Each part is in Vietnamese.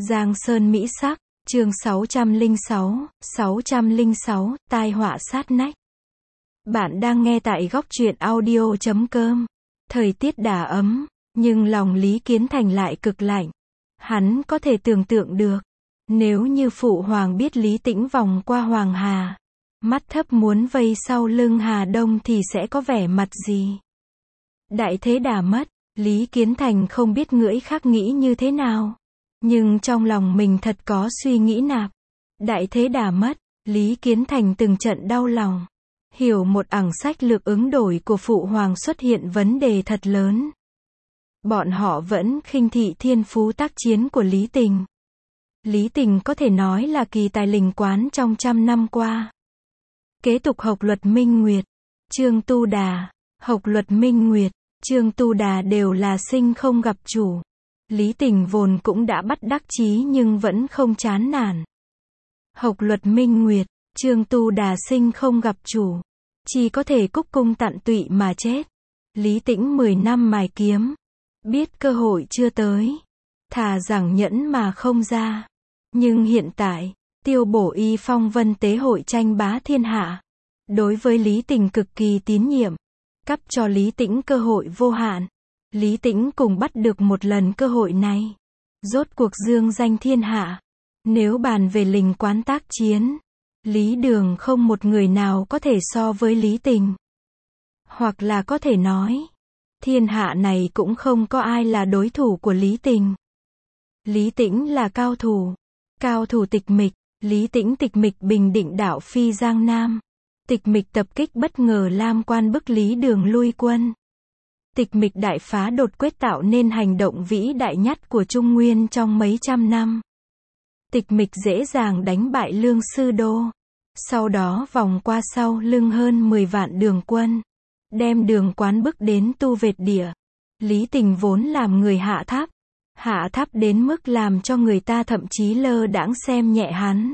Giang Sơn Mỹ Sắc, chương 606, tai họa sát nách. Bạn đang nghe tại góc truyện audio.com. Thời tiết đã ấm, nhưng lòng Lý Kiến Thành lại cực lạnh. Hắn có thể tưởng tượng được, nếu như Phụ Hoàng biết Lý Tĩnh vòng qua Hoàng Hà, mắt thấp muốn vây sau lưng Hà Đông thì sẽ có vẻ mặt gì. Đại thế đã mất, Lý Kiến Thành không biết ngưỡi khác nghĩ như thế nào. Nhưng trong lòng mình thật có suy nghĩ nạp. Đại thế đã mất, Lý Kiến Thành từng trận đau lòng. Hiểu một ẳng sách lược ứng đổi của Phụ Hoàng xuất hiện vấn đề thật lớn. Bọn họ vẫn khinh thị thiên phú tác chiến của Lý Tình. Lý Tình có thể nói là kỳ tài lình quán trong trăm năm qua. Kế tục Học Luật Minh Nguyệt, Trương Tu Đà, Học Luật Minh Nguyệt, Trương Tu Đà đều là sinh không gặp chủ. Lý Tình vốn cũng đã bắt đắc chí nhưng vẫn không chán nản. Học Luật Minh Nguyệt, Trương Tu Đà sinh không gặp chủ, chỉ có thể cúc cung tận tụy mà chết. Lý Tĩnh 10 năm mài kiếm, biết cơ hội chưa tới, thà rằng nhẫn mà không ra. Nhưng hiện tại, Tiêu Bổ Y phong vân tế hội tranh bá thiên hạ. Đối với Lý Tình cực kỳ tín nhiệm, cấp cho Lý Tĩnh cơ hội vô hạn. Lý Tĩnh cùng bắt được một lần cơ hội này, rốt cuộc dương danh thiên hạ. Nếu bàn về lình quán tác chiến, Lý Đường không một người nào có thể so với Lý Tình. Hoặc là có thể nói, thiên hạ này cũng không có ai là đối thủ của Lý Tình. Lý Tĩnh là cao thủ tịch mịch. Lý Tĩnh tịch mịch bình định đảo Phi Giang Nam. Tịch mịch tập kích bất ngờ Lam Quan bức Lý Đường lui quân. Tịch mịch đại phá đột quyết tạo nên hành động vĩ đại nhất của Trung Nguyên trong mấy trăm năm. Tịch mịch dễ dàng đánh bại Lương Sư Đô. Sau đó vòng qua sau lưng hơn 10 vạn Đường quân, đem Đường Quán bức đến Tu Vệt Địa. Lý Tình vốn làm người hạ thấp đến mức làm cho người ta thậm chí lơ đãng xem nhẹ hắn.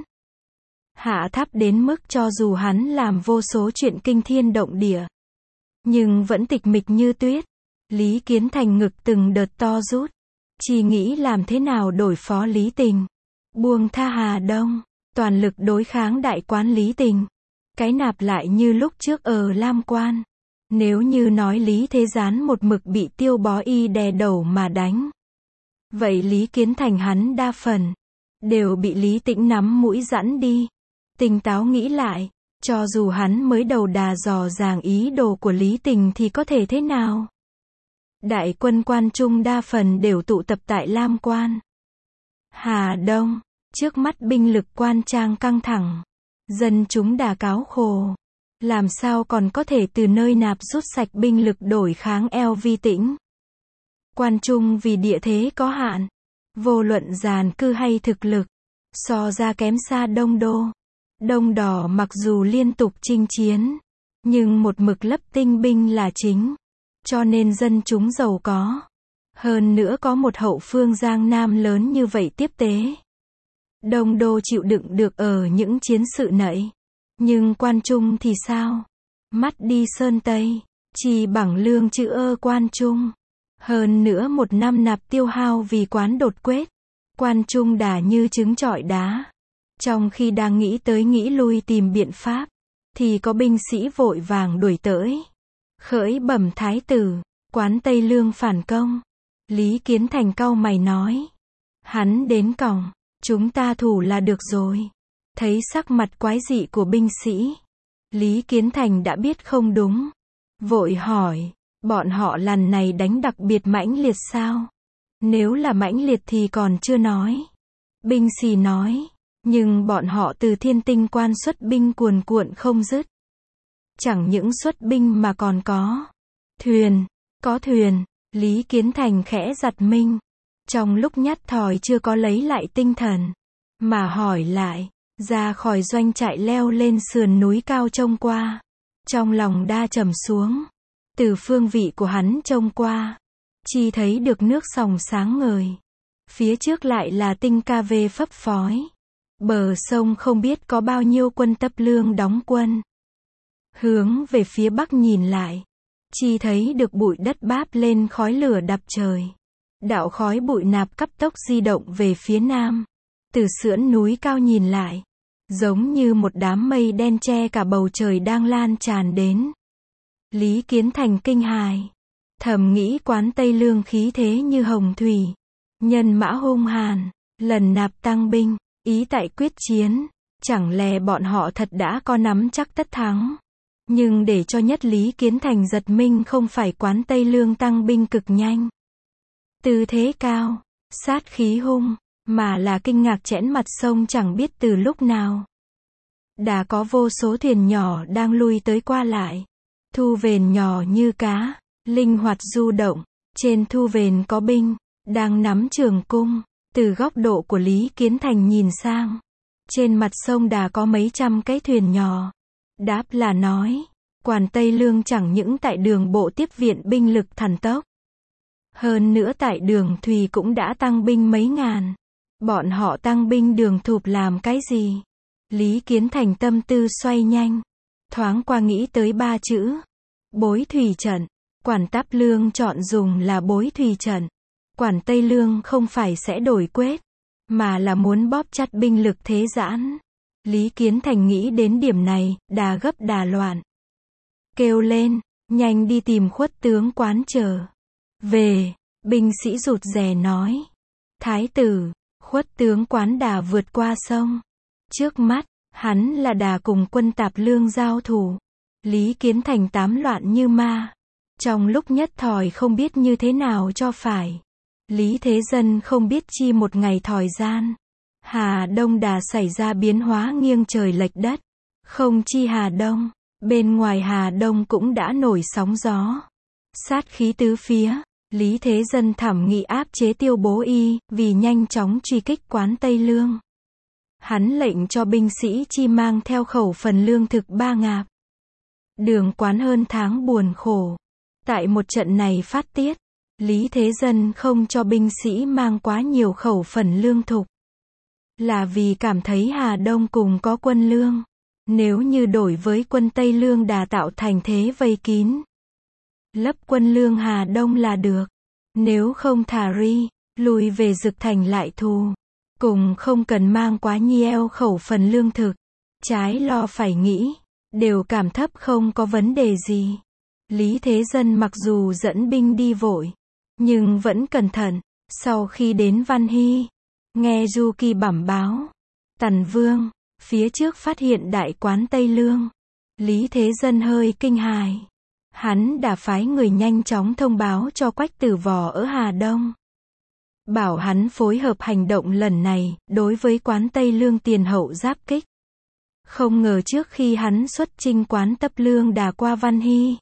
Hạ thấp đến mức cho dù hắn làm vô số chuyện kinh thiên động địa, nhưng vẫn tịch mịch như tuyết. Lý Kiến Thành ngực từng đợt to rút, chỉ nghĩ làm thế nào đổi phó Lý Tình, buông tha Hà Đông, toàn lực đối kháng đại quán Lý Tình. Cái nạp lại như lúc trước ở Lam Quan. Nếu như nói Lý Thế Gián một mực bị Tiêu Bó Y đè đầu mà đánh, vậy Lý Kiến Thành hắn đa phần đều bị Lý Tĩnh nắm mũi dẫn đi. Tỉnh táo nghĩ lại, cho dù hắn mới đầu đà dò dàng ý đồ của Lý Tình thì có thể thế nào? Đại quân Quan Trung đa phần đều tụ tập tại Lam Quan, Hà Đông. Trước mắt binh lực Quan Trang căng thẳng, dân chúng đà cáo khổ, làm sao còn có thể từ nơi nạp rút sạch binh lực đổi kháng eo Vi Tĩnh. Quan Trung vì địa thế có hạn, vô luận giàn cư hay thực lực, so ra kém xa Đông Đô. Đông Đỏ mặc dù liên tục chinh chiến, nhưng một mực lấp tinh binh là chính, cho nên dân chúng giàu có. Hơn nữa có một hậu phương Giang Nam lớn như vậy tiếp tế. Đông Đô chịu đựng được ở những chiến sự nẫy. Nhưng Quan Trung thì sao? Mắt đi Sơn Tây, chỉ bằng lương chữ Quan Trung. Hơn nữa một năm nạp tiêu hao vì quán đột quyết. Quan Trung đà như trứng trọi đá. Trong khi đang nghĩ tới nghĩ lui tìm biện pháp, thì có binh sĩ vội vàng đuổi tới. Khởi bẩm thái tử, quán Tây Lương phản công. Lý Kiến Thành cau mày nói. Hắn đến cổng, chúng ta thủ là được rồi. Thấy sắc mặt quái dị của binh sĩ, Lý Kiến Thành đã biết không đúng. Vội hỏi, bọn họ lần này đánh đặc biệt mãnh liệt sao? Nếu là mãnh liệt thì còn chưa nói. Binh sĩ nói, nhưng bọn họ từ Thiên Tinh Quan xuất binh cuồn cuộn không dứt. Chẳng những xuất binh mà còn có thuyền. Lý Kiến Thành khẽ giật mình. Trong lúc nhất thời chưa có lấy lại tinh thần, mà hỏi lại, ra khỏi doanh trại leo lên sườn núi cao trông qua. Trong lòng đa trầm xuống. Từ phương vị của hắn trông qua, chỉ thấy được nước sòng sáng ngời. Phía trước lại là tinh ca vê phấp phới. Bờ sông không biết có bao nhiêu quân Tấp Lương đóng quân. Hướng về phía bắc nhìn lại, chỉ thấy được bụi đất báp lên khói lửa đập trời. Đạo khói bụi nạp cấp tốc di động về phía nam. Từ sườn núi cao nhìn lại, giống như một đám mây đen che cả bầu trời đang lan tràn đến. Lý Kiến Thành kinh hài, thầm nghĩ quán Tây Lương khí thế như hồng thủy, nhân mã hung hàn, lần nạp tăng binh, ý tại quyết chiến, chẳng lẽ bọn họ thật đã có nắm chắc tất thắng. Nhưng để cho nhất Lý Kiến Thành giật mình không phải quán Tây Lương tăng binh cực nhanh, tư thế cao, sát khí hung, mà là kinh ngạc chẽn mặt sông chẳng biết từ lúc nào. Đã có vô số thuyền nhỏ đang lui tới qua lại. Thu vền nhỏ như cá, linh hoạt du động, trên thu vền có binh, đang nắm trường cung. Từ góc độ của Lý Kiến Thành nhìn sang, trên mặt sông đã có mấy trăm cái thuyền nhỏ. Đáp là nói, quán Tây Lương chẳng những tại đường bộ tiếp viện binh lực thần tốc. Hơn nữa tại đường thủy cũng đã tăng binh mấy ngàn. Bọn họ tăng binh đường thụp làm cái gì? Lý Kiến Thành tâm tư xoay nhanh. Thoáng qua nghĩ tới 3 chữ. Bối thủy trận. Quản Táp Lương chọn dùng là bối thủy trận. Quản Tây Lương không phải sẽ đổi quét, mà là muốn bóp chặt binh lực thế giãn. Lý Kiến Thành nghĩ đến điểm này, đà gấp đà loạn. Kêu lên, nhanh đi tìm Khuất tướng quán chờ. Về, binh sĩ rụt rè nói. Thái tử, Khuất tướng quán đà vượt qua sông. Trước mắt, hắn là đà cùng quân Tạp Lương giao thủ. Lý Kiến Thành tám loạn như ma. Trong lúc nhất thời không biết như thế nào cho phải. Lý Thế Dân không biết chi một ngày thời gian. Hà Đông đà xảy ra biến hóa nghiêng trời lệch đất. Không chi Hà Đông, bên ngoài Hà Đông cũng đã nổi sóng gió. Sát khí tứ phía, Lý Thế Dân thẩm nghị áp chế Tiêu Bố Y, vì nhanh chóng truy kích quán Tây Lương. Hắn lệnh cho binh sĩ chi mang theo khẩu phần lương thực 3 ngạp. Đường quán hơn tháng buồn khổ. Tại một trận này phát tiết, Lý Thế Dân không cho binh sĩ mang quá nhiều khẩu phần lương thực. Là vì cảm thấy Hà Đông cùng có quân lương. Nếu như đổi với quân Tây Lương đã tạo thành thế vây kín. Lấp quân lương Hà Đông là được. Nếu không thả ri, lùi về Dực Thành lại thù. Cùng không cần mang quá nhiều khẩu phần lương thực. Trái lo phải nghĩ, đều cảm thấp không có vấn đề gì. Lý Thế Dân mặc dù dẫn binh đi vội, nhưng vẫn cẩn thận. Sau khi đến Văn Hy, nghe Du Kỳ bẩm báo, Tần Vương, phía trước phát hiện đại quán Tây Lương. Lý Thế Dân hơi kinh hài. Hắn đã phái người nhanh chóng thông báo cho Quách Tử Vò ở Hà Đông. Bảo hắn phối hợp hành động lần này, đối với quán Tây Lương tiền hậu giáp kích. Không ngờ trước khi hắn xuất chinh quán Tấp Lương đã qua Văn Hy.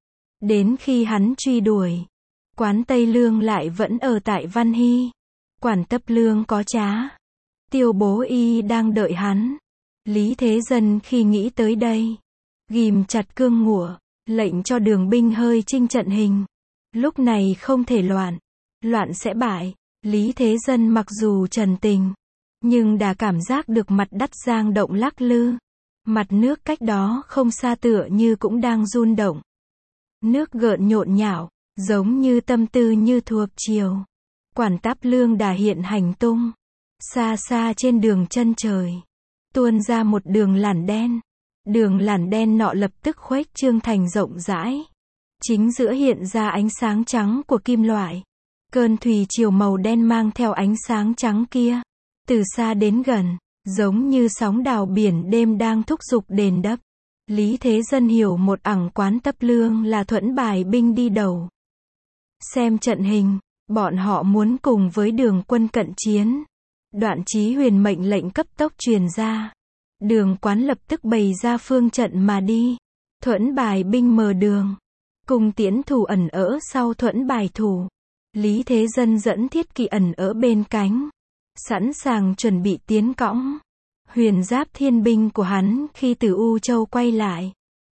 Đến khi hắn truy đuổi, quán Tây Lương lại vẫn ở tại Văn Hy. Quản Tấp Lương có trá. Tiêu Bố Y đang đợi hắn. Lý Thế Dân khi nghĩ tới đây, ghim chặt cương ngụa, lệnh cho đường binh hơi chinh trận hình. Lúc này không thể loạn. Loạn sẽ bại. Lý Thế Dân mặc dù trần tình, nhưng đã cảm giác được mặt đất giang động lắc lư. Mặt nước cách đó không xa tựa như cũng đang run động. Nước gợn nhộn nhạo, giống như tâm tư như thuộc chiều. Quản Táp Lương đã hiện hành tung. Xa xa trên đường chân trời, tuôn ra một đường làn đen. Đường làn đen nọ lập tức khuếch trương thành rộng rãi. Chính giữa hiện ra ánh sáng trắng của kim loại. Cơn thủy triều màu đen mang theo ánh sáng trắng kia. Từ xa đến gần, giống như sóng đào biển đêm đang thúc giục đền đắp. Lý Thế Dân hiểu một ẳng quán Tấp Lương là thuẫn bài binh đi đầu. Xem trận hình, bọn họ muốn cùng với đường quân cận chiến. Đoạn Chí Huyền mệnh lệnh cấp tốc truyền ra. Đường quán lập tức bày ra phương trận mà đi. Thuẫn bài binh mở đường. Cùng tiễn thủ ẩn ở sau thuẫn bài thủ. Lý Thế Dân dẫn thiết kỵ ẩn ở bên cánh. Sẵn sàng chuẩn bị tiến cõng. Huyền giáp thiên binh của hắn khi từ U Châu quay lại,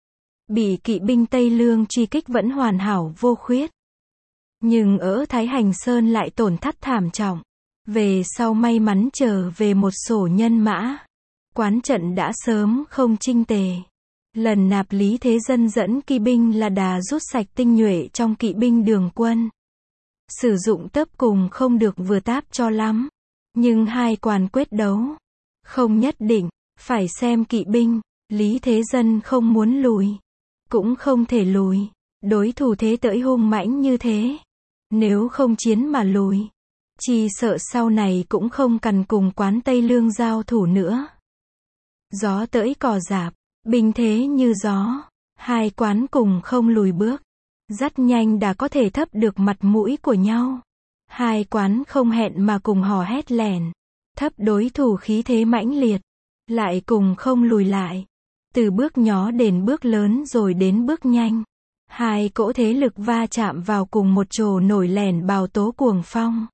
bị kỵ binh Tây Lương truy kích vẫn hoàn hảo vô khuyết. Nhưng ở Thái Hành Sơn lại tổn thất thảm trọng. Về sau may mắn trở về một sổ nhân mã. Quán trận đã sớm không chinh tề. Lần nạp Lý Thế Dân dẫn kỵ binh là đà rút sạch tinh nhuệ trong kỵ binh đường quân. Sử dụng tớp cùng không được vừa táp cho lắm. Nhưng hai quan quyết đấu. Không nhất định, phải xem kỵ binh. Lý Thế Dân không muốn lùi. Cũng không thể lùi. Đối thủ thế tỡi hung mãnh như thế. Nếu không chiến mà lùi, chỉ sợ sau này cũng không cần cùng quán Tây Lương giao thủ nữa. Gió tỡi cò rạp, binh thế như gió. Hai quán cùng không lùi bước. Rất nhanh đã có thể thấp được mặt mũi của nhau. Hai quán không hẹn mà cùng hò hét lèn. Thấp đối thủ khí thế mãnh liệt. Lại cùng không lùi lại. Từ bước nhỏ đến bước lớn rồi đến bước nhanh. Hai cỗ thế lực va chạm vào cùng một chỗ nổi lèn bào tố cuồng phong.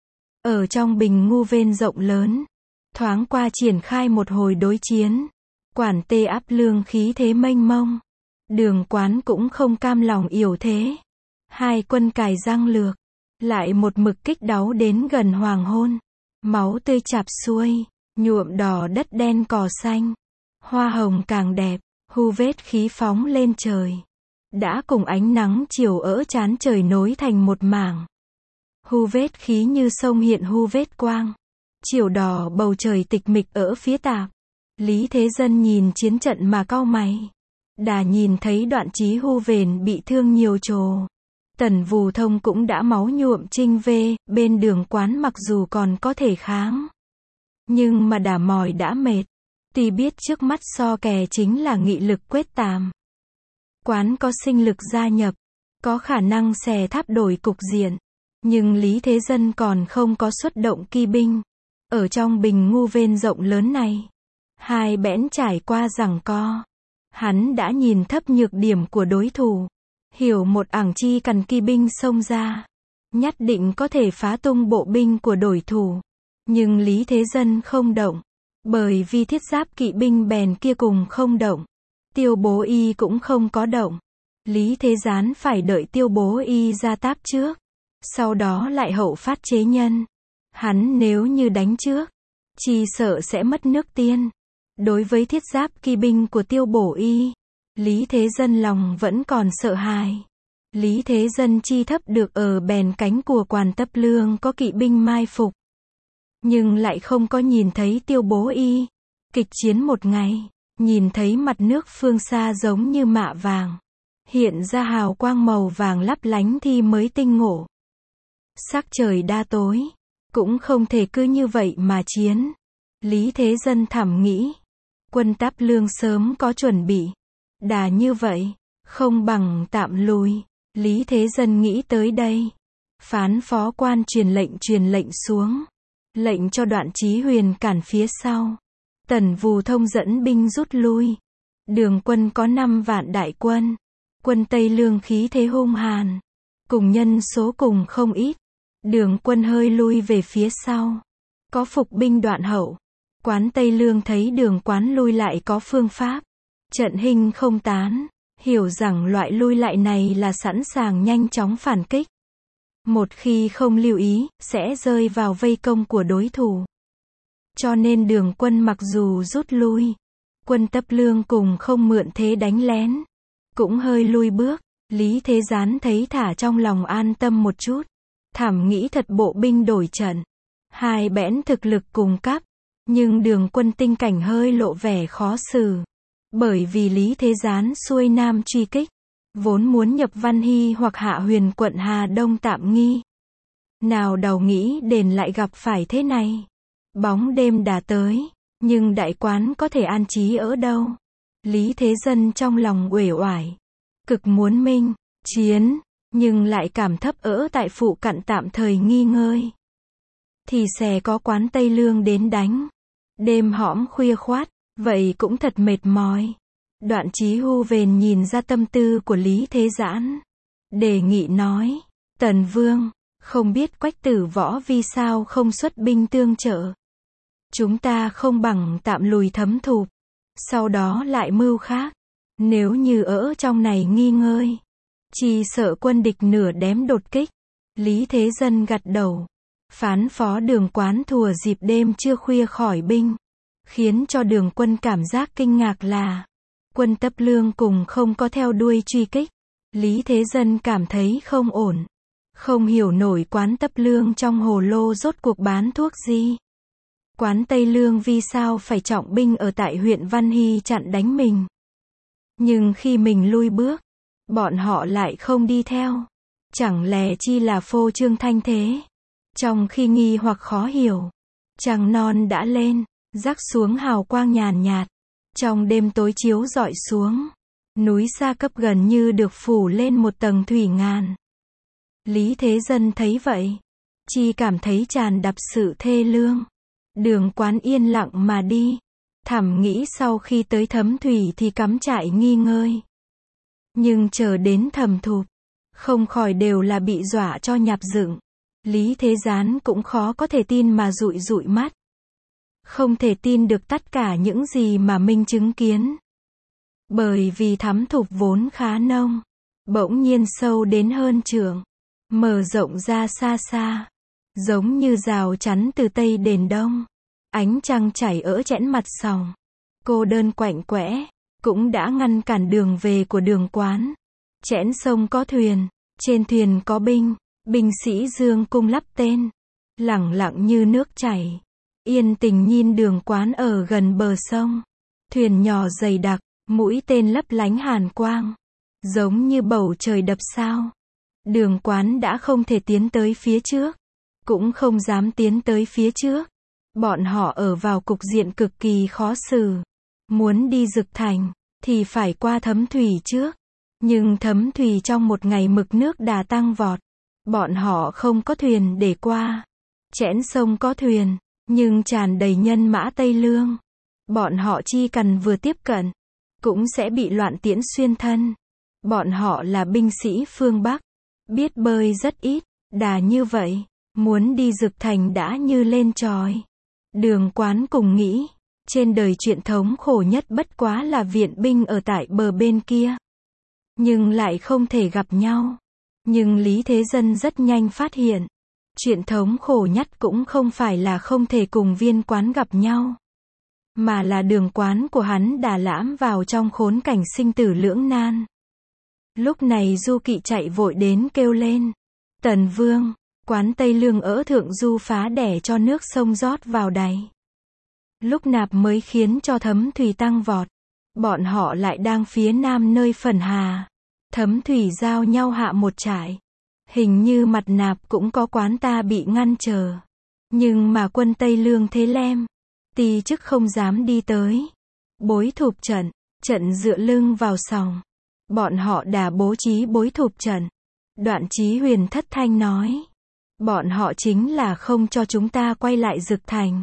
Ở trong bình ngu vên rộng lớn, thoáng qua triển khai một hồi đối chiến. Quản Tê áp lương khí thế mênh mông. Đường Quán cũng không cam lòng yếu thế. Hai quân cài răng lược, lại một mực kích đáo đến gần hoàng hôn. Máu tươi chạp xuôi, nhuộm đỏ đất đen cỏ xanh. Hoa hồng càng đẹp, hu vết khí phóng lên trời. Đã cùng ánh nắng chiều ở chán trời nối thành một mảng. Hu vết khí như sông hiện hu vết quang. Chiều đỏ bầu trời tịch mịch ở phía tạp. Lý Thế Dân nhìn chiến trận mà cau mày. Đã nhìn thấy đoạn Chí Hu Vền bị thương nhiều chỗ. Tần Vù Thông cũng đã máu nhuộm chinh vê, bên Đường Quán mặc dù còn có thể kháng. Nhưng mà đã mỏi đã mệt. Tuy biết trước mắt so kè chính là nghị lực quyết tàm. Quán có sinh lực gia nhập, có khả năng xè tháp đổi cục diện. Nhưng Lý Thế Dân còn không có xuất động kỳ binh. Ở trong bình ngu vên rộng lớn này, hai bẽn trải qua giằng co. Hắn đã nhìn thấp nhược điểm của đối thủ. Hiểu một ảng chi cần kỳ binh xông ra. Nhất định có thể phá tung bộ binh của đối thủ. Nhưng Lý Thế Dân không động. Bởi vì thiết giáp kỵ binh bèn kia cùng không động. Tiêu Bố Y cũng không có động. Lý Thế Gián phải đợi Tiêu Bố Y ra táp trước. Sau đó lại hậu phát chế nhân. Hắn nếu như đánh trước, chỉ sợ sẽ mất nước tiên. Đối với thiết giáp kỳ binh của Tiêu Bổ Y, Lý Thế Dân lòng vẫn còn sợ hãi. Lý Thế Dân chi thấp được ở bèn cánh của Quản Tấp Lương có kỵ binh mai phục. Nhưng lại không có nhìn thấy Tiêu Bố Y. Kịch chiến một ngày, nhìn thấy mặt nước phương xa giống như mạ vàng. Hiện ra hào quang màu vàng lấp lánh thì mới tinh ngộ. Sắc trời đa tối, cũng không thể cứ như vậy mà chiến. Lý Thế Dân thầm nghĩ. Quân Táp Lương sớm có chuẩn bị. Đã như vậy, không bằng tạm lùi. Lý Thế Dân nghĩ tới đây. Phán phó quan truyền lệnh xuống. Lệnh cho Đoạn Chí Huyền cản phía sau. Tần Vù Thông dẫn binh rút lui. Đường quân có 5 vạn đại quân. Quân Tây Lương khí thế hung hàn. Cùng nhân số cùng không ít. Đường quân hơi lui về phía sau. Có phục binh đoạn hậu. Quán Tây Lương thấy Đường Quán lui lại có phương pháp. Trận hình không tán. Hiểu rằng loại lui lại này là sẵn sàng nhanh chóng phản kích. Một khi không lưu ý, sẽ rơi vào vây công của đối thủ. Cho nên Đường quân mặc dù rút lui, quân Tấp Lương cùng không mượn thế đánh lén. Cũng hơi lui bước. Lý Thế Gián thấy thả trong lòng an tâm một chút. Thảm nghĩ thật bộ binh đổi trận. Hai bẽn thực lực cùng cấp. Nhưng Đường quân tinh cảnh hơi lộ vẻ khó xử. Bởi vì Lý Thế Gián xuôi nam truy kích. Vốn muốn nhập Văn Hy hoặc Hạ Huyền quận Hà Đông tạm nghi. Nào đầu nghĩ đền lại gặp phải thế này. Bóng đêm đã tới. Nhưng đại quán có thể an trí ở đâu? Lý Thế Dân trong lòng uể oải. Cực muốn minh, chiến. Nhưng lại cảm thấp ở tại phụ cận tạm thời nghi ngơi. Thì sẽ có quán Tây Lương đến đánh. Đêm hõm khuya khoát, vậy cũng thật mệt mỏi. Đoạn Chí Hu Vền nhìn ra tâm tư của Lý Thế Giãn. Đề nghị nói, Tần Vương, không biết Quách Tử Võ vì sao không xuất binh tương trợ. Chúng ta không bằng tạm lùi thấm thục. Sau đó lại mưu khác. Nếu như ở trong này nghi ngơi, chỉ sợ quân địch nửa đếm đột kích. Lý Thế Dân gật đầu. Phán phó Đường Quán thùa dịp đêm chưa khuya khỏi binh. Khiến cho Đường quân cảm giác kinh ngạc là quân Tấp Lương cùng không có theo đuôi truy kích. Lý Thế Dân cảm thấy không ổn. Không hiểu nổi quán Tấp Lương trong hồ lô rốt cuộc bán thuốc gì. Quán Tây Lương vì sao phải trọng binh ở tại huyện Văn Hy chặn đánh mình. Nhưng khi mình lui bước, bọn họ lại không đi theo. Chẳng lẽ chi là phô trương thanh thế. Trong khi nghi hoặc khó hiểu, trăng non đã lên, rắc xuống hào quang nhàn nhạt. Trong đêm tối chiếu rọi xuống, núi xa cấp gần như được phủ lên một tầng thủy ngàn. Lý Thế Dân thấy vậy, chỉ cảm thấy tràn đập sự thê lương. Đường Quán yên lặng mà đi, thầm nghĩ sau khi tới Thấm Thủy thì cắm trại nghỉ ngơi. Nhưng chờ đến Thẩm Thục, không khỏi đều là bị dọa cho nhạp dựng. Lý Thế Gián cũng khó có thể tin mà dụi dụi mắt. Không thể tin được tất cả những gì mà mình chứng kiến. Bởi vì Thắm Thục vốn khá nông, bỗng nhiên sâu đến hơn trượng, mở rộng ra xa xa, giống như rào chắn từ Tây đến Đông. Ánh trăng chảy ỡ chẽn mặt sòng, cô đơn quạnh quẽ, cũng đã ngăn cản đường về của Đường Quán. Chẽn sông có thuyền, trên thuyền có binh sĩ dương cung lắp tên, lẳng lặng như nước chảy, yên tình nhìn Đường Quán ở gần bờ sông. Thuyền nhỏ dày đặc, mũi tên lấp lánh hàn quang, giống như bầu trời đập sao. Đường Quán đã không thể tiến tới phía trước, cũng không dám tiến tới phía trước. Bọn họ ở vào cục diện cực kỳ khó xử. Muốn đi Dực Thành, thì phải qua Thấm Thủy trước. Nhưng Thấm Thủy trong một ngày mực nước đã tăng vọt. Bọn họ không có thuyền để qua. Chẽn sông có thuyền, nhưng tràn đầy nhân mã Tây Lương. Bọn họ chỉ cần vừa tiếp cận, cũng sẽ bị loạn tiễn xuyên thân. Bọn họ là binh sĩ phương Bắc, biết bơi rất ít, đã như vậy, muốn đi Dực Thành đã như lên tròi. Đường Quán cùng nghĩ, trên đời chuyện thống khổ nhất bất quá là viện binh ở tại bờ bên kia. Nhưng lại không thể gặp nhau. Nhưng Lý Thế Dân rất nhanh phát hiện, chuyện thống khổ nhất cũng không phải là không thể cùng Viên Quán gặp nhau, mà là Đường Quán của hắn đã lãm vào trong khốn cảnh sinh tử lưỡng nan. Lúc này Du Kỵ chạy vội đến kêu lên, Tần Vương, quán Tây Lương ở thượng du phá đẻ cho nước sông rót vào đáy. Lúc nạp mới khiến cho Thấm Thủy tăng vọt. Bọn họ lại đang phía nam nơi Phần Hà. Thấm Thủy giao nhau hạ một trại. Hình như mặt nạp cũng có quán ta bị ngăn trở. Nhưng mà quân Tây Lương thế lem, ti chức không dám đi tới. Bối thụp trận dựa lưng vào sòng. Bọn họ đã bố trí bối thụp trận. Đoạn Chí Huyền thất thanh nói, bọn họ chính là không cho chúng ta quay lại Dực Thành.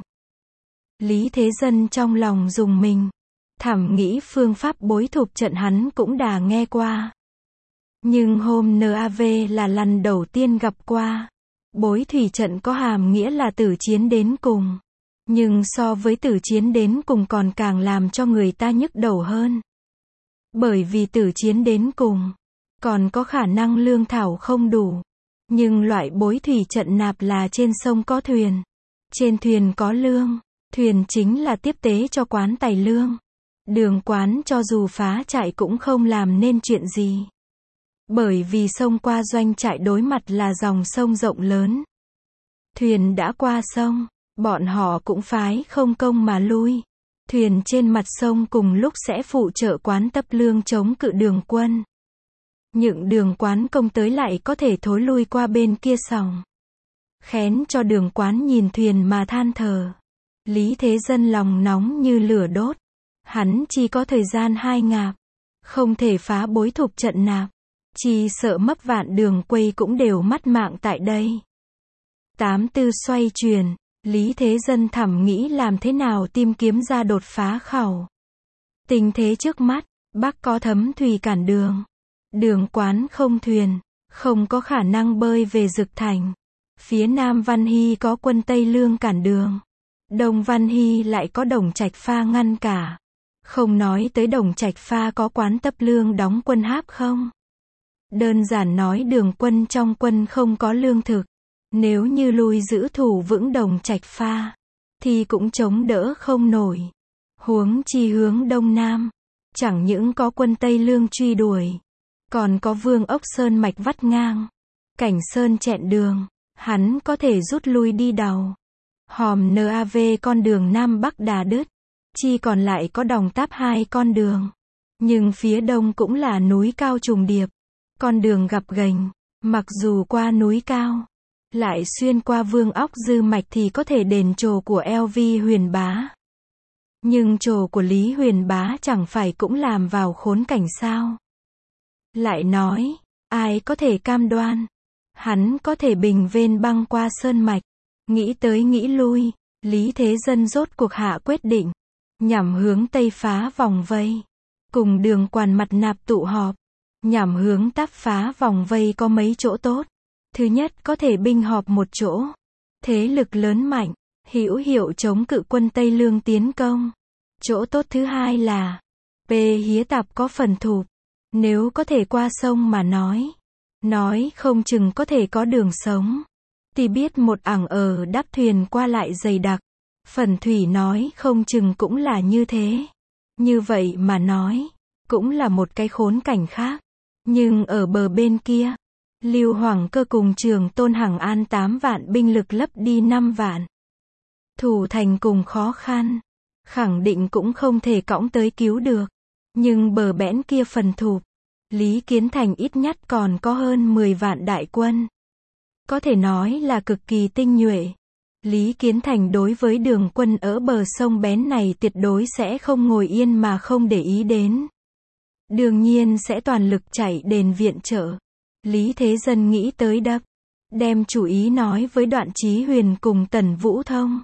Lý Thế Dân trong lòng rùng mình, thầm nghĩ phương pháp bối thụp trận hắn cũng đã nghe qua. Nhưng hôm NAV là lần đầu tiên gặp qua. Bối thủy trận có hàm nghĩa là tử chiến đến cùng. Nhưng so với tử chiến đến cùng còn càng làm cho người ta nhức đầu hơn. Bởi vì tử chiến đến cùng, còn có khả năng lương thảo không đủ. Nhưng loại bối thủy trận nạp là trên sông có thuyền. Trên thuyền có lương. Thuyền chính là tiếp tế cho quán Tài Lương. Đường Quán cho dù phá trại cũng không làm nên chuyện gì. Bởi vì sông qua doanh trại đối mặt là dòng sông rộng lớn. Thuyền đã qua sông, bọn họ cũng phái không công mà lui. Thuyền trên mặt sông cùng lúc sẽ phụ trợ quán Tấp Lương chống cự đường quân. Những Đường Quán công tới lại có thể thối lui qua bên kia sòng. Khén cho Đường Quán nhìn thuyền mà than thở. Lý Thế Dân lòng nóng như lửa đốt. Hắn chỉ có thời gian 2 ngạp. Không thể phá bối thụp trận nạp. Chỉ sợ mấp vạn đường quây cũng đều mất mạng tại đây. 84 xoay chuyển. Lý Thế Dân thầm nghĩ làm thế nào tìm kiếm ra đột phá khẩu. Tình thế trước mắt, Bắc có Thấm Thủy cản đường. Đường Quán không thuyền, không có khả năng bơi về Dực Thành. Phía Nam Văn Hy có quân Tây Lương cản đường. Đông Văn Hy lại có Đồng Trạch Pha ngăn cả. Không nói tới Đồng Trạch Pha có quán Tấp Lương đóng quân háp không. Đơn giản nói đường quân trong quân không có lương thực. Nếu như lui giữ thủ vững Đồng Trạch Pha, thì cũng chống đỡ không nổi. Huống chi hướng Đông Nam, chẳng những có quân Tây Lương truy đuổi, còn có Vương Ốc Sơn mạch vắt ngang. Cảnh Sơn chẹn đường, hắn có thể rút lui đi đầu. Hòm NAV con đường Nam Bắc đà đứt, chỉ còn lại có Đồng Táp hai con đường. Nhưng phía đông cũng là núi cao trùng điệp, con đường gập ghềnh, mặc dù qua núi cao, lại xuyên qua Vương Óc Dư Mạch thì có thể đền trồ của LV Huyền Bá. Nhưng trồ của Lý Huyền Bá chẳng phải cũng làm vào khốn cảnh sao? Lại nói, ai có thể cam đoan, hắn có thể bình vên băng qua sơn mạch. Nghĩ tới nghĩ lui, Lý Thế Dân rốt cuộc hạ quyết định, nhằm hướng Tây phá vòng vây. Cùng Đường Quản Mặt Nạp tụ họp, nhằm hướng Táp phá vòng vây có mấy chỗ tốt. Thứ nhất có thể binh họp một chỗ, thế lực lớn mạnh, hữu hiệu chống cự quân Tây Lương tiến công. Chỗ tốt thứ hai là, Hía Tạp có phần thụp, nếu có thể qua sông mà nói không chừng có thể có đường sống. Thì biết một ảng ở đáp thuyền qua lại dày đặc, Phần Thủy nói không chừng cũng là như thế. Như vậy mà nói, cũng là một cái khốn cảnh khác. Nhưng ở bờ bên kia, Lưu Hoàng Cơ cùng Trường Tôn Hằng An 8 vạn binh lực lấp đi 5 vạn. Thủ thành cùng khó khăn, khẳng định cũng không thể cõng tới cứu được. Nhưng bờ bẽn kia Phần Thụp, Lý Kiến Thành ít nhất còn có hơn 10 vạn đại quân. Có thể nói là cực kỳ tinh nhuệ. Lý Kiến Thành đối với đường quân ở bờ sông bén này tuyệt đối sẽ không ngồi yên mà không để ý đến. Đương nhiên sẽ toàn lực chạy đền viện trợ. Lý Thế Dân nghĩ tới đem chủ ý nói với Đoạn Chí Huyền cùng Tần Vũ Thông.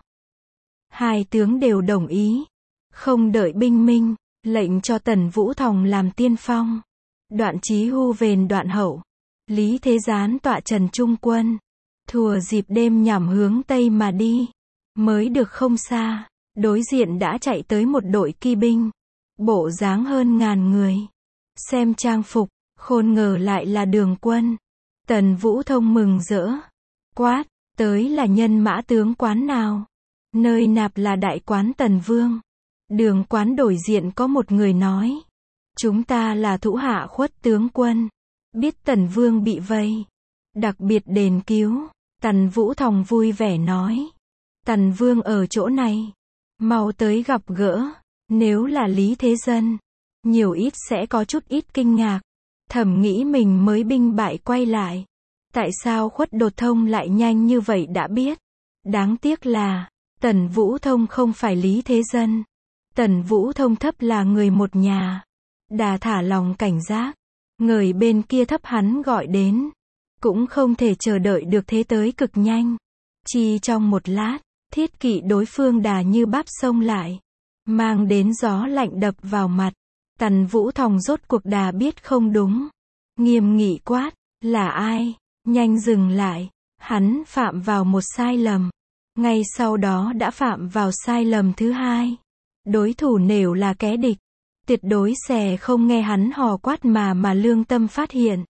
Hai tướng đều đồng ý. Không đợi binh minh, lệnh cho Tần Vũ Thông làm tiên phong. Đoạn Chí Hu vền đoạn hậu. Lý Thế Gián tọa trần trung quân. Thùa dịp đêm nhằm hướng Tây mà đi. Mới được không xa, đối diện đã chạy tới một đội kỳ binh. Bộ dáng hơn 1000 người. Xem trang phục, khôn ngờ lại là đường quân. Tần Vũ Thông mừng rỡ. Quát, tới là nhân mã tướng quán nào? Nơi nạp là đại quán Tần Vương. Đường quán đổi diện có một người nói. Chúng ta là thủ hạ Khuất tướng quân. Biết Tần Vương bị vây, đặc biệt đền cứu. Tần Vũ Thông vui vẻ nói. Tần Vương ở chỗ này. Mau tới gặp gỡ. Nếu là Lý Thế Dân, nhiều ít sẽ có chút ít kinh ngạc. Thầm nghĩ mình mới binh bại quay lại. Tại sao Khuất Đột Thông lại nhanh như vậy đã biết? Đáng tiếc là, Tần Vũ Thông không phải Lý Thế Dân. Tần Vũ Thông thấp là người một nhà. Đà thả lòng cảnh giác. Người bên kia thấp hắn gọi đến. Cũng không thể chờ đợi được thế tới cực nhanh. Chỉ trong một lát, thiết kỵ đối phương đà như báp sông lại. Mang đến gió lạnh đập vào mặt. Tần Vũ Thông rốt cuộc đà biết không đúng. Nghiêm nghị quát, là ai? Nhanh dừng lại. Hắn phạm vào một sai lầm. Ngay sau đó đã phạm vào sai lầm thứ hai. Đối thủ nếu là kẻ địch, tuyệt đối sẽ không nghe hắn hò quát mà lương tâm phát hiện.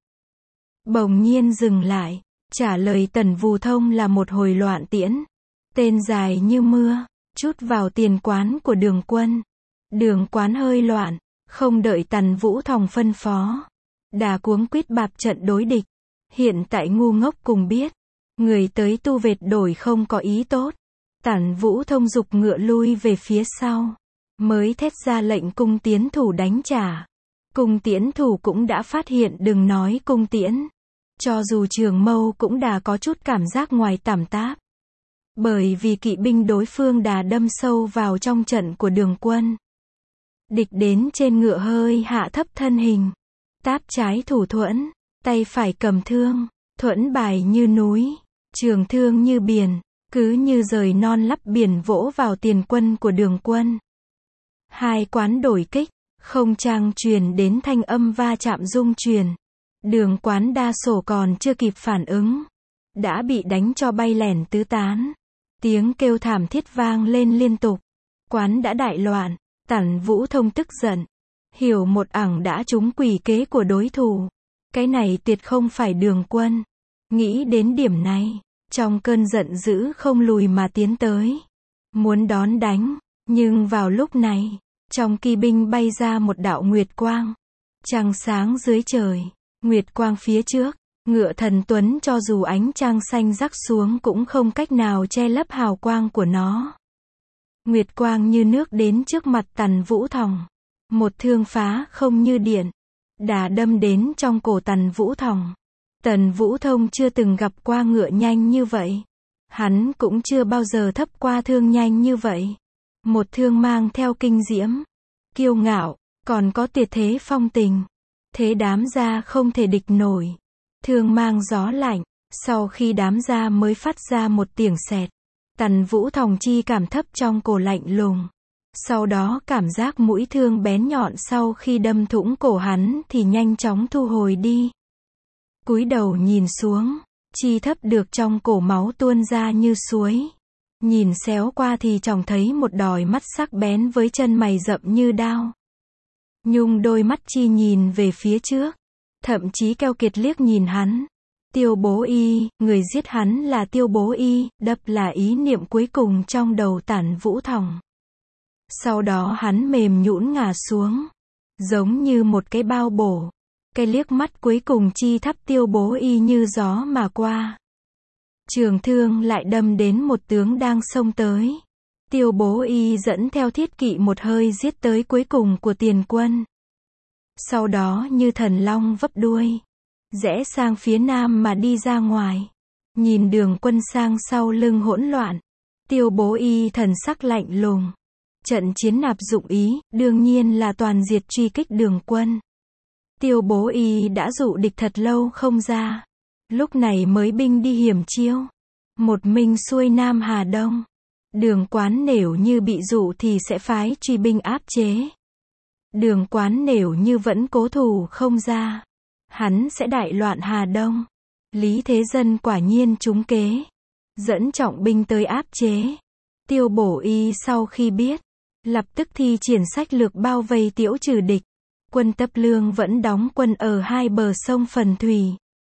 Bỗng nhiên dừng lại, trả lời Tần Vũ Thông là một hồi loạn tiễn. Tên dài như mưa, chút vào tiền quán của đường quân. Đường quán hơi loạn, không đợi Tần Vũ Thông phân phó. Đà cuống quýt bạp trận đối địch. Hiện tại ngu ngốc cùng biết. Người tới tu vệt đổi không có ý tốt. Tần Vũ Thông giục ngựa lui về phía sau. Mới thét ra lệnh cung tiến thủ đánh trả. Cung tiễn thủ cũng đã phát hiện đừng nói cung tiễn. Cho dù Trường Mâu cũng đã có chút cảm giác ngoài tảm táp. Bởi vì kỵ binh đối phương đã đâm sâu vào trong trận của đường quân. Địch đến trên ngựa hơi hạ thấp thân hình. Táp trái thủ thuẫn, tay phải cầm thương, thuẫn bài như núi, trường thương như biển, cứ như rời non lấp biển vỗ vào tiền quân của đường quân. Hai quán đổi kích, không trang truyền đến thanh âm va chạm rung truyền. Đường quán đa số còn chưa kịp phản ứng, đã bị đánh cho bay lẻn tứ tán. Tiếng kêu thảm thiết vang lên liên tục. Quán đã đại loạn. Tần Vũ Thông tức giận, hiểu một ảng đã trúng quỷ kế của đối thủ. Cái này tuyệt không phải đường quân. Nghĩ đến điểm này, trong cơn giận dữ không lùi mà tiến tới, muốn đón đánh. Nhưng vào lúc này, trong kỳ binh bay ra một đạo nguyệt quang. Trăng sáng dưới trời, nguyệt quang phía trước, Ngựa Thần Tuấn cho dù ánh trăng xanh rắc xuống cũng không cách nào che lấp hào quang của nó. Nguyệt quang như nước đến trước mặt Tần Vũ Thòng. Một thương phá không như điện, đà đâm đến trong cổ Tần Vũ Thòng. Tần Vũ Thông chưa từng gặp qua ngựa nhanh như vậy. Hắn cũng chưa bao giờ thấp qua thương nhanh như vậy. Một thương mang theo kinh diễm, kiêu ngạo, còn có tuyệt thế phong tình. Thế đám gia không thể địch nổi. Thương mang gió lạnh, sau khi đám gia mới phát ra một tiếng sẹt. Tần Vũ Thòng chi cảm thấp trong cổ lạnh lùng. Sau đó cảm giác mũi thương bén nhọn sau khi đâm thủng cổ hắn thì nhanh chóng thu hồi đi. Cúi đầu nhìn xuống, chi thấp được trong cổ máu tuôn ra như suối. Nhìn xéo qua thì trông thấy một đôi mắt sắc bén với chân mày rậm như đao. Nhung đôi mắt chi nhìn về phía trước, thậm chí keo kiệt liếc nhìn hắn. Tiêu Bố Y, người giết hắn là Tiêu Bố Y, đập là ý niệm cuối cùng trong đầu Tần Vũ Thòng. Sau đó hắn mềm nhũn ngả xuống, giống như một cái bao bổ. Cái liếc mắt cuối cùng chi thắp Tiêu Bố Y như gió mà qua. Trường thương lại đâm đến một tướng đang xông tới. Tiêu Bố Y dẫn theo thiết kỵ một hơi giết tới cuối cùng của tiền quân. Sau đó như thần long vấp đuôi, rẽ sang phía nam mà đi ra ngoài. Nhìn đường quân sang sau lưng hỗn loạn, Tiêu Bố Y thần sắc lạnh lùng. Trận chiến nạp dụng ý, đương nhiên là toàn diệt truy kích đường quân. Tiêu Bố Y đã dụ địch thật lâu không ra. Lúc này mới binh đi hiểm chiêu. Một mình xuôi Nam Hà Đông. Đường Quán nếu như bị dụ thì sẽ phái truy binh áp chế. Đường Quán nếu như vẫn cố thủ không ra, hắn sẽ đại loạn Hà Đông. Lý Thế Dân quả nhiên trúng kế, dẫn trọng binh tới áp chế. Tiêu Bố Y sau khi biết, lập tức thi triển sách lược bao vây tiễu trừ địch. Quân Tấp Lương vẫn đóng quân ở hai bờ sông Phần Thủy.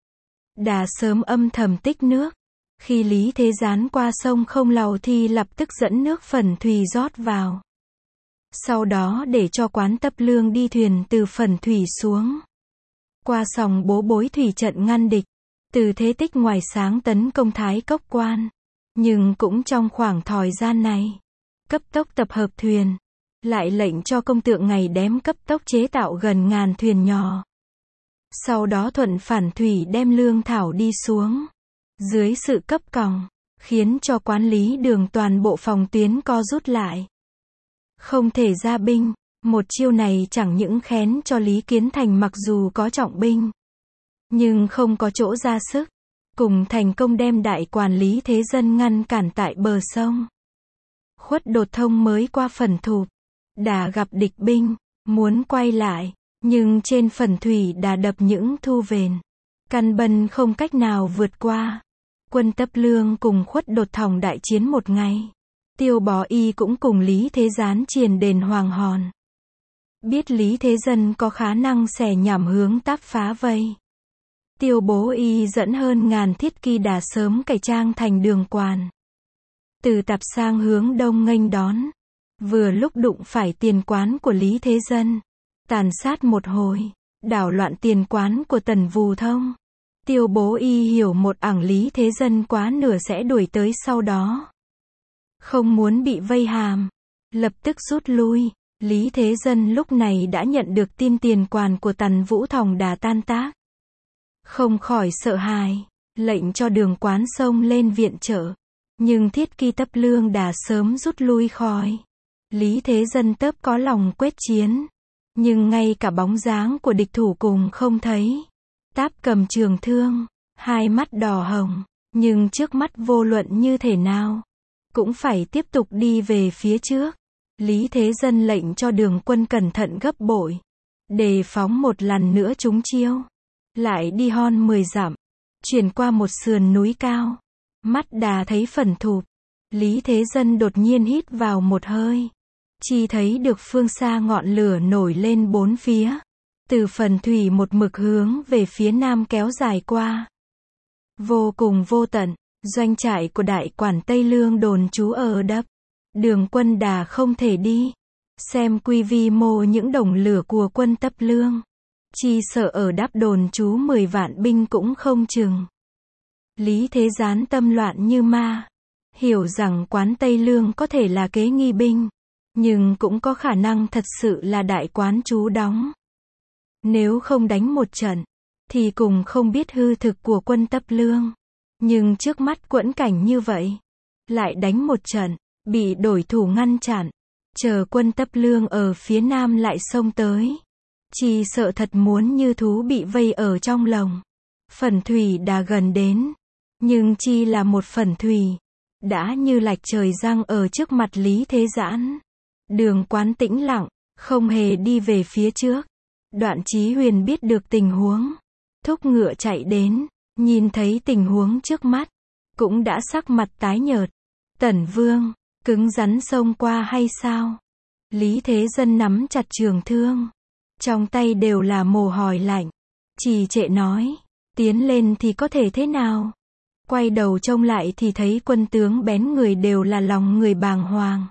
Đã sớm âm thầm tích nước. Khi Lý Thế Gián qua sông Không Lầu thì lập tức dẫn nước Phần Thủy rót vào. Sau đó để cho quán Tấp Lương đi thuyền từ Phần Thủy xuống. Qua sòng Bố Bối thủy trận ngăn địch. Từ Thế Tích ngoài sáng tấn công Thái Cốc Quan. Nhưng cũng trong khoảng thời gian này, cấp tốc tập hợp thuyền. Lại lệnh cho công tượng Ngày Đém cấp tốc chế tạo gần 1000 thuyền nhỏ. Sau đó thuận phản thủy đem lương thảo đi xuống. Dưới sự cấp còng, khiến cho Quán Lý Đường toàn bộ phòng tuyến co rút lại. Không thể ra binh. Một chiêu này chẳng những khén cho Lý Kiến Thành mặc dù có trọng binh, nhưng không có chỗ ra sức. Cùng thành công đem đại quản Lý Thế Dân ngăn cản tại bờ sông. Khuất Đột Thông mới qua Phần Thục, đã gặp địch binh, muốn quay lại, nhưng trên Phần Thủy đã đập những thu vền. Căn bần không cách nào vượt qua. Quân Tấp Lương cùng Khuất Đột Thòng đại chiến một ngày. Tiêu Bó Y cũng cùng Lý Thế Gián triền đền Hoàng Hòn. Biết Lý Thế Dân có khả năng xẻ nhảm hướng táp phá vây. Tiêu Bố Y dẫn hơn 1000 thiết kỵ đã sớm cải trang thành đường quan. Từ Tạp sang hướng đông nghênh đón. Vừa lúc đụng phải tiền quán của Lý Thế Dân. Tàn sát một hồi, đảo loạn tiền quán của Tần Vù Thông. Tiêu Bố Y hiểu một ảng Lý Thế Dân quá nửa sẽ đuổi tới sau đó. Không muốn bị vây hàm, lập tức rút lui. Lý Thế Dân lúc này đã nhận được tin tiền quan của Tần Vũ Thòng đã tan tác. Không khỏi sợ hãi, lệnh cho đường quán xông lên viện trợ. Nhưng thiết kỵ Tấp Lương đã sớm rút lui khỏi. Lý Thế Dân tớp có lòng quyết chiến. Nhưng ngay cả bóng dáng của địch thủ cùng không thấy. Táp cầm trường thương, hai mắt đỏ hồng, nhưng trước mắt vô luận như thế nào, cũng phải tiếp tục đi về phía trước. Lý Thế Dân lệnh cho đường quân cẩn thận gấp bội, đề phóng một lần nữa trúng chiêu. Lại đi hon 10 dặm, chuyển qua một sườn núi cao. Mắt đã thấy Phần Thục. Lý Thế Dân đột nhiên hít vào một hơi. Chỉ thấy được phương xa ngọn lửa nổi lên bốn phía. Từ Phần Thủy một mực hướng về phía nam kéo dài qua. Vô cùng vô tận, doanh trại của đại quản Tây Lương đồn trú ở đập. Đường quân đà không thể đi. Xem quy vi mô những đồng lửa của quân Tấp Lương. Chi sợ ở đáp đồn trú 10 vạn binh cũng không chừng. Lý Thế Gián tâm loạn như ma. Hiểu rằng quán Tây Lương có thể là kế nghi binh, nhưng cũng có khả năng thật sự là đại quán trú đóng. Nếu không đánh một trận, thì cùng không biết hư thực của quân Tấp Lương. Nhưng trước mắt quẫn cảnh như vậy, lại đánh một trận, bị đổi thủ ngăn chặn, chờ quân Tấp Lương ở phía nam lại xông tới. Chi sợ thật muốn như thú bị vây ở trong lồng. Phần thủy đã gần đến, nhưng chi là một phần thủy, đã như lạch trời giăng ở trước mặt Lý Thế Giãn. Đường quán tĩnh lặng, không hề đi về phía trước. Đoạn Chí Huyền biết được tình huống, thúc ngựa chạy đến, nhìn thấy tình huống trước mắt, cũng đã sắc mặt tái nhợt. Tẩn Vương, cứng rắn xông qua hay sao? Lý Thế Dân nắm chặt trường thương, trong tay đều là mồ hôi lạnh, trì trệ nói, tiến lên thì có thể thế nào? Quay đầu trông lại thì thấy quân tướng bén người đều là lòng người bàng hoàng.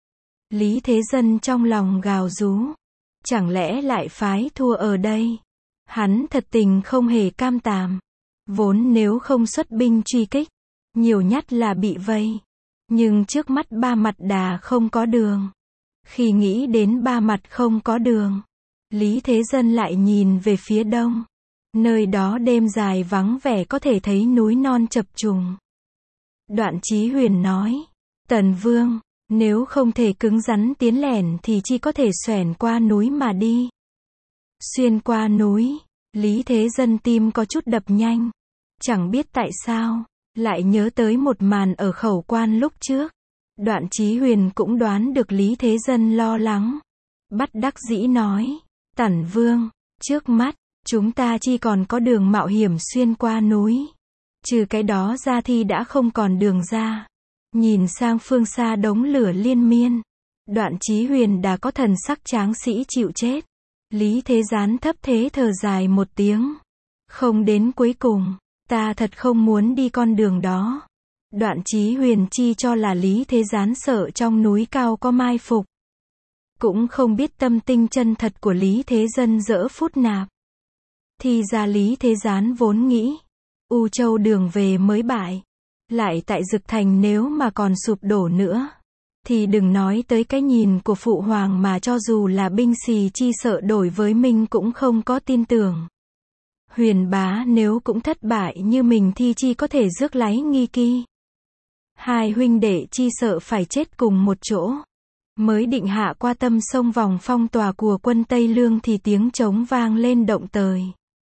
Lý Thế Dân trong lòng gào rú, chẳng lẽ lại phái thua ở đây? Hắn thật tình không hề cam tàm. Vốn nếu không xuất binh truy kích, nhiều nhất là bị vây. Nhưng trước mắt ba mặt đà không có đường. Khi nghĩ đến ba mặt không có đường, Lý Thế Dân lại nhìn về phía đông. Nơi đó đêm dài vắng vẻ có thể thấy núi non chập trùng. Đoạn Chí Huyền nói, Tần Vương, nếu không thể cứng rắn tiến lẻn thì chỉ có thể xoẻn qua núi mà đi. Xuyên qua núi, Lý Thế Dân tim có chút đập nhanh. Chẳng biết tại sao, lại nhớ tới một màn ở khẩu quan lúc trước. Đoạn Chí Huyền cũng đoán được Lý Thế Dân lo lắng. Bất đắc dĩ nói, Tần Vương, trước mắt, chúng ta chỉ còn có đường mạo hiểm xuyên qua núi. Trừ cái đó ra thì đã không còn đường ra. Nhìn sang phương xa đống lửa liên miên. Đoạn Chí Huyền đã có thần sắc tráng sĩ chịu chết. Lý Thế Gián thấp thế thở dài một tiếng. Không đến cuối cùng, ta thật không muốn đi con đường đó. Đoạn Chí Huyền chi cho là Lý Thế Gián sợ trong núi cao có mai phục. Cũng không biết tâm tinh chân thật của Lý Thế Dân dỡ phút nạp. Thì ra Lý Thế Gián vốn nghĩ, U Châu đường về mới bại. Lại tại Dực Thành nếu mà còn sụp đổ nữa, thì đừng nói tới cái nhìn của Phụ Hoàng mà cho dù là binh xì chi sợ đổi với mình cũng không có tin tưởng. Huyền bá nếu cũng thất bại như mình thì chi có thể rước láy nghi ki. Hai huynh đệ chi sợ phải chết cùng một chỗ. Mới định hạ qua tâm sông vòng phong tỏa của quân Tây Lương thì tiếng trống vang lên động tời.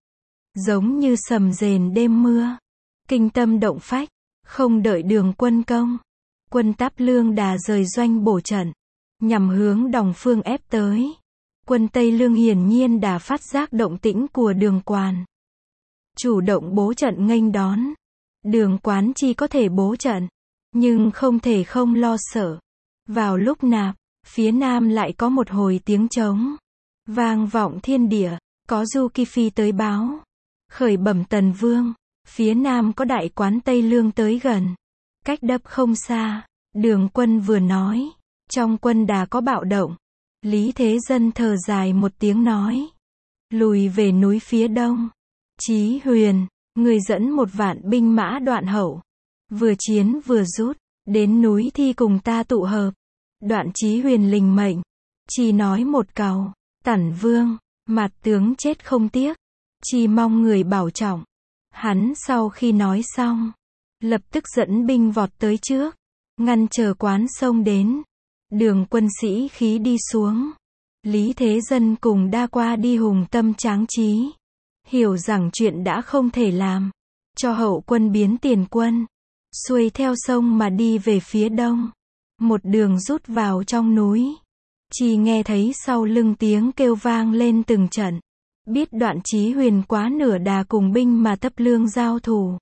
Giống như sầm rền đêm mưa. Kinh tâm động phách. Không đợi đường quân công. Quân Táp Lương đà rời doanh bổ trận. Nhằm hướng Đòng Phương ép tới. Quân Tây Lương hiển nhiên đã phát giác động tĩnh của Đường Quán. Chủ động bố trận nghênh đón. Đường Quán chi có thể bố trận, nhưng không thể không lo sợ. Vào lúc nạp, phía nam lại có một hồi tiếng trống. Vang vọng thiên địa, có Du Ki Phi tới báo. Khởi bẩm Tần Vương, phía nam có đại quán Tây Lương tới gần. Cách đập không xa, Đường quân vừa nói, trong quân đà có bạo động. Lý Thế Dân thở dài một tiếng nói, lùi về núi phía đông. Chí Huyền, người dẫn 1 vạn binh mã Đoạn Hậu, vừa chiến vừa rút, đến núi thi cùng ta tụ hợp. Đoạn Chí Huyền lình mệnh, chỉ nói một câu, Tẩn Vương, mặt tướng chết không tiếc, chỉ mong người bảo trọng. Hắn sau khi nói xong, lập tức dẫn binh vọt tới trước, ngăn chờ quán sông đến. Đường quân sĩ khí đi xuống. Lý Thế Dân cùng đa qua đi hùng tâm tráng trí. Hiểu rằng chuyện đã không thể làm. Cho hậu quân biến tiền quân. Xuôi theo sông mà đi về phía đông. Một đường rút vào trong núi. Chỉ nghe thấy sau lưng tiếng kêu vang lên từng trận. Biết Đoạn Chí Huyền quá nửa đà cùng binh mà Tấp Lương giao thủ.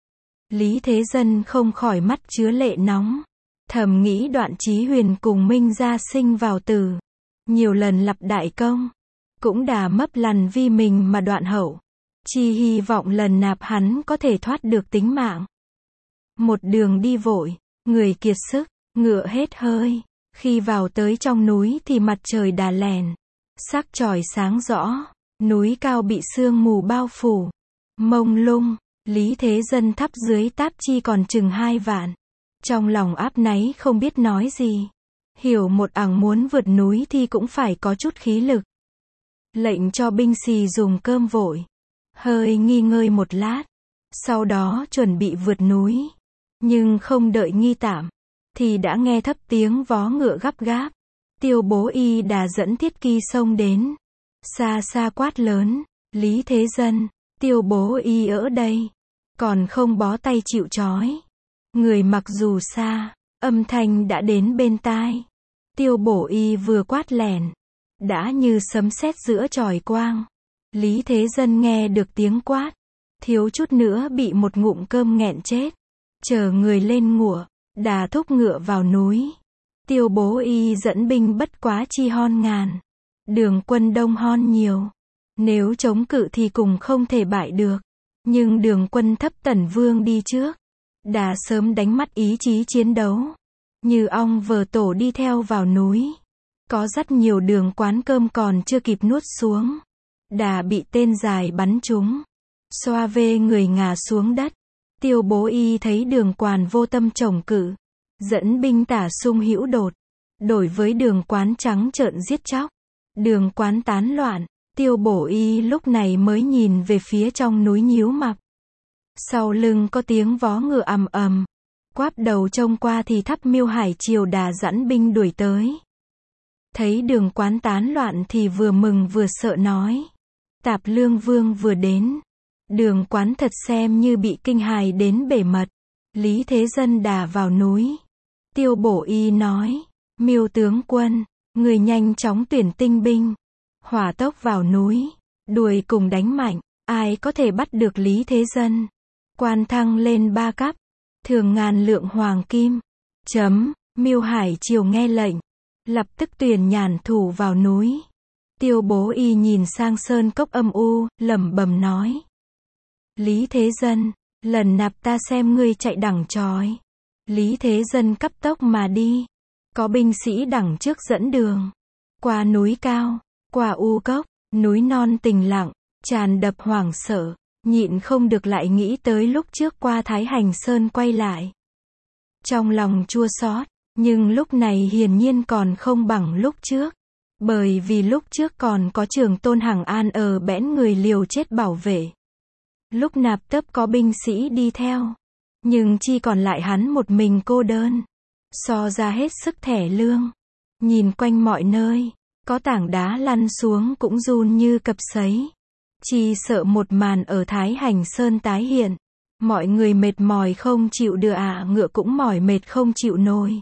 Lý Thế Dân không khỏi mắt chứa lệ nóng. Thầm nghĩ Đoạn Chí Huyền cùng Minh Gia sinh vào tử. Nhiều lần lập đại công. Cũng đã mấp lần vì mình mà Đoạn Hậu. Chỉ hy vọng lần nạp hắn có thể thoát được tính mạng. Một đường đi vội, người kiệt sức, ngựa hết hơi. Khi vào tới trong núi thì mặt trời đã lèn. Sắc chòi sáng rõ. Núi cao bị sương mù bao phủ. Mông lung, Lý Thế Dân thắp dưới táp chi còn chừng 2 vạn. Trong lòng áp náy không biết nói gì. Hiểu một ảng muốn vượt núi thì cũng phải có chút khí lực. Lệnh cho binh sĩ dùng cơm vội. Hơi nghỉ ngơi một lát. Sau đó chuẩn bị vượt núi. Nhưng không đợi nghỉ tạm. Thì đã nghe thấp tiếng vó ngựa gấp gáp. Tiêu Bố Y đã dẫn Thiết Kỳ xông đến. Xa xa quát lớn. Lý Thế Dân, Tiêu Bố Y ở đây. Còn không bó tay chịu trói. Người mặc dù xa. Âm thanh đã đến bên tai. Tiêu Bố Y vừa quát lẻn. Đã như sấm sét giữa chòi quang. Lý Thế Dân nghe được tiếng quát. Thiếu chút nữa bị một ngụm cơm nghẹn chết. Chờ người lên ngựa. Đà thúc ngựa vào núi. Tiêu Bố Y dẫn binh bất quá chi hon ngàn. Đường quân đông hon nhiều. Nếu chống cự thì cùng không thể bại được. Nhưng đường quân thấp Tần Vương đi trước. Đã sớm đánh mất ý chí chiến đấu. Như ong vờ tổ đi theo vào núi. Có rất nhiều đường quán cơm còn chưa kịp nuốt xuống. Đã bị tên dài bắn trúng. Xoa vê người ngã xuống đất. Tiêu Bố Y thấy đường quán vô tâm chổng cự. Dẫn binh tả xung hữu đột. Đổi với đường quán trắng trợn giết chóc. Đường quán tán loạn. Tiêu Bố Y lúc này mới nhìn về phía trong núi nhíu mày. Sau lưng có tiếng vó ngựa ầm ầm. Quáp đầu trông qua thì Thắp Miêu Hải Triều đã dẫn binh đuổi tới. Thấy đường quán tán loạn thì vừa mừng vừa sợ nói. Tạp Lương Vương vừa đến. Đường quán thật xem như bị kinh hài đến bể mật. Lý Thế Dân đà vào núi. Tiêu Bố Y nói. Miêu tướng quân, người nhanh chóng tuyển tinh binh. Hỏa tốc vào núi. Đuổi cùng đánh mạnh. Ai có thể bắt được Lý Thế Dân. Quan thăng lên 3 cấp. Thường ngàn lượng hoàng kim. Miêu Hải Triều nghe lệnh. Lập tức tuyển nhàn thủ vào núi. Tiêu Bố Y nhìn sang sơn cốc âm u, lẩm bẩm nói. Lý Thế Dân, lần nạp ta xem ngươi chạy đằng chói. Lý Thế Dân cấp tốc mà đi. Có binh sĩ đằng trước dẫn đường. Qua núi cao, qua u cốc, núi non tĩnh lặng, tràn đập hoảng sợ. Nhịn không được lại nghĩ tới lúc trước qua Thái Hành Sơn quay lại. Trong lòng chua xót, nhưng lúc này hiển nhiên còn không bằng lúc trước. Bởi vì lúc trước còn có Trường Tôn Hằng An ở bẽn người liều chết bảo vệ. Lúc nạp tấp có binh sĩ đi theo. Nhưng chỉ còn lại hắn một mình cô đơn. So ra hết sức thẻ lương. Nhìn quanh mọi nơi, có tảng đá lăn xuống cũng run như cập sấy. Chỉ sợ một màn ở Thái Hành Sơn tái hiện. Mọi người mệt mỏi không chịu được ngựa cũng mỏi mệt không chịu nổi.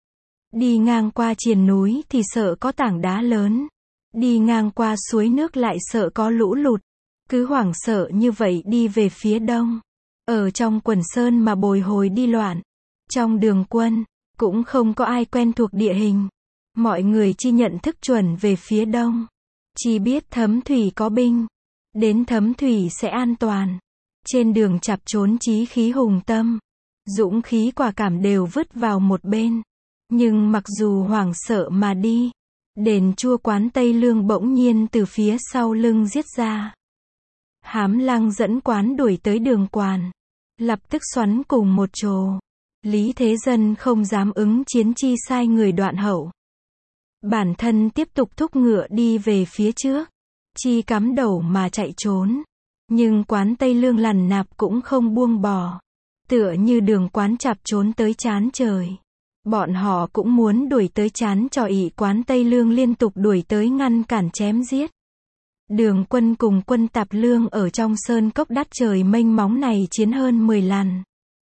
Đi ngang qua triền núi thì sợ có tảng đá lớn. Đi ngang qua suối nước lại sợ có lũ lụt. Cứ hoảng sợ như vậy đi về phía đông. Ở trong quần sơn mà bồi hồi đi loạn. Trong đường quân, cũng không có ai quen thuộc địa hình. Mọi người chỉ nhận thức chuẩn về phía đông. Chỉ biết Thấm Thủy có binh. Đến Thấm Thủy sẽ an toàn. Trên đường chập trốn chí khí hùng tâm. Dũng khí quả cảm đều vứt vào một bên. Nhưng mặc dù hoảng sợ mà đi. Đền chua quán Tây Lương bỗng nhiên từ phía sau lưng giết ra. Hám Lăng dẫn quán đuổi tới đường quán. Lập tức xoắn cùng một chỗ. Lý Thế Dân không dám ứng chiến chi sai người đoạn hậu. Bản thân tiếp tục thúc ngựa đi về phía trước. Chi cắm đầu mà chạy trốn. Nhưng quán Tây Lương lằn nạp cũng không buông bỏ. Tựa như đường quán chập trốn tới chán trời. Bọn họ cũng muốn đuổi tới chán cho ỷ quán Tây Lương liên tục đuổi tới ngăn cản chém giết. Đường quân cùng quân Tạp Lương ở trong sơn cốc đắt trời mênh móng này chiến hơn 10 lần.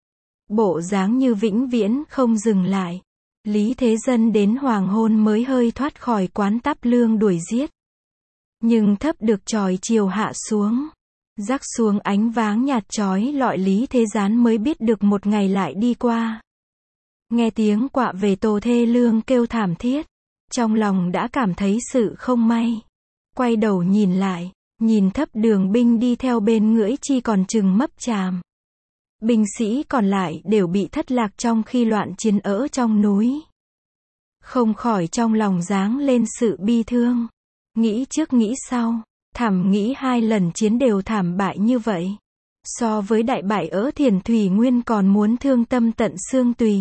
Bộ dáng như vĩnh viễn không dừng lại. Lý Thế Dân đến hoàng hôn mới hơi thoát khỏi quán Tạp Lương đuổi giết. Nhưng thấp được chòi chiều hạ xuống. Rắc xuống ánh váng nhạt chói lọi Lý Thế Gián mới biết được một ngày lại đi qua. Nghe tiếng quạ về Tô Thê Lương kêu thảm thiết. Trong lòng đã cảm thấy sự không may. Quay đầu nhìn lại, nhìn thấp đường binh đi theo bên ngưỡi chi còn chừng mấp chàm. Binh sĩ còn lại đều bị thất lạc trong khi loạn chiến ở trong núi. Không khỏi trong lòng giáng lên sự bi thương. Nghĩ trước nghĩ sau, Thẩm nghĩ 2 lần chiến đều thảm bại như vậy. So với đại bại ở Thiền Thủy Nguyên còn muốn thương tâm tận xương tùy.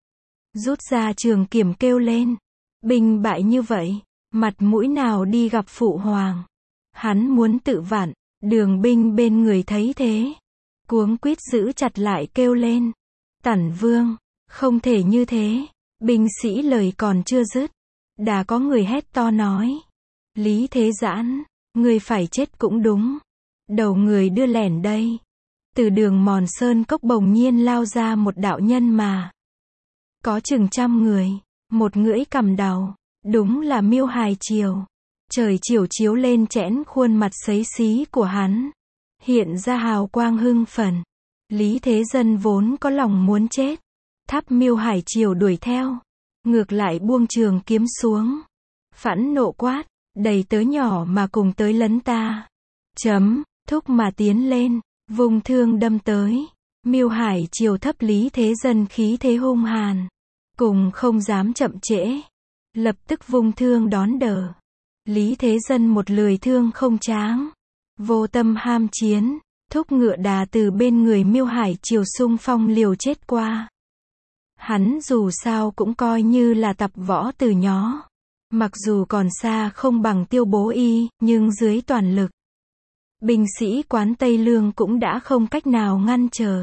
Rút ra trường kiếm kêu lên. Binh bại như vậy, mặt mũi nào đi gặp phụ hoàng. Hắn muốn tự vặn, Đường binh bên người thấy thế. Cuống quýt giữ chặt lại kêu lên. Tản vương, không thể như thế. Binh sĩ lời còn chưa dứt. Đã có người hét to nói. Lý Thế Giãn, người phải chết cũng đúng. Đầu người đưa lẻn đây. Từ đường mòn sơn cốc bỗng nhiên lao ra một đạo nhân mà. Có chừng 100 người. Một ngưỡi cầm đầu. Đúng là Miêu Hài Triều. Trời chiều chiếu lên chẽn khuôn mặt xấy xí của hắn. Hiện ra hào quang hưng phấn. Lý Thế Dân vốn có lòng muốn chết. Tháp Miêu Hải Triều đuổi theo. Ngược lại buông trường kiếm xuống. Phẫn nộ quát. Đầy tớ nhỏ mà cùng tới lấn ta. Thúc mà tiến lên. Vùng thương đâm tới. Miêu Hải Triều thấp Lý Thế Dân khí thế hung hàn. Cùng không dám chậm trễ. Lập tức vung thương đón đỡ. Lý Thế Dân một lười thương không tráng. Vô tâm ham chiến. Thúc ngựa đà từ bên người Miêu Hải Triều xung phong liều chết qua. Hắn dù sao cũng coi như là tập võ từ nhỏ. Mặc dù còn xa không bằng Tiêu Bố Y, nhưng dưới toàn lực. Binh sĩ quán Tây Lương cũng đã không cách nào ngăn trở.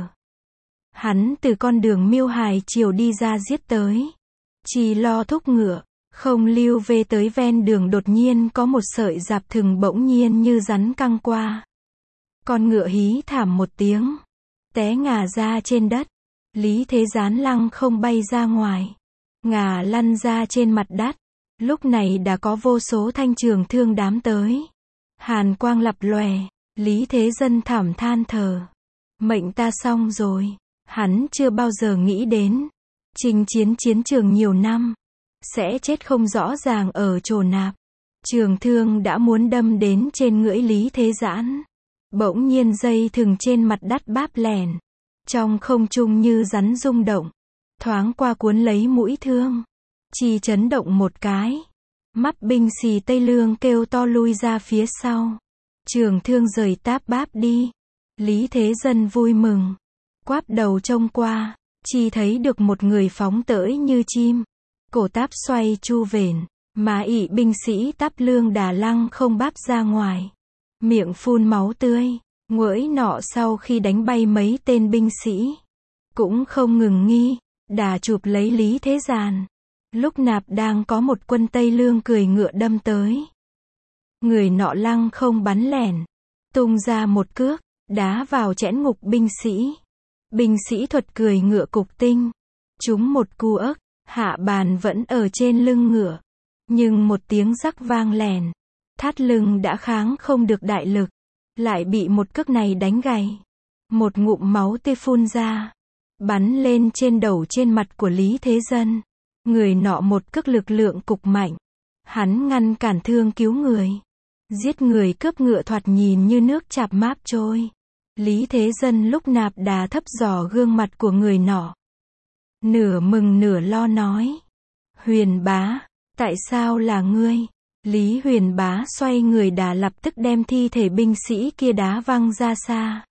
Hắn từ con đường Miêu Hải Triều đi ra giết tới. Chỉ lo thúc ngựa. Không lưu về tới ven đường đột nhiên có một sợi rạp thừng bỗng nhiên như rắn căng qua. Con ngựa hí thảm một tiếng. Té ngả ra trên đất. Lý Thế Gián lăng không bay ra ngoài. Ngả lăn ra trên mặt đất. Lúc này đã có vô số thanh trường thương đám tới. Hàn quang lập lòe. Lý Thế Dân thảm than thở. Mệnh ta xong rồi. Hắn chưa bao giờ nghĩ đến. Chinh chiến chiến trường nhiều năm. Sẽ chết không rõ ràng ở chỗ nạp. Trường thương đã muốn đâm đến trên ngưỡi Lý Thế Giãn. Bỗng nhiên dây thừng trên mặt đất báp lẻn. Trong không trung như rắn rung động. Thoáng qua cuốn lấy mũi thương. Chỉ chấn động một cái. Mắt binh sĩ Tây Lương kêu to lui ra phía sau. Trường thương rời táp báp đi. Lý Thế Dân vui mừng. Quáp đầu trông qua. Chỉ thấy được một người phóng tới như chim. Cổ táp xoay chu vền. Má ị binh sĩ Táp Lương Đà lăng không báp ra ngoài. Miệng phun máu tươi. Ngưỡi nọ sau khi đánh bay mấy tên binh sĩ. Cũng không ngừng nghi. Đà chụp lấy Lý Thế Giàn. Lúc nạp đang có một quân Tây Lương cười ngựa đâm tới. Người nọ lăng không bắn lẻn. Tung ra một cước. Đá vào chẽn ngục binh sĩ. Binh sĩ thuật cười ngựa cục tinh. Trúng một cú ức. Hạ bàn vẫn ở trên lưng ngựa. Nhưng một tiếng rắc vang lèn. Thắt lưng đã kháng không được đại lực. Lại bị một cước này đánh gãy. Một ngụm máu tươi phun ra. Bắn lên trên đầu trên mặt của Lý Thế Dân. Người nọ một cước lực lượng cục mạnh. Hắn ngăn cản thương cứu người. Giết người cướp ngựa thoạt nhìn như nước chạp máp trôi. Lý Thế Dân lúc nạp đà thấp dò gương mặt của người nọ. Nửa mừng nửa lo nói. Huyền bá, tại sao là ngươi? Lý Huyền bá xoay người đà lập tức đem thi thể binh sĩ kia đá văng ra xa.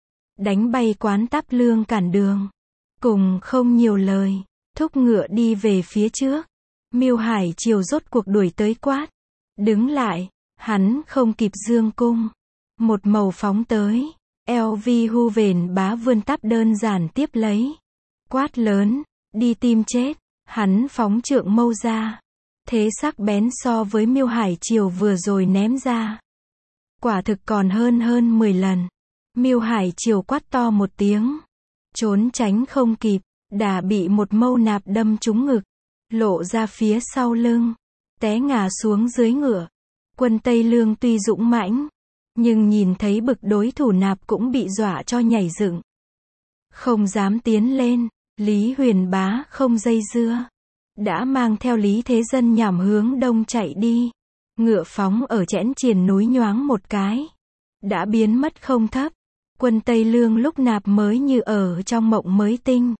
Đánh bay quán Táp Lương cản đường. Cùng không nhiều lời, thúc ngựa đi về phía trước. Miêu Hải Triều rốt cuộc đuổi tới quát. Đứng lại, hắn không kịp dương cung. Một màu phóng tới. LV Hu Vền bá vươn táp đơn giản tiếp lấy. Quát lớn, đi tìm chết. Hắn phóng trượng mâu ra. Thế sắc bén so với Miêu Hải Triều vừa rồi ném ra. Quả thực còn hơn 10 lần. Miêu Hải Triều quát to một tiếng. Trốn tránh không kịp. Đã bị một mâu nạp đâm trúng ngực. Lộ ra phía sau lưng. Té ngả xuống dưới ngựa. Quân Tây Lương tuy dũng mãnh. Nhưng nhìn thấy bực đối thủ nạp cũng bị dọa cho nhảy dựng. Không dám tiến lên. Lý Huyền bá không dây dưa. Đã mang theo Lý Thế Dân nhằm hướng đông chạy đi. Ngựa phóng ở chẽn triền núi nhoáng một cái. Đã biến mất không thấp. Quân Tây Lương lúc nạp mới như ở trong mộng mới tinh.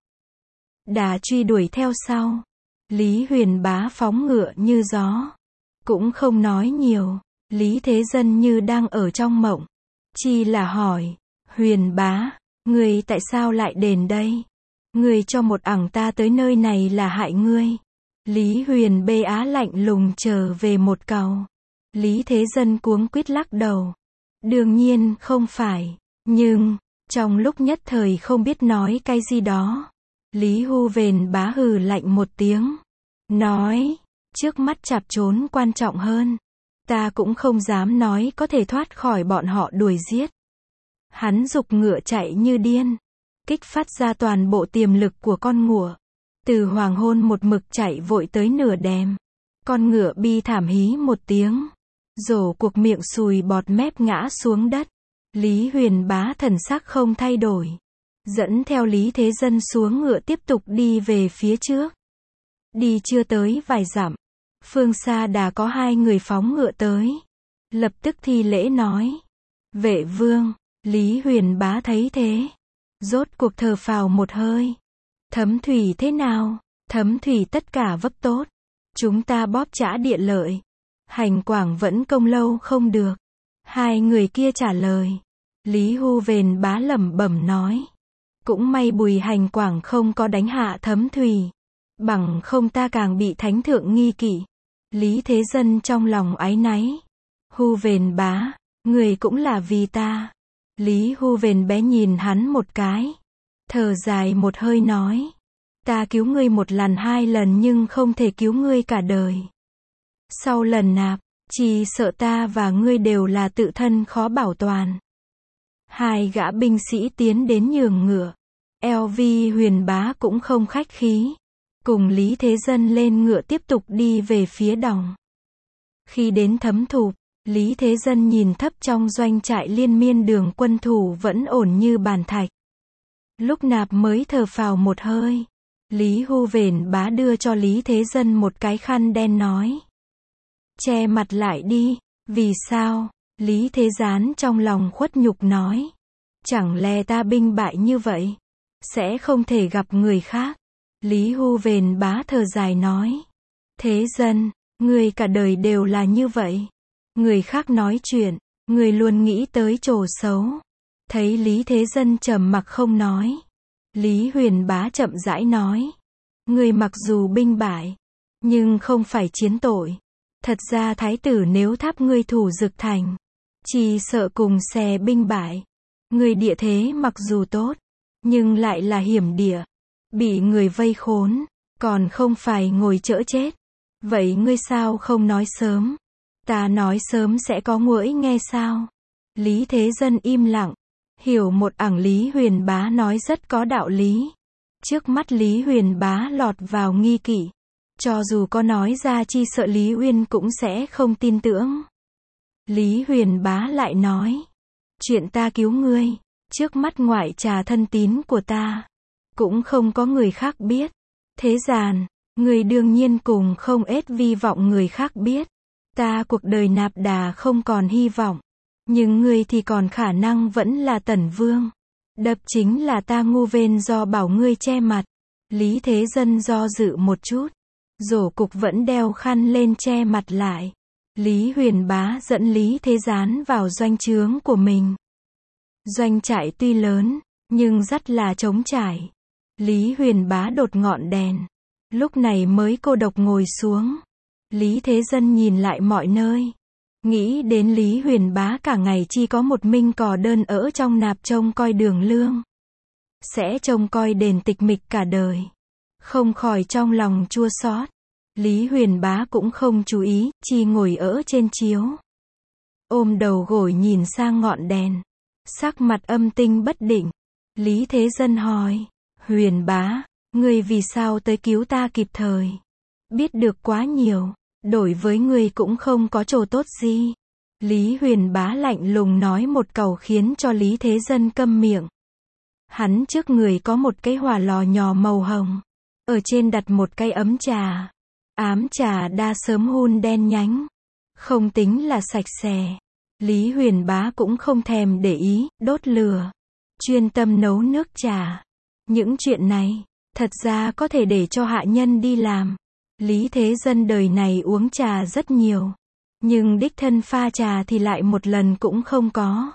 Đã truy đuổi theo sau. Lý Huyền bá phóng ngựa như gió. Cũng không nói nhiều. Lý Thế Dân như đang ở trong mộng. Chi là hỏi, Huyền bá, ngươi tại sao lại đến đây? Ngươi cho một ẳng ta tới nơi này là hại ngươi. Lý Huyền bá lạnh lùng trở về một câu. Lý Thế Dân cuống quýt lắc đầu. Đương nhiên không phải, nhưng, trong lúc nhất thời không biết nói cái gì đó. Lý Huyền bá hừ lạnh một tiếng. Nói, trước mắt chạp trốn quan trọng hơn. Ta cũng không dám nói có thể thoát khỏi bọn họ đuổi giết. Hắn giục ngựa chạy như điên. Kích phát ra toàn bộ tiềm lực của con ngựa. Từ hoàng hôn một mực chạy vội tới nửa đêm. Con ngựa bi thảm hí một tiếng. Rổ cuộc miệng sùi bọt mép ngã xuống đất. Lý Huyền bá thần sắc không thay đổi. Dẫn theo Lý Thế Dân xuống ngựa tiếp tục đi về phía trước. Đi chưa tới vài dặm. Phương xa đã có hai người phóng ngựa tới. Lập tức thi lễ nói. Vệ vương. Lý Huyền bá thấy thế. Rốt cuộc thở phào một hơi. Thấm thủy thế nào? Thấm thủy tất cả vấp tốt. Chúng ta bóp trã địa lợi. Hành quảng vẫn công lâu không được. Hai người kia trả lời. Lý Huyền bá lẩm bẩm nói. Cũng may Bùi Hành Quảng không có đánh hạ Thấm thủy. Bằng không ta càng bị thánh thượng nghi kỵ. Lý Thế Dân trong lòng áy náy. Huyền bá, người cũng là vì ta. Lý Huyền bé nhìn hắn một cái. Thở dài một hơi nói. Ta cứu ngươi một lần hai lần nhưng không thể cứu ngươi cả đời. Sau lần nạp, chỉ sợ ta và ngươi đều là tự thân khó bảo toàn. Hai gã binh sĩ tiến đến nhường ngựa. LV Huyền bá cũng không khách khí. Cùng Lý Thế Dân lên ngựa tiếp tục đi về phía đồng. Khi đến Thấm Thục, Lý Thế Dân nhìn thấp trong doanh trại liên miên đường quân thủ vẫn ổn như bàn thạch. Lúc nạp mới thở phào một hơi. Lý Huyền bá đưa cho Lý Thế Dân một cái khăn đen nói. Che mặt lại đi. Vì sao? Lý Thế Gián trong lòng khuất nhục nói. Chẳng lẽ ta binh bại như vậy? Sẽ không thể gặp người khác. Lý Huyền bá thở dài nói. Thế Dân, người cả đời đều là như vậy. Người khác nói chuyện, người luôn nghĩ tới chỗ xấu. Thấy Lý Thế Dân trầm mặc không nói. Lý Huyền bá chậm rãi nói. Người mặc dù binh bại, nhưng không phải chiến tội. Thật ra thái tử nếu tháp ngươi thủ Dực Thành, chỉ sợ cùng xe binh bại. Người địa thế mặc dù tốt, nhưng lại là hiểm địa. Bị người vây khốn, còn không phải ngồi chỡ chết. Vậy ngươi sao không nói sớm? Ta nói sớm sẽ có nguội nghe sao? Lý Thế Dân im lặng. Hiểu một ẳng Lý Huyền bá nói rất có đạo lý. Trước mắt Lý Huyền bá lọt vào nghi kỵ. Cho dù có nói ra chi sợ Lý Uyên cũng sẽ không tin tưởng. Lý Huyền bá lại nói. Chuyện ta cứu ngươi, trước mắt ngoại trà thân tín của ta. Cũng không có người khác biết. Thế gian, người đương nhiên cùng không ít vi vọng người khác biết. Ta cuộc đời nạp đà không còn hy vọng. Nhưng ngươi thì còn khả năng vẫn là Tần Vương. Đập chính là ta ngu vên do bảo ngươi che mặt. Lý Thế Dân do dự một chút. Rổ cục vẫn đeo khăn lên che mặt lại. Lý Huyền bá dẫn Lý Thế Gián vào doanh trướng của mình. Doanh trại tuy lớn, nhưng rất là trống trải. Lý Huyền bá đột ngọn đèn. Lúc này mới cô độc ngồi xuống. Lý Thế Dân nhìn lại mọi nơi. Nghĩ đến Lý Huyền bá cả ngày chỉ có một mình cò đơn ở trong nạp trông coi đường lương. Sẽ trông coi đền tịch mịch cả đời. Không khỏi trong lòng chua xót. Lý Huyền bá cũng không chú ý, chỉ ngồi ở trên chiếu. Ôm đầu gối nhìn sang ngọn đèn. Sắc mặt âm tinh bất định. Lý Thế Dân hỏi. Huyền bá, ngươi vì sao tới cứu ta kịp thời? Biết được quá nhiều. Đổi với ngươi cũng không có chỗ tốt gì. Lý Huyền bá lạnh lùng nói một câu khiến cho Lý Thế Dân câm miệng. Hắn trước người có một cái hỏa lò nhỏ màu hồng. Ở trên đặt một cái ấm trà. Ám trà đã sớm hun đen nhánh. Không tính là sạch sẽ. Lý Huyền bá cũng không thèm để ý, đốt lửa. Chuyên tâm nấu nước trà. Những chuyện này, thật ra có thể để cho hạ nhân đi làm. Lý Thế Dân đời này uống trà rất nhiều. Nhưng đích thân pha trà thì lại một lần cũng không có.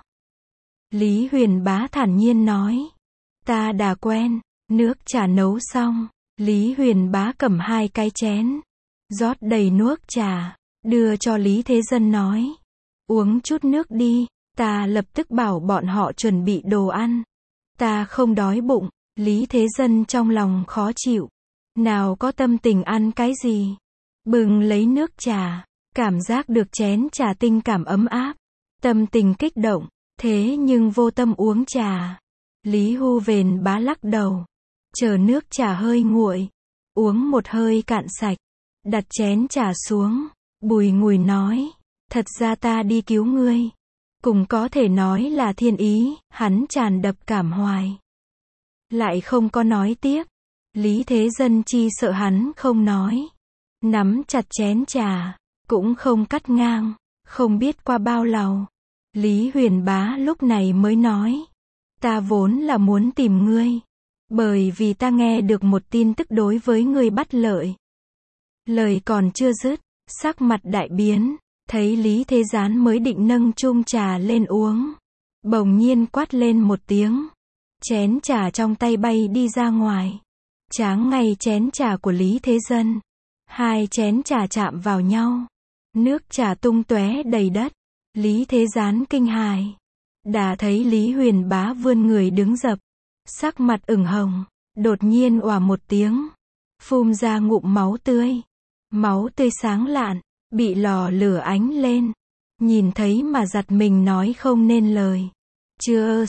Lý Huyền Bá thản nhiên nói. Ta đã quen. Nước trà nấu xong, Lý Huyền Bá cầm 2 cái chén, rót đầy nước trà, đưa cho Lý Thế Dân nói. Uống chút nước đi, ta lập tức bảo bọn họ chuẩn bị đồ ăn. Ta không đói bụng. Lý Thế Dân trong lòng khó chịu. Nào có tâm tình ăn cái gì. Bừng lấy nước trà, cảm giác được chén trà tinh cảm ấm áp. Tâm tình kích động, thế nhưng vô tâm uống trà. Lý Huyền Bá lắc đầu. Chờ nước trà hơi nguội, uống một hơi cạn sạch, đặt chén trà xuống, bùi ngùi nói, thật ra ta đi cứu ngươi. Cũng có thể nói là thiên ý, hắn tràn đập cảm hoài. Lại không có nói tiếp. Lý Thế Dân chi sợ hắn không nói. Nắm chặt chén trà, cũng không cắt ngang, không biết qua bao lâu. Lý Huyền Bá lúc này mới nói. Ta vốn là muốn tìm ngươi. Bởi vì ta nghe được một tin tức đối với ngươi bất lợi. Lời còn chưa dứt, sắc mặt đại biến, thấy Lý Thế Gián mới định nâng chung trà lên uống. Bỗng nhiên quát lên một tiếng. Chén trà trong tay bay đi ra ngoài. Tráng ngay chén trà của Lý Thế Dân. 2 chén trà chạm vào nhau. Nước trà tung tóe đầy đất. Lý Thế Gián kinh hãi. Đã thấy Lý Huyền Bá vươn người đứng dập. Sắc mặt ửng hồng. Đột nhiên oà một tiếng. Phun ra ngụm máu tươi. Máu tươi sáng lạn. Bị lò lửa ánh lên. Nhìn thấy mà giật mình nói không nên lời. Chương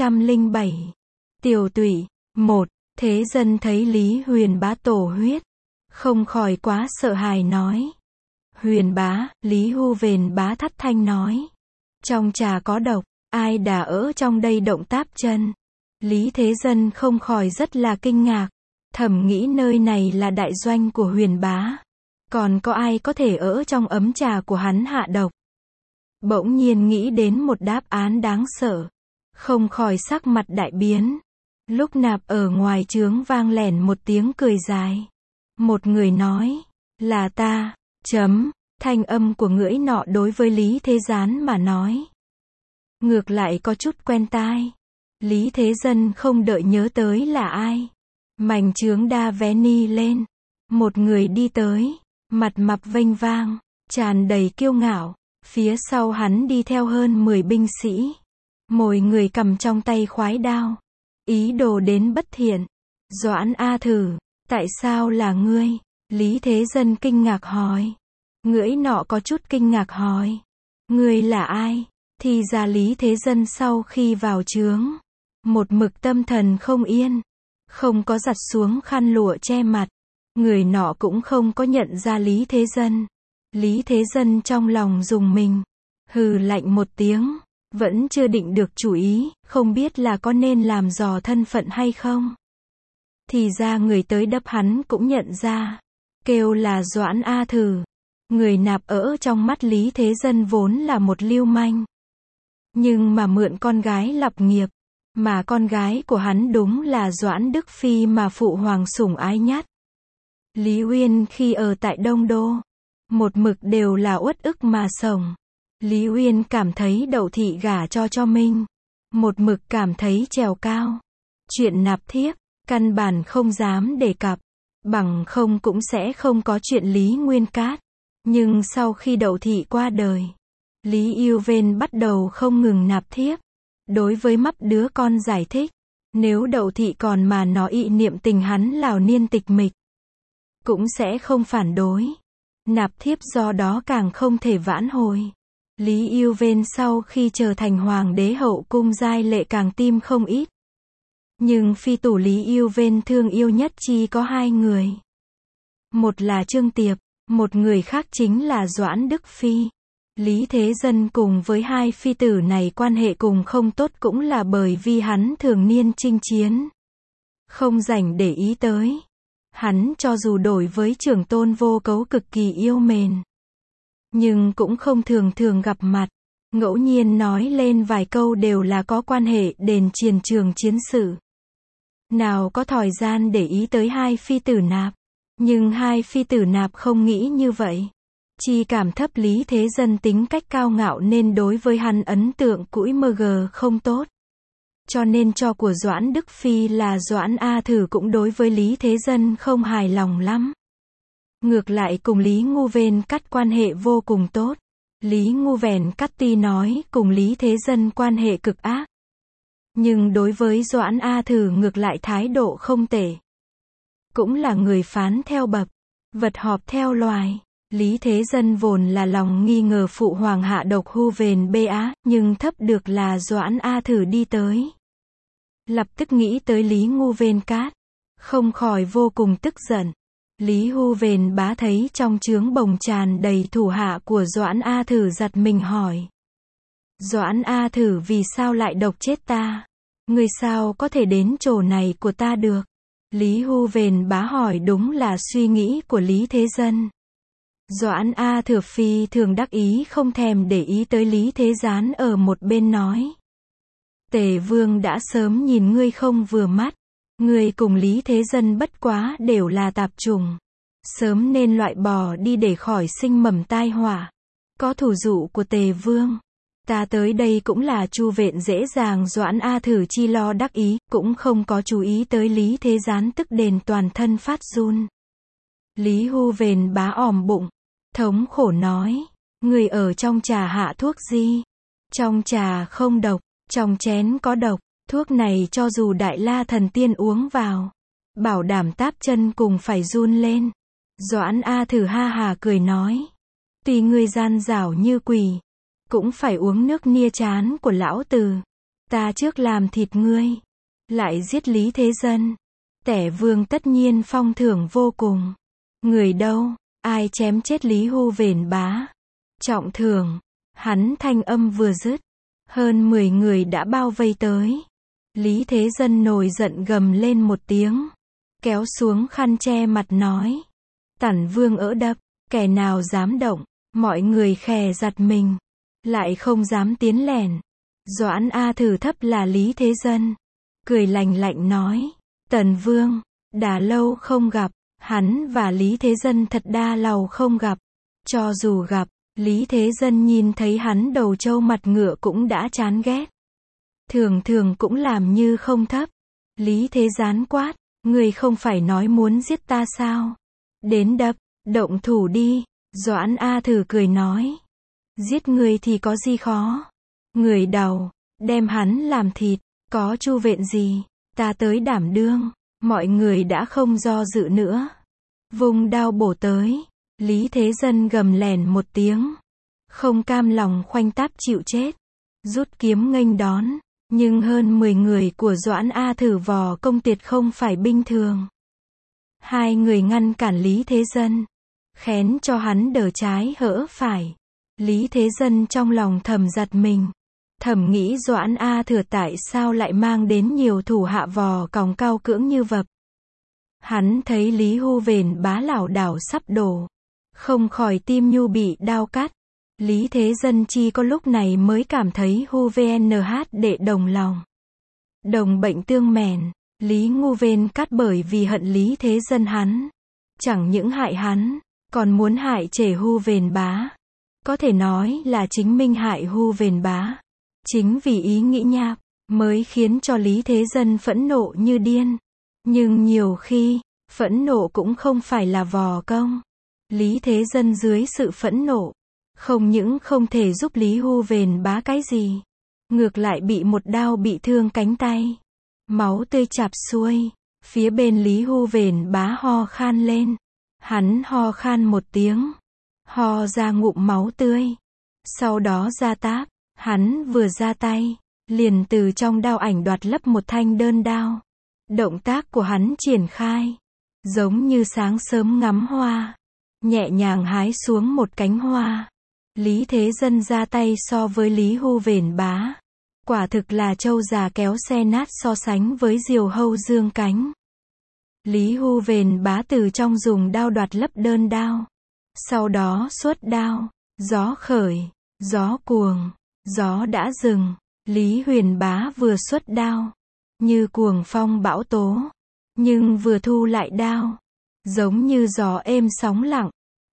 607. Tiểu tụy. 1. Thế Dân thấy Lý Huyền Bá tổ huyết. Không khỏi quá sợ hãi nói. Huyền Bá, Lý Huyền Bá thất thanh nói. Trong trà có độc, ai đã ở trong đây động táp chân. Lý Thế Dân không khỏi rất là kinh ngạc. Thầm nghĩ nơi này là đại doanh của Huyền Bá. Còn có ai có thể ở trong ấm trà của hắn hạ độc. Bỗng nhiên nghĩ đến một đáp án đáng sợ. Không khỏi sắc mặt đại biến. Lúc nạp ở ngoài trướng vang lẻn một tiếng cười dài. Một người nói, là ta, thanh âm của ngưỡi nọ đối với Lý Thế Gián mà nói. Ngược lại có chút quen tai. Lý Thế Dân không đợi nhớ tới là ai. Mảnh trướng đa vé ni lên. Một người đi tới, mặt mập vênh vang, tràn đầy kiêu ngạo. Phía sau hắn đi theo hơn 10 binh sĩ. Mỗi người cầm trong tay khoái đao. Ý đồ đến bất thiện. Doãn A Thử, tại sao là ngươi? Lý Thế Dân kinh ngạc hỏi. Ngưỡi nọ có chút kinh ngạc hỏi. Ngươi là ai? Thì ra Lý Thế Dân sau khi vào trướng. Một mực tâm thần không yên. Không có giặt xuống khăn lụa che mặt. Người nọ cũng không có nhận ra Lý Thế Dân. Lý Thế Dân trong lòng rùng mình. Hừ lạnh một tiếng. Vẫn chưa định được chủ ý, không biết là có nên làm dò thân phận hay không. Thì ra người tới đập hắn cũng nhận ra. Kêu là Doãn A Thử. Người nạp ở trong mắt Lý Thế Dân vốn là một lưu manh. Nhưng mà mượn con gái lập nghiệp. Mà con gái của hắn đúng là Doãn Đức Phi mà phụ hoàng sủng ái nhất. Lý Uyên khi ở tại Đông Đô. Một mực đều là uất ức mà sổng. Lý Uyên cảm thấy Đậu Thị gả cho Minh. Một mực cảm thấy trèo cao. Chuyện nạp thiếp, căn bản không dám đề cập. Bằng không cũng sẽ không có chuyện Lý Nguyên Cát. Nhưng sau khi Đậu Thị qua đời, Lý Yêu Vên bắt đầu không ngừng nạp thiếp. Đối với mấp đứa con giải thích. Nếu Đậu Thị còn mà nó ý niệm tình hắn lào niên tịch mịch, cũng sẽ không phản đối. Nạp thiếp do đó càng không thể vãn hồi. Lý Yêu Vên sau khi trở thành hoàng đế hậu cung giai lệ càng tim không ít. Nhưng phi tủ Lý Yêu Vên thương yêu nhất chỉ có 2 người. Một là Trương Tiệp, một người khác chính là Doãn Đức Phi. Lý Thế Dân cùng với 2 phi tử này quan hệ cùng không tốt cũng là bởi vì hắn thường niên chinh chiến. Không rảnh để ý tới. Hắn cho dù đổi với Trưởng Tôn Vô Cấu cực kỳ yêu mến. Nhưng cũng không thường thường gặp mặt. Ngẫu nhiên nói lên vài câu đều là có quan hệ đền chiến trường chiến sự. Nào có thời gian để ý tới 2 phi tử nạp. Nhưng 2 phi tử nạp không nghĩ như vậy. Chi cảm thấp Lý Thế Dân tính cách cao ngạo nên đối với hắn ấn tượng cũi mg không tốt. Cho nên cho của Doãn Đức Phi là Doãn A Thử cũng đối với Lý Thế Dân không hài lòng lắm. Ngược lại cùng Lý Ngu Vên Cắt quan hệ vô cùng tốt. Lý Ngu Vẻn Cắt tuy nói cùng Lý Thế Dân quan hệ cực ác, nhưng đối với Doãn A Thử ngược lại thái độ không tệ. Cũng là người phán theo bậc, vật họp theo loài. Lý Thế Dân vốn là lòng nghi ngờ phụ hoàng hạ độc Hu Vền Bê Á, nhưng thấp được là Doãn A Thử đi tới. Lập tức nghĩ tới Lý Ngu Vên Cát, không khỏi vô cùng tức giận. Lý Hu Vền Bá thấy trong trướng bồng tràn đầy thủ hạ của Doãn A Thử giật mình hỏi. Doãn A Thử vì sao lại độc chết ta? Người sao có thể đến chỗ này của ta được? Lý Hu Vền Bá hỏi đúng là suy nghĩ của Lý Thế Dân. Doãn A Thử phi thường đắc ý không thèm để ý tới Lý Thế Gián ở một bên nói. Tề Vương đã sớm nhìn ngươi không vừa mắt. Ngươi cùng Lý Thế Dân bất quá đều là tạp chủng. Sớm nên loại bỏ đi để khỏi sinh mầm tai họa. Có thủ dụ của Tề Vương. Ta tới đây cũng là chu viện dễ dàng. Doãn A Thử chi lo đắc ý, cũng không có chú ý tới Lý Thế Gián tức đền toàn thân phát run. Lý Hu Vền Bá ỏm bụng, thống khổ nói, người ở trong trà hạ thuốc gì? Trong trà không độc, trong chén có độc, thuốc này cho dù Đại La thần tiên uống vào, bảo đảm táp chân cùng phải run lên. Doãn A Thử ha hà cười nói, tuy ngươi gian dảo như quỷ, cũng phải uống nước nia chán của lão tử. Ta trước làm thịt ngươi, lại giết Lý Thế Dân. Tể Vương tất nhiên phong thưởng vô cùng. Người đâu, ai chém chết Lý Hu Vền Bá? Trọng thưởng. Hắn thanh âm vừa dứt, hơn 10 người đã bao vây tới. Lý Thế Dân nổi giận gầm lên một tiếng, kéo xuống khăn che mặt nói. Tản Vương ỡ đập, kẻ nào dám động? Mọi người khè giật mình, lại không dám tiến lẻn. Doãn A Thử thấp là Lý Thế Dân, cười lành lạnh nói. Tần Vương, đã lâu không gặp. Hắn và Lý Thế Dân thật đa lâu không gặp. Cho dù gặp, Lý Thế Dân nhìn thấy hắn đầu trâu mặt ngựa cũng đã chán ghét. Thường thường cũng làm như không thấp. Lý Thế Gián quát, người không phải nói muốn giết ta sao? Đến đập, động thủ đi. Doãn A Thử cười nói. Giết người thì có gì khó? Người đầu, đem hắn làm thịt, có chu viện gì? Ta tới đảm đương. Mọi người đã không do dự nữa. Vùng đao bổ tới. Lý Thế Dân gầm lèn một tiếng. Không cam lòng khoanh táp chịu chết. Rút kiếm nghênh đón. Nhưng hơn 10 người của Doãn A Thử vò công tuyệt không phải binh thường. Hai người ngăn cản Lý Thế Dân. Khén cho hắn đỡ trái hỡ phải. Lý Thế Dân trong lòng thầm giật mình. Thầm nghĩ Doãn A Thử tại sao lại mang đến nhiều thủ hạ vò còng cao cưỡng như vập. Hắn thấy Lý Hu Vền Bá lảo đảo sắp đổ, không khỏi tim nhu bị đao cắt. Lý Thế Dân chi có lúc này mới cảm thấy Hu VNH đệ đồng lòng. Đồng bệnh tương mèn. Lý Ngu Vên Cắt bởi vì hận Lý Thế Dân hắn, chẳng những hại hắn, còn muốn hại trẻ Hu Vền Bá. Có thể nói là chính minh hại Hu Vền Bá. Chính vì ý nghĩ nhạc, mới khiến cho Lý Thế Dân phẫn nộ như điên. Nhưng nhiều khi, phẫn nộ cũng không phải là vò công. Lý Thế Dân dưới sự phẫn nộ, không những không thể giúp Lý Hu Vền Bá cái gì, ngược lại bị một đao bị thương cánh tay. Máu tươi chảy xuôi, phía bên Lý Hu Vền Bá ho khan lên. Hắn ho khan một tiếng, ho ra ngụm máu tươi. Sau đó ra táp, hắn vừa ra tay, liền từ trong đao ảnh đoạt lấp một thanh đơn đao. Động tác của hắn triển khai, giống như sáng sớm ngắm hoa, nhẹ nhàng hái xuống một cánh hoa. Lý Thế Dân ra tay so với Lý Hu Vền Bá, quả thực là trâu già kéo xe nát so sánh với diều hâu dương cánh. Lý Hu Vền Bá từ trong dùng đao đoạt lấp đơn đao, sau đó xuất đao. Gió khởi, gió cuồng, gió đã dừng. Lý Huyền Bá vừa xuất đao, như cuồng phong bão tố, nhưng vừa thu lại đao, giống như gió êm sóng lặng,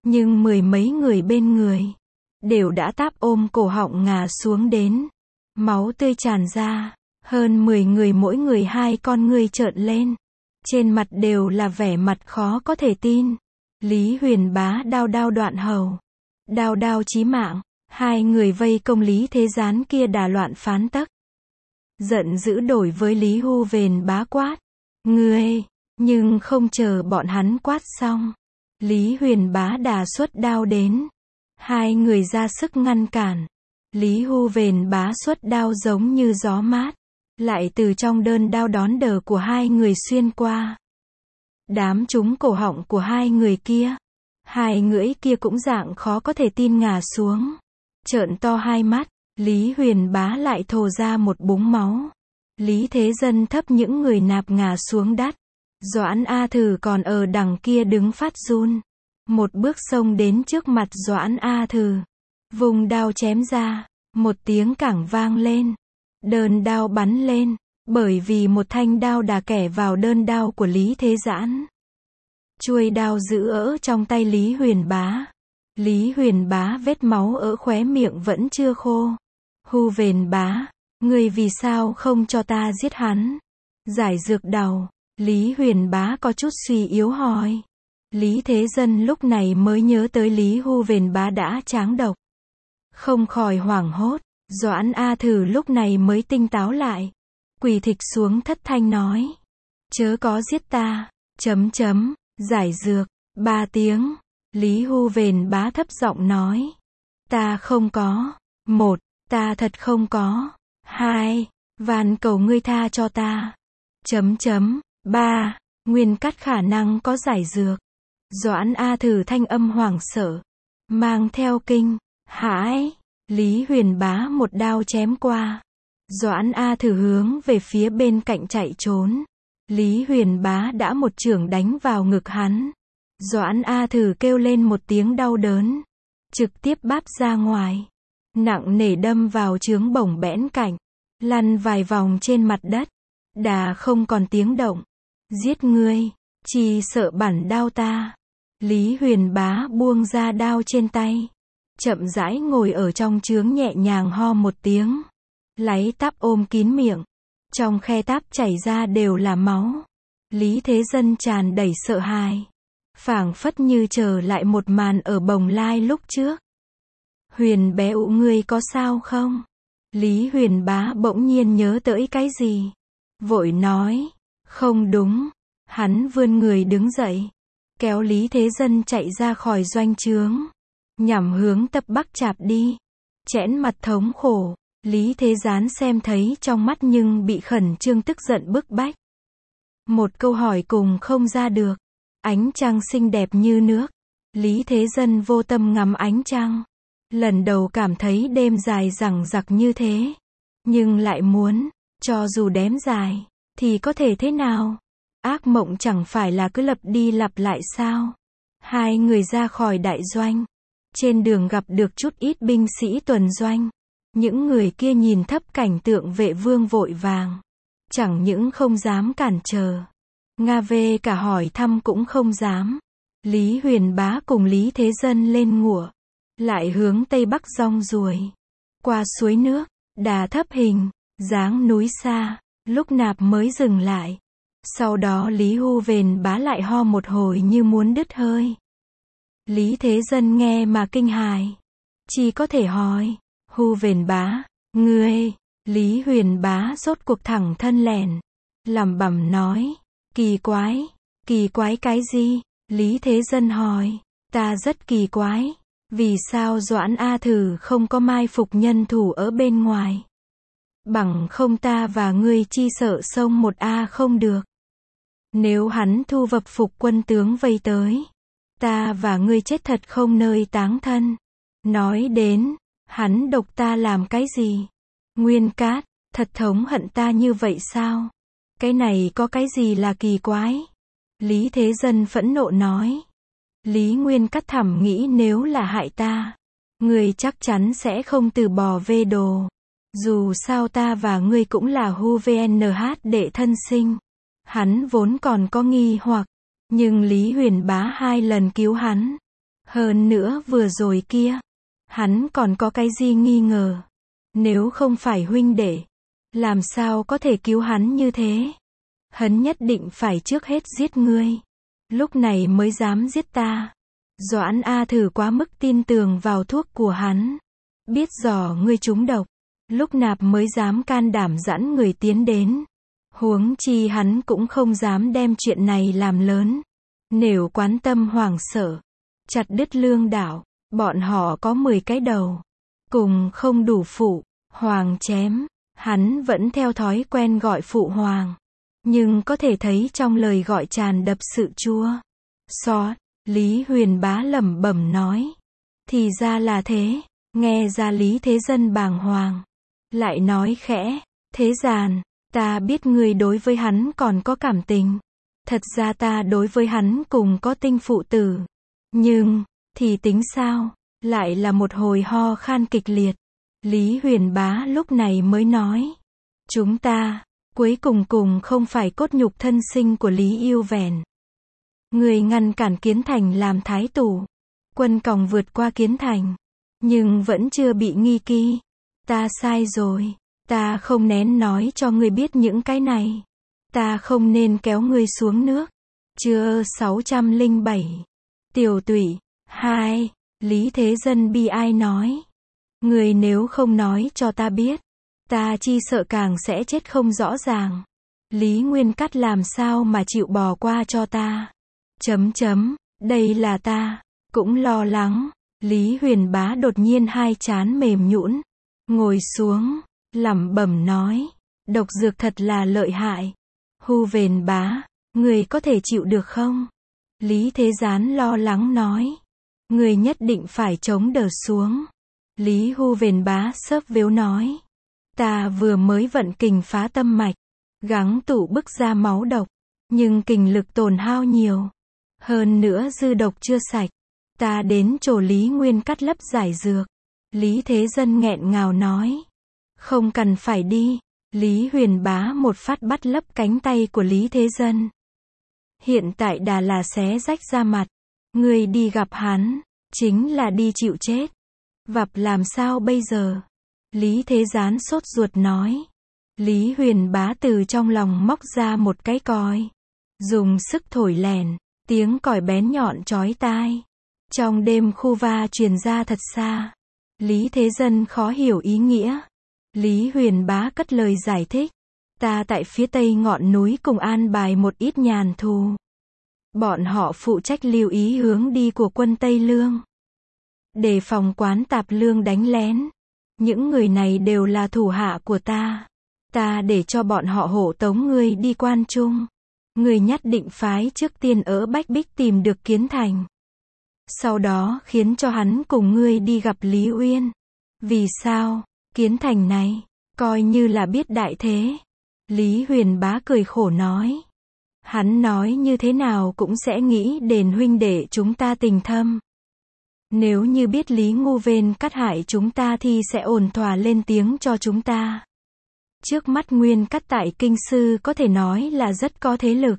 Nhưng mười mấy người bên người đều đã táp ôm cổ họng ngả xuống đến. Máu tươi tràn ra, hơn 10 người mỗi người hai con ngươi trợn lên. Trên mặt đều là vẻ mặt khó có thể tin. Lý Huyền Bá đao đao đoạn hầu. Đao đao chí mạng. Hai người vây công Lý Thế Gián kia đà loạn phán tắc. Giận dữ đổi với Lý Hu Vền Bá quát. Ngươi! Nhưng không chờ bọn hắn quát xong. Lý Huyền Bá đà xuất đao đến. Hai người ra sức ngăn cản. Lý Hu Vền Bá xuất đao giống như gió mát. Lại từ trong đơn đao đón đỡ của hai người xuyên qua. Đám trúng cổ họng của hai người kia. Hai ngưỡi kia cũng dạng khó có thể tin ngả xuống. Trợn to hai mắt, Lý Huyền Bá lại thổ ra một búng máu. Lý Thế Dân thấp những người nạp ngả xuống đất. Doãn A Thử còn ở đằng kia đứng phát run. Một bước xông đến trước mặt Doãn A Thử. Vùng đao chém ra, một tiếng cảng vang lên. Đơn đao bắn lên, bởi vì một thanh đao đà kẻ vào đơn đao của Lý Thế Giãn. Chuôi đao giữ ở trong tay Lý Huyền Bá. Lý Huyền Bá vết máu ở khóe miệng vẫn chưa khô. Hu Vền Bá, ngươi vì sao không cho ta giết hắn? Giải dược đầu, Lý Huyền Bá có chút suy yếu hỏi. Lý Thế Dân lúc này mới nhớ tới Lý Hu Vền Bá đã tráng độc. Không khỏi hoảng hốt, Doãn A Thử lúc này mới tinh táo lại. Quỳ thịch xuống thất thanh nói. Chớ có giết ta, giải dược, 3 tiếng. Lý Hu Vền Bá thấp giọng nói. Ta không có. 1, ta thật không có. 2, van cầu ngươi tha cho ta. 3, Nguyên Cắt khả năng có giải dược. Doãn A Thử thanh âm hoảng sợ, mang theo kinh hãi. Lý Huyền Bá một đao chém qua. Doãn A Thử hướng về phía bên cạnh chạy trốn. Lý Huyền Bá đã một chưởng đánh vào ngực hắn. Doãn A Thử kêu lên một tiếng đau đớn, trực tiếp báp ra ngoài, nặng nề đâm vào chướng bổng bẽn cạnh, lăn vài vòng trên mặt đất, đà không còn tiếng động. Giết ngươi, chỉ sợ bản đao ta. Lý Huyền Bá buông ra đao trên tay, chậm rãi ngồi ở trong chướng nhẹ nhàng ho một tiếng, lấy táp ôm kín miệng, trong khe táp chảy ra đều là máu. Lý Thế Dân tràn đầy sợ hãi, phảng phất như trở lại một màn ở Bồng Lai lúc trước. Huyền bé ụ ngươi có sao không? Lý Huyền Bá bỗng nhiên nhớ tới cái gì, vội nói. Không đúng. Hắn vươn người đứng dậy, kéo Lý Thế Dân chạy ra khỏi doanh trướng, nhằm hướng Tập Bắc Chạp đi. Chẽn mặt thống khổ, Lý Thế Gián xem thấy trong mắt nhưng bị khẩn trương tức giận bức bách. Một câu hỏi cùng không ra được. Ánh trăng xinh đẹp như nước. Lý Thế Dân vô tâm ngắm ánh trăng. Lần đầu cảm thấy đêm dài dằng dặc như thế. Nhưng lại muốn, cho dù đếm dài, thì có thể thế nào? Ác mộng chẳng phải là cứ lặp đi lặp lại sao? Hai người ra khỏi đại doanh. Trên đường gặp được chút ít binh sĩ tuần doanh. Những người kia nhìn thấp cảnh tượng vệ vương vội vàng. Chẳng những không dám cản trở. Nga về cả hỏi thăm cũng không dám. Lý Huyền Bá cùng Lý Thế Dân lên ngựa. Lại hướng Tây Bắc rong ruổi. Qua suối nước, đà thấp hình, dáng núi xa. Lúc nạp mới dừng lại. Sau đó Lý Hu Vền Bá lại ho một hồi như muốn đứt hơi. Lý Thế Dân nghe mà kinh hãi, chỉ có thể hỏi. Hu Vền Bá, ngươi? Lý Huyền Bá rốt cuộc thẳng thân lẻn, lẩm bẩm nói. Kỳ quái cái gì? Lý Thế Dân hỏi. Ta rất kỳ quái. Vì sao Doãn A Thử không có mai phục nhân thủ ở bên ngoài? Bằng không ta và ngươi chi sợ xông một A không được. Nếu hắn thu vập phục quân tướng vây tới, ta và ngươi chết thật không nơi táng thân. Nói đến, hắn độc ta làm cái gì? Nguyên Cát, thật thống hận ta như vậy sao? Cái này có cái gì là kỳ quái? Lý Thế Dân phẫn nộ nói. Lý Nguyên Cát thầm nghĩ nếu là hại ta, ngươi chắc chắn sẽ không từ bỏ về đồ. Dù sao ta và ngươi cũng là Hu VNH đệ thân sinh. Hắn vốn còn có nghi hoặc, nhưng Lý Huyền Bá 2 lần cứu hắn. Hơn nữa vừa rồi kia, hắn còn có cái gì nghi ngờ. Nếu không phải huynh đệ, làm sao có thể cứu hắn như thế? Hắn nhất định phải trước hết giết ngươi. Lúc này mới dám giết ta. Doãn A Thử quá mức tin tưởng vào thuốc của hắn. Biết rõ ngươi trúng độc. Lúc nạp mới dám can đảm dẫn người tiến đến. Huống chi hắn cũng không dám đem chuyện này làm lớn. Nếu quán tâm hoảng sợ, chặt đứt lương đạo, bọn họ có 10 cái đầu. Cùng không đủ phụ, hoàng chém. Hắn vẫn theo thói quen gọi phụ hoàng. Nhưng có thể thấy trong lời gọi tràn đập sự chua xót. Lý Huyền Bá lẩm bẩm nói. Thì ra là thế. Nghe ra Lý Thế Dân bàng hoàng. Lại nói khẽ. Thế giàn, ta biết ngươi đối với hắn còn có cảm tình. Thật ra ta đối với hắn cùng có tinh phụ tử. Nhưng, thì tính sao? Lại là một hồi ho khan kịch liệt. Lý Huyền Bá lúc này mới nói. Chúng ta, cuối cùng không phải cốt nhục thân sinh của Lý Yêu Vẹn. Người ngăn cản Kiến Thành làm thái tù. Quân còng vượt qua Kiến Thành. Nhưng vẫn chưa bị nghi kỵ. Ta sai rồi. Ta không nén nói cho ngươi biết những cái này. Ta không nên kéo ngươi xuống nước. Chương 607. Tiểu Tụy 2. Lý Thế Dân bi ai nói. Ngươi nếu không nói cho ta biết, ta chi sợ càng sẽ chết không rõ ràng. Lý Nguyên Cắt làm sao mà chịu bỏ qua cho ta. Đây là ta. Cũng lo lắng. Lý Huyền Bá đột nhiên hai trán mềm nhũn, ngồi xuống, lẩm bẩm nói. Độc dược thật là lợi hại. Hu Vền Bá, người có thể chịu được không? Lý Thế Gián lo lắng nói. Người nhất định phải chống đỡ xuống. Lý Hu Vền Bá xớp vếu nói. Ta vừa mới vận kình phá tâm mạch, gắng tụ bức ra máu độc, nhưng kình lực tổn hao nhiều. Hơn nữa dư độc chưa sạch. Ta đến chỗ Lý Nguyên Cắt lấp giải dược. Lý Thế Dân nghẹn ngào nói. Không cần phải đi. Lý Huyền Bá một phát bắt lấp cánh tay của Lý Thế Dân. Hiện tại đã là xé rách da mặt. Người đi gặp hắn, chính là đi chịu chết. Vập làm sao bây giờ? Lý Thế Gián sốt ruột nói. Lý Huyền Bá từ trong lòng móc ra một cái còi. Dùng sức thổi lèn, tiếng còi bén nhọn chói tai. Trong đêm khu va truyền ra thật xa. Lý Thế Dân khó hiểu ý nghĩa. Lý Huyền Bá cất lời giải thích. Ta tại phía tây ngọn núi cùng an bài một ít nhàn thù. Bọn họ phụ trách lưu ý hướng đi của quân Tây Lương. Đề phòng quán tạp lương đánh lén. Những người này đều là thủ hạ của ta. Ta để cho bọn họ hộ tống ngươi đi Quan Trung. Ngươi nhất định phái trước tiên ở Bách Bích tìm được Kiến Thành. Sau đó khiến cho hắn cùng ngươi đi gặp Lý Uyên. Vì sao? Kiến Thành này, coi như là biết đại thế. Lý Huyền Bá cười khổ nói. Hắn nói như thế nào cũng sẽ nghĩ đến huynh đệ chúng ta tình thâm. Nếu như biết Lý Ngu Vên cắt hại chúng ta thì sẽ ổn thỏa lên tiếng cho chúng ta. Trước mắt Nguyên Cắt tại Kinh Sư có thể nói là rất có thế lực.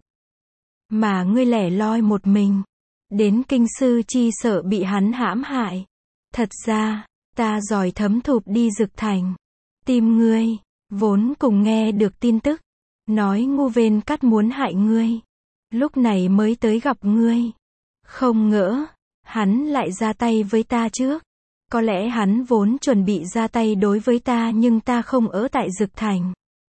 Mà ngươi lẻ loi một mình. Đến Kinh Sư chi sợ bị hắn hãm hại. Thật ra, ta giỏi thấm thụp đi Dực Thành. Tìm ngươi, vốn cùng nghe được tin tức. Nói Ngu Vên Cắt muốn hại ngươi. Lúc này mới tới gặp ngươi. Không ngỡ, hắn lại ra tay với ta trước. Có lẽ hắn vốn chuẩn bị ra tay đối với ta nhưng ta không ở tại Dực Thành.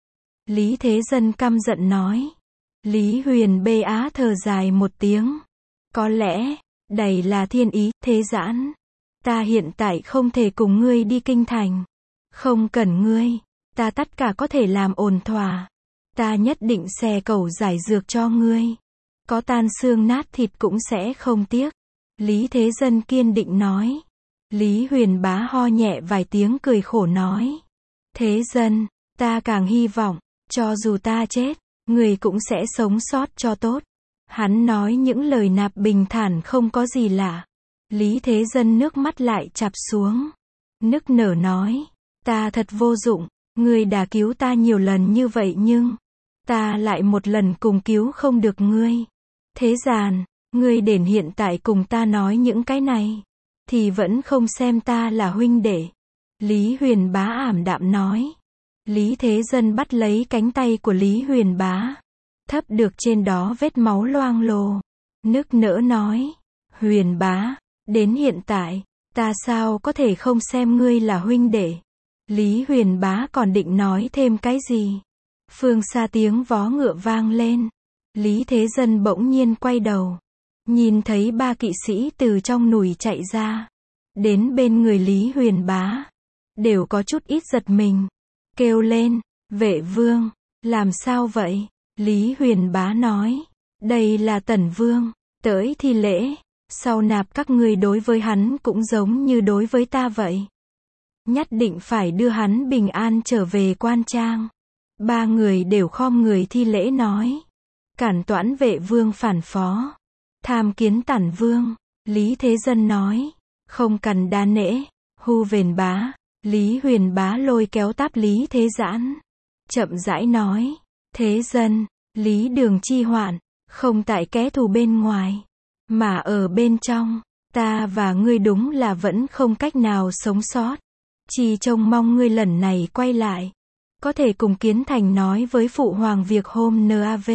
Lý Thế Dân căm giận nói. Lý Huyền Bê Á thở dài một tiếng. Có lẽ, đây là thiên ý, Thế Giãn. Ta hiện tại không thể cùng ngươi đi Kinh Thành. Không cần ngươi, ta tất cả có thể làm ổn thỏa. Ta nhất định xẻ cẩu giải dược cho ngươi. Có tan xương nát thịt cũng sẽ không tiếc. Lý Thế Dân kiên định nói. Lý Huyền Bá ho nhẹ vài tiếng cười khổ nói. Thế Dân, ta càng hy vọng, cho dù ta chết, người cũng sẽ sống sót cho tốt. Hắn nói những lời nạp bình thản không có gì lạ. Lý Thế Dân nước mắt lại chặp xuống. Nức nở nói. Ta thật vô dụng, ngươi đã cứu ta nhiều lần như vậy nhưng ta lại một lần cùng cứu không được ngươi. Thế giàn, Ngươi đến hiện tại cùng ta nói những cái này, thì vẫn không xem ta là huynh đệ. Lý Huyền Bá ảm đạm nói. Lý Thế Dân bắt lấy cánh tay của Lý Huyền Bá, thấp được trên đó vết máu loang lổ, nức nở nói, Huyền Bá, đến hiện tại, ta sao có thể không xem ngươi là huynh đệ. Lý Huyền Bá còn định nói thêm cái gì. Phương xa tiếng vó ngựa vang lên. Lý Thế Dân bỗng nhiên quay đầu, nhìn thấy 3 kỵ sĩ từ trong nùi chạy ra, đến bên người Lý Huyền Bá, đều có chút ít giật mình, kêu lên, vệ vương, làm sao vậy? Lý Huyền Bá nói, đây là Tần Vương, tới thi lễ, sau nạp các ngươi đối với hắn cũng giống như đối với ta vậy. Nhất định phải đưa hắn bình an trở về quan trang. 3 người đều khom người thi lễ nói, cản toãn vệ vương phản phó, tham kiến Tản Vương. Lý Thế Dân nói, không cần đa nể. Hu Vền Bá. Lý Huyền Bá lôi kéo táp Lý Thế Giãn, chậm rãi nói, Thế Dân, Lý Đường chi hoạn, không tại kẻ thù bên ngoài, mà ở bên trong, ta và ngươi đúng là vẫn không cách nào sống sót. Chỉ trông mong ngươi lần này quay lại, có thể cùng Kiến Thành nói với Phụ Hoàng việc hôm NAV.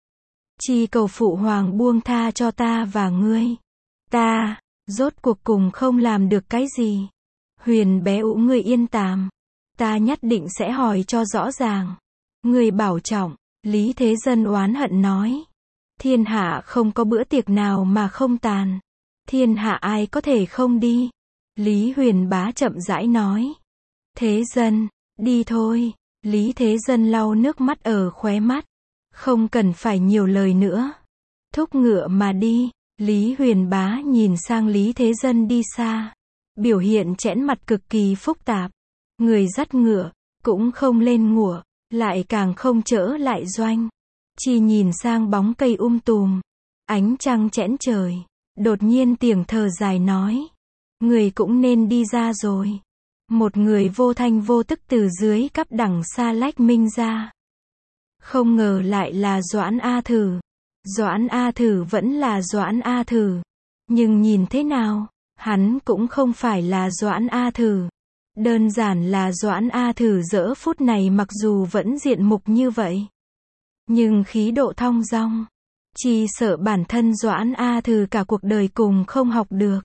Chỉ cầu Phụ Hoàng buông tha cho ta và ngươi. Ta, rốt cuộc cùng không làm được cái gì. Huyền bé ũ ngươi yên tàm. Ta nhất định sẽ hỏi cho rõ ràng. Ngươi bảo trọng. Lý Thế Dân oán hận nói. Thiên hạ không có bữa tiệc nào mà không tàn. Thiên hạ ai có thể không đi. Lý Huyền Bá chậm rãi nói. Thế Dân, đi thôi. Lý Thế Dân lau nước mắt ở khóe mắt. Không cần phải nhiều lời nữa. Thúc ngựa mà đi. Lý Huyền Bá nhìn sang Lý Thế Dân đi xa. Biểu hiện chẽn mặt cực kỳ phức tạp. Người dắt ngựa, cũng không lên ngựa, lại càng không trở lại doanh. Chỉ nhìn sang bóng cây tùm, ánh trăng chẽn trời. Đột nhiên tiếng thở dài nói. Người cũng nên đi ra rồi. Một người vô thanh vô tức từ dưới cắp đằng xa lách minh ra. Không ngờ lại là Doãn A Thử. Doãn A Thử vẫn là Doãn A Thử. Nhưng nhìn thế nào, hắn cũng không phải là Doãn A Thử. Đơn giản là Doãn A Thử giờ phút này mặc dù vẫn diện mục như vậy, nhưng khí độ thong dong. Chỉ sợ bản thân Doãn A Thử cả cuộc đời cùng không học được.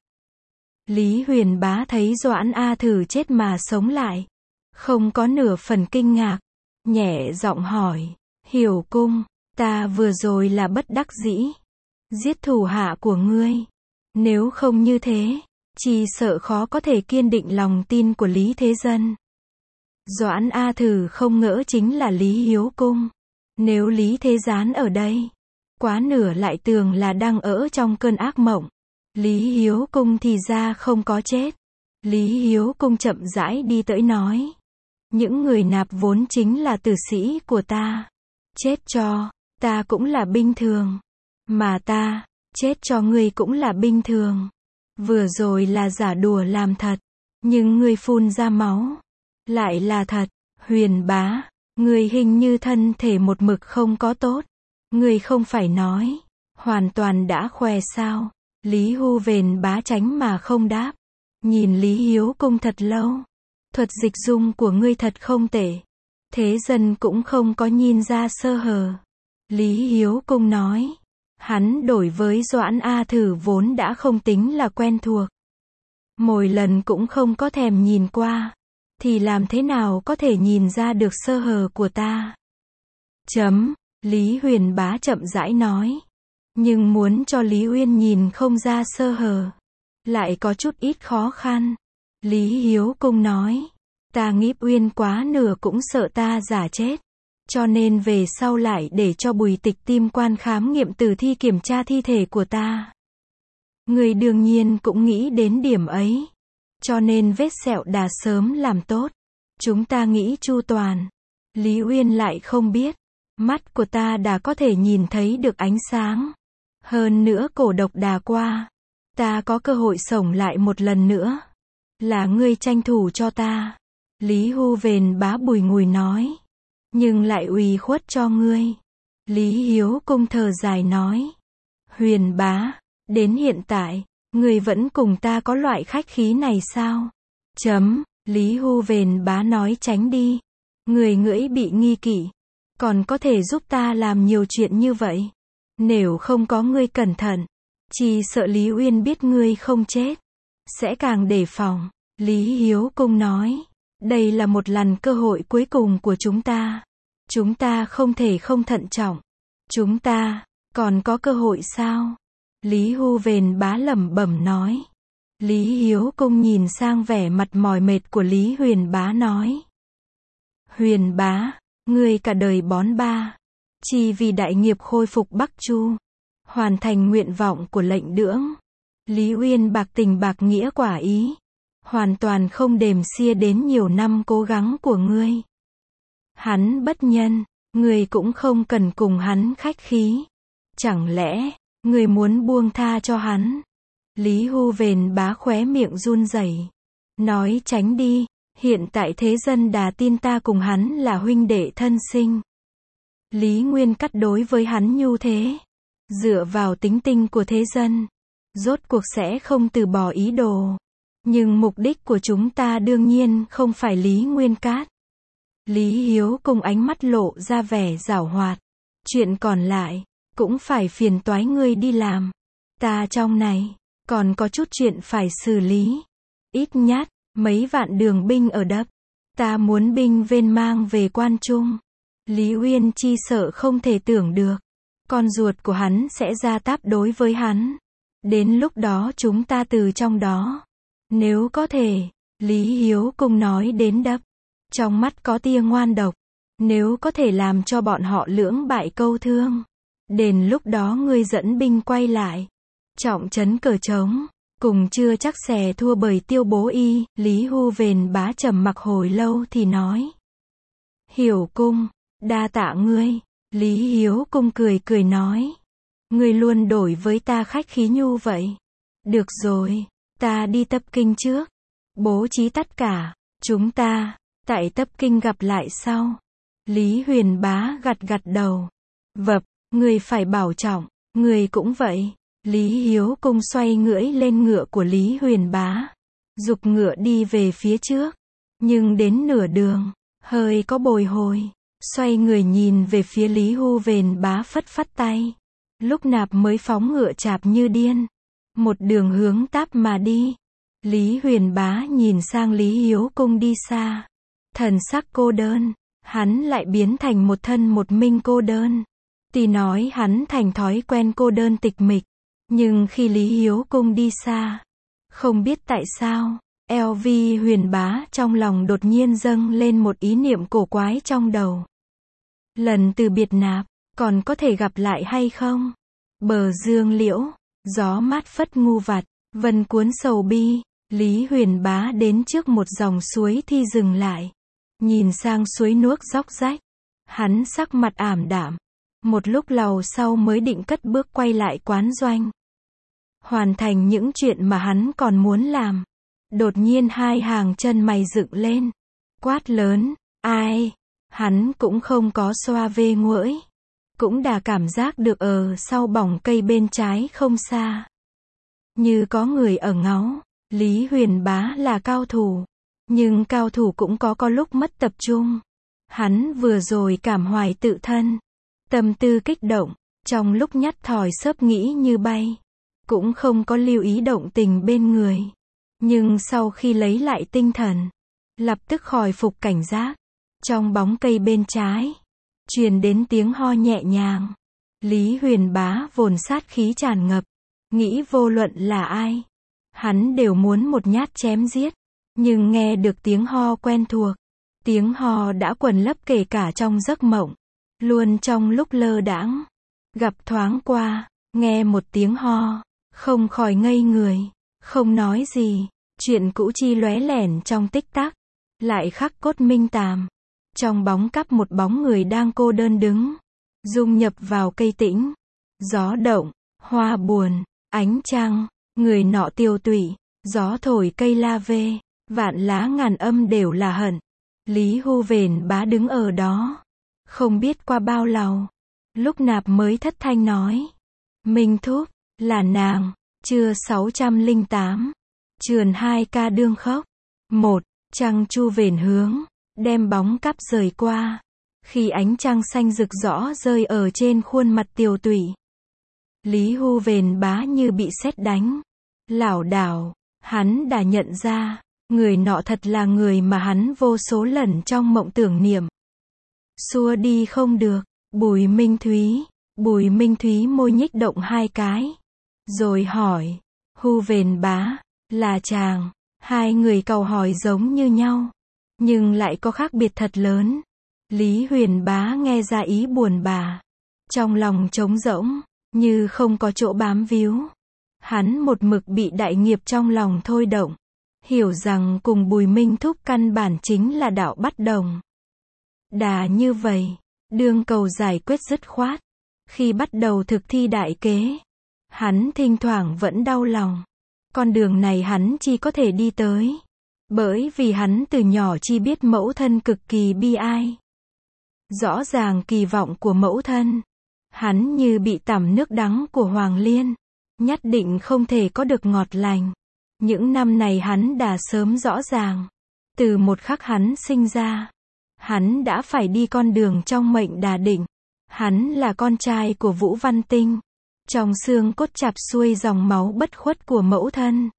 Lý Huyền Bá thấy Doãn A Thử chết mà sống lại, không có nửa phần kinh ngạc, nhẹ giọng hỏi, Hiểu Cung, ta vừa rồi là bất đắc dĩ, giết thủ hạ của ngươi. Nếu không như thế, chỉ sợ khó có thể kiên định lòng tin của Lý Thế Dân. Doãn A Thử không ngỡ chính là Lý Hiếu Cung. Nếu Lý Thế Gián ở đây, quá nửa lại tưởng là đang ở trong cơn ác mộng. Lý Hiếu Cung thì ra không có chết. Lý Hiếu Cung chậm rãi đi tới nói. Những người nạp vốn chính là tử sĩ của ta. Chết cho ta cũng là bình thường. Mà ta, chết cho ngươi cũng là bình thường. Vừa rồi là giả đùa làm thật. Nhưng ngươi phun ra máu, lại là thật. Huyền Bá, ngươi hình như thân thể một mực không có tốt. Ngươi không phải nói, hoàn toàn đã khỏe sao? Lý Hu Vền Bá tránh mà không đáp. Nhìn Lý Hiếu Cung thật lâu. Thuật dịch dung của ngươi thật không tệ. Thế Dân cũng không có nhìn ra sơ hở. Lý Hiếu Cung nói. Hắn đổi với Doãn A Thử vốn đã không tính là quen thuộc. Mỗi lần cũng không có thèm nhìn qua. Thì làm thế nào có thể nhìn ra được sơ hở của ta? Lý Huyền Bá chậm rãi nói. Nhưng muốn cho Lý Uyên nhìn không ra sơ hở, lại có chút ít khó khăn. Lý Hiếu Cung nói. Ta nghĩ Uyên quá nửa cũng sợ ta giả chết. Cho nên về sau lại để cho Bùi Tịch Tim quan khám nghiệm tử thi kiểm tra thi thể của ta. Người đương nhiên cũng nghĩ đến điểm ấy. Cho nên vết sẹo đã sớm làm tốt. Chúng ta nghĩ chu toàn. Lý Uyên lại không biết. Mắt của ta đã có thể nhìn thấy được ánh sáng. Hơn nữa cổ độc đà qua. Ta có cơ hội sống lại một lần nữa. Là ngươi tranh thủ cho ta. Lý Hu Vền Bá bùi ngùi nói. Nhưng lại ủy khuất cho ngươi. Lý Hiếu Cung thở dài nói. Huyền bá, đến hiện tại, người vẫn cùng ta có loại khách khí này sao? Lý Hu Vền bá nói tránh đi. Người ngưỡi bị nghi kỵ. Còn có thể giúp ta làm nhiều chuyện như vậy. Nếu không có ngươi cẩn thận, chỉ sợ Lý Uyên biết ngươi không chết, sẽ càng đề phòng. Lý Hiếu Cung nói, đây là một lần cơ hội cuối cùng của chúng ta. Chúng ta không thể không thận trọng. Chúng ta, còn có cơ hội sao? Lý Hu Vền bá lẩm bẩm nói. Lý Hiếu Cung nhìn sang vẻ mặt mỏi mệt của Lý Huyền bá nói. Huyền bá, ngươi cả đời bón ba, chỉ vì đại nghiệp khôi phục Bắc Chu, hoàn thành nguyện vọng của lệnh đưởng. Lý Uyên bạc tình bạc nghĩa quả ý, hoàn toàn không đếm xỉa đến nhiều năm cố gắng của ngươi. Hắn bất nhân, ngươi cũng không cần cùng hắn khách khí. Chẳng lẽ, ngươi muốn buông tha cho hắn? Lý Hu Vền bá khóe miệng run rẩy, nói tránh đi, hiện tại thế dân đà tin ta cùng hắn là huynh đệ thân sinh. Lý Nguyên Cắt đối với hắn nhu thế, dựa vào tính tình của thế dân, rốt cuộc sẽ không từ bỏ ý đồ. Nhưng mục đích của chúng ta đương nhiên không phải Lý Nguyên Cát. Lý Hiếu cùng ánh mắt lộ ra vẻ giảo hoạt. Chuyện còn lại, cũng phải phiền toái ngươi đi làm. Ta trong này, còn có chút chuyện phải xử lý. Ít nhất, mấy vạn đường binh ở đập. Ta muốn binh viên mang về Quan Trung. Lý Uyên chi sợ không thể tưởng được. Con ruột của hắn sẽ ra táp đối với hắn. Đến lúc đó chúng ta từ trong đó. Nếu có thể, Lý Hiếu Cung nói đến đập. Trong mắt có tia ngoan độc. Nếu có thể làm cho bọn họ lưỡng bại câu thương. Đến lúc đó ngươi dẫn binh quay lại. Trọng trấn cờ trống. Cùng chưa chắc xè thua bởi Tiêu Bố Y. Lý Hu Vền bá trầm mặc hồi lâu thì nói. Hiểu Cung, đa tạ ngươi. Lý Hiếu Cung cười cười nói. Ngươi luôn đổi với ta khách khí nhu vậy. Được rồi, ta đi Tập Kinh trước. Bố trí tất cả, chúng ta, tại Tập Kinh gặp lại sau. Lý Huyền bá gật gật đầu. Vập, ngươi phải bảo trọng, ngươi cũng vậy. Lý Hiếu Cung xoay ngưỡi lên ngựa của Lý Huyền bá. Giục ngựa đi về phía trước. Nhưng đến nửa đường, hơi có bồi hồi. Xoay người nhìn về phía Lý Hu Vền bá phất phất tay. Lúc nạp mới phóng ngựa chạp như điên. Một đường hướng Táp mà đi. Lý Huyền bá nhìn sang Lý Hiếu Cung đi xa. Thần sắc cô đơn. Hắn lại biến thành một thân một mình cô đơn. Tuy nói hắn thành thói quen cô đơn tịch mịch. Nhưng khi Lý Hiếu Cung đi xa, không biết tại sao, LV Huyền bá trong lòng đột nhiên dâng lên một ý niệm cổ quái trong đầu. Lần từ biệt nạp, còn có thể gặp lại hay không? Bờ dương liễu, gió mát phất ngu vặt, vân cuốn sầu bi. Lý Huyền bá đến trước một dòng suối thì dừng lại. Nhìn sang suối nước róc rách. Hắn sắc mặt ảm đạm. Một lúc lâu sau mới định cất bước quay lại quán doanh. Hoàn thành những chuyện mà hắn còn muốn làm. Đột nhiên hai hàng chân mày dựng lên. Quát lớn, ai? Hắn cũng không có xoa vê nguỡi. Cũng đã cảm giác được ở sau bóng cây bên trái không xa. Như có người ở ngó. Lý Huyền bá là cao thủ. Nhưng cao thủ cũng có lúc mất tập trung. Hắn vừa rồi cảm hoài tự thân. Tâm tư kích động. Trong lúc nhắt thỏi xớp nghĩ như bay. Cũng không có lưu ý động tình bên người. Nhưng sau khi lấy lại tinh thần, lập tức khôi phục cảnh giác. Trong bóng cây bên trái, truyền đến tiếng ho nhẹ nhàng. Lý Huyền bá vồn sát khí tràn ngập. Nghĩ vô luận là ai, hắn đều muốn một nhát chém giết. Nhưng nghe được tiếng ho quen thuộc. Tiếng ho đã quần lấp kể cả trong giấc mộng. Luôn trong lúc lơ đãng, gặp thoáng qua, nghe một tiếng ho. Không khỏi ngây người, không nói gì, chuyện cũ chi lóe lẻn trong tích tắc, lại khắc cốt minh tàm. Trong bóng cắp một bóng người đang cô đơn đứng, dung nhập vào cây tĩnh. Gió động, hoa buồn, ánh trăng, người nọ tiêu tụy, gió thổi cây la vê, vạn lá ngàn âm đều là hận. Lý Hu Vền bá đứng ở đó, không biết qua bao lâu, lúc nạp mới thất thanh nói. Minh Thúc, là nàng. Trưa 608. Trườn 2 ca đương khóc. 1. Trăng chu vền hướng, đem bóng cắp rời qua. Khi ánh trăng xanh rực rõ rơi ở trên khuôn mặt tiều tụy. Lý Hu Vền Bá như bị sét đánh. Lảo đảo, hắn đã nhận ra, người nọ thật là người mà hắn vô số lần trong mộng tưởng niệm. Xua đi không được, Bùi Minh Thúy. Bùi Minh Thúy môi nhích động 2 cái. Rồi hỏi, Hu Vền Bá, là chàng. 2 người câu hỏi giống như nhau, nhưng lại có khác biệt thật lớn. Lý Huyền Bá nghe ra ý buồn bã, trong lòng trống rỗng, như không có chỗ bám víu. Hắn một mực bị đại nghiệp trong lòng thôi động, hiểu rằng cùng Bùi Minh Thúc căn bản chính là đạo bất đồng. Đã như vậy, đương cầu giải quyết dứt khoát. Khi bắt đầu thực thi đại kế, hắn thỉnh thoảng vẫn đau lòng. Con đường này hắn chỉ có thể đi tới, bởi vì hắn từ nhỏ chỉ biết mẫu thân cực kỳ bi ai. Rõ ràng kỳ vọng của mẫu thân, hắn như bị tẩm nước đắng của Hoàng Liên, nhất định không thể có được ngọt lành. Những năm này hắn đã sớm rõ ràng, từ một khắc hắn sinh ra, hắn đã phải đi con đường trong mệnh đà định. Hắn là con trai của Vũ Văn Tinh, trong xương cốt chập xuôi dòng máu bất khuất của mẫu thân.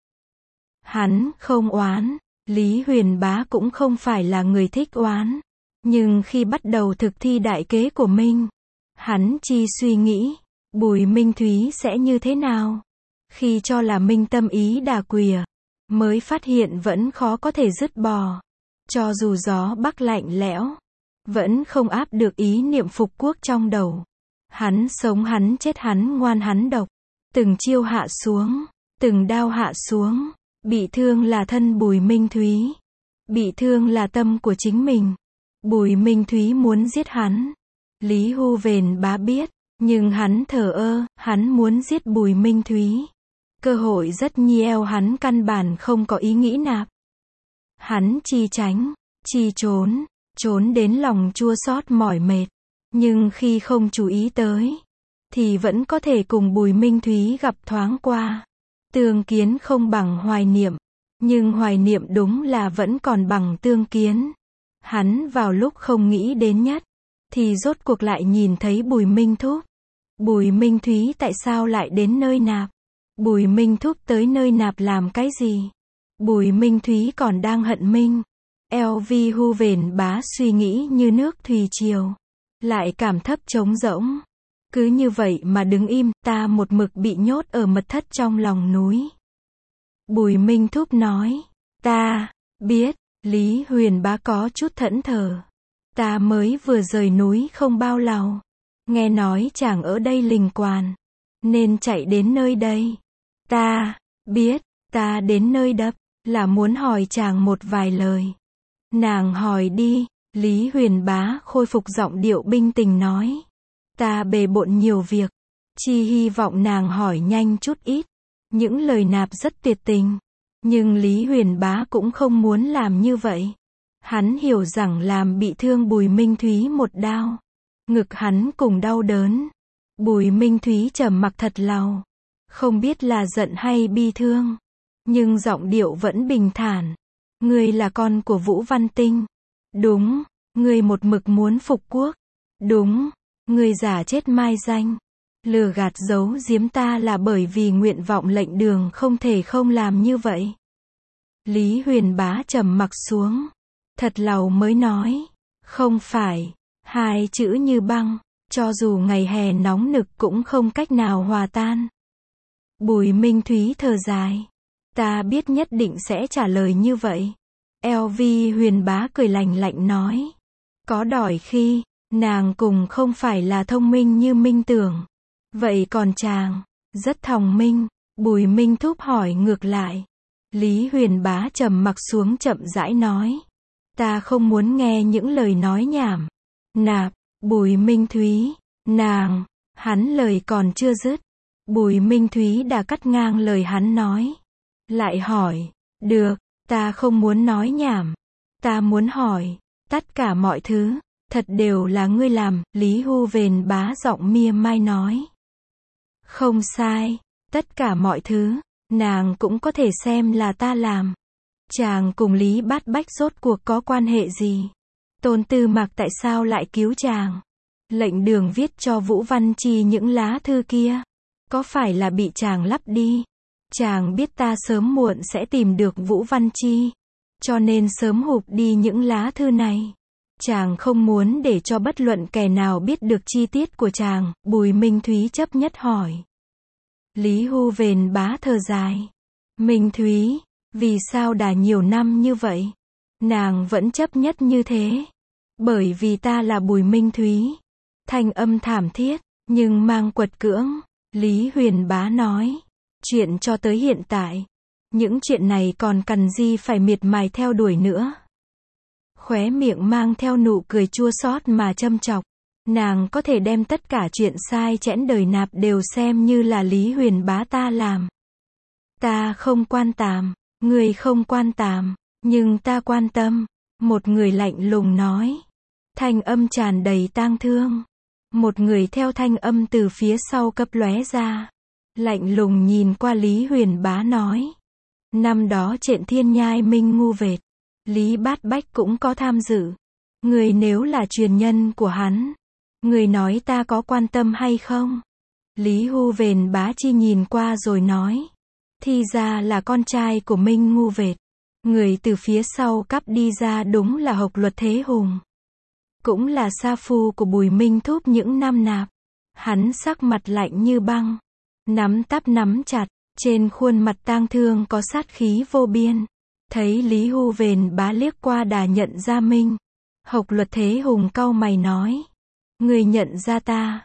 Hắn không oán, Lý Huyền Bá cũng không phải là người thích oán. Nhưng khi bắt đầu thực thi đại kế của mình, hắn chỉ suy nghĩ, Bùi Minh Thúy sẽ như thế nào? Khi cho là mình tâm ý đà quìa, mới phát hiện vẫn khó có thể dứt bỏ. Cho dù gió bắc lạnh lẽo, vẫn không áp được ý niệm phục quốc trong đầu. Hắn sống hắn chết hắn ngoan hắn độc. Từng chiêu hạ xuống, từng đao hạ xuống. Bị thương là thân Bùi Minh Thúy. Bị thương là tâm của chính mình. Bùi Minh Thúy muốn giết hắn. Lý Hu Vền Bá biết, nhưng hắn thờ ơ, hắn muốn giết Bùi Minh Thúy. Cơ hội rất nhiều, hắn căn bản không có ý nghĩ nạp. Hắn chi tránh, chi trốn, trốn đến lòng chua xót mỏi mệt. Nhưng khi không chú ý tới, thì vẫn có thể cùng Bùi Minh Thúy gặp thoáng qua. Tương kiến không bằng hoài niệm, nhưng hoài niệm đúng là vẫn còn bằng tương kiến. Hắn vào lúc không nghĩ đến nhất, thì rốt cuộc lại nhìn thấy Bùi Minh Thúc. Bùi Minh Thúy tại sao lại đến nơi nạp? Bùi Minh Thúc tới nơi nạp làm cái gì? Bùi Minh Thúy còn đang hận mình. LV Hu Vền Bá suy nghĩ như nước thủy triều, lại cảm thấp trống rỗng. Cứ như vậy mà đứng im, ta một mực bị nhốt ở mật thất trong lòng núi. Bùi Minh Thúc nói, ta biết. Lý Huyền Bá có chút thẫn thờ. Ta mới vừa rời núi không bao lâu, nghe nói chàng ở đây lình quàn, nên chạy đến nơi đây. Ta biết, ta đến nơi đập, là muốn hỏi chàng một vài lời. Nàng hỏi đi. Lý Huyền Bá khôi phục giọng điệu bình tĩnh nói. Ta bề bộn nhiều việc, chỉ hy vọng nàng hỏi nhanh chút ít. Những lời nạp rất tuyệt tình, nhưng Lý Huyền Bá cũng không muốn làm như vậy. Hắn hiểu rằng làm bị thương Bùi Minh Thúy một đao, ngực hắn cùng đau đớn. Bùi Minh Thúy trầm mặc thật lâu, không biết là giận hay bi thương, nhưng giọng điệu vẫn bình thản. Ngươi là con của Vũ Văn Tinh. Đúng. Ngươi một mực muốn phục quốc. Đúng. Ngươi giả chết mai danh, lừa gạt giấu giếm ta là bởi vì nguyện vọng lệnh đường không thể không làm như vậy. Lý Huyền Bá trầm mặc xuống, thật lâu mới nói, không phải. 2 chữ như băng, cho dù ngày hè nóng nực cũng không cách nào hòa tan. Bùi Minh Thúy thở dài. Ta biết nhất định sẽ trả lời như vậy. LV Huyền Bá cười lạnh lạnh nói. Có đòi khi, nàng cùng không phải là thông minh như Minh tưởng. Vậy còn chàng, rất thông minh. Bùi Minh Thúc hỏi ngược lại. Lý Huyền Bá trầm mặc xuống chậm rãi nói. Ta không muốn nghe những lời nói nhảm. Nạp, Bùi Minh Thúy, nàng, hắn lời còn chưa dứt. Bùi Minh Thúy đã cắt ngang lời hắn nói. Lại hỏi, được, ta không muốn nói nhảm. Ta muốn hỏi, tất cả mọi thứ, thật đều là ngươi làm. Lý Hu Vền Bá giọng mỉa mai nói. Không sai, tất cả mọi thứ, nàng cũng có thể xem là ta làm. Chàng cùng Lý Bát Bách rốt cuộc có quan hệ gì? Tôn Tư Mạc tại sao lại cứu chàng? Lệnh Đường viết cho Vũ Văn Chi những lá thư kia, có phải là bị chàng lắp đi? Chàng biết ta sớm muộn sẽ tìm được Vũ Văn Chi, cho nên sớm hụp đi những lá thư này. Chàng không muốn để cho bất luận kẻ nào biết được chi tiết của chàng, Bùi Minh Thúy chấp nhất hỏi. Lý Hu Vền Bá thở dài. Minh Thúy, vì sao đã nhiều năm như vậy? Nàng vẫn chấp nhất như thế. Bởi vì ta là Bùi Minh Thúy. Thanh âm thảm thiết, nhưng mang quật cưỡng. Lý Huyền Bá nói. Chuyện cho tới hiện tại. Những chuyện này còn cần gì phải miệt mài theo đuổi nữa. Khóe miệng mang theo nụ cười chua xót mà châm chọc. Nàng có thể đem tất cả chuyện sai chẽn đời nạp đều xem như là Lý Huyền Bá ta làm. Ta không quan tâm, người không quan tâm, nhưng ta quan tâm. Một người lạnh lùng nói. Thanh âm tràn đầy tang thương. Một người theo thanh âm từ phía sau cấp lóe ra. Lạnh lùng nhìn qua Lý Huyền Bá nói. Năm đó Trện Thiên Nhai Minh Ngu Vệt, Lý Bát Bách cũng có tham dự. Người nếu là truyền nhân của hắn, người nói ta có quan tâm hay không? Lý Hu Vền Bá Chi nhìn qua rồi nói. Thì ra là con trai của Minh Ngu Vệt. Người từ phía sau cắp đi ra đúng là Hộc Luật Thế Hùng. Cũng là sa phu của Bùi Minh Thúc những năm nạp. Hắn sắc mặt lạnh như băng. Nắm tắp nắm chặt. Trên khuôn mặt tang thương có sát khí vô biên. Thấy Lý Hu Vền Bá liếc qua đã nhận ra Minh. Hộc Luật Thế Hùng cau mày nói. Người nhận ra ta.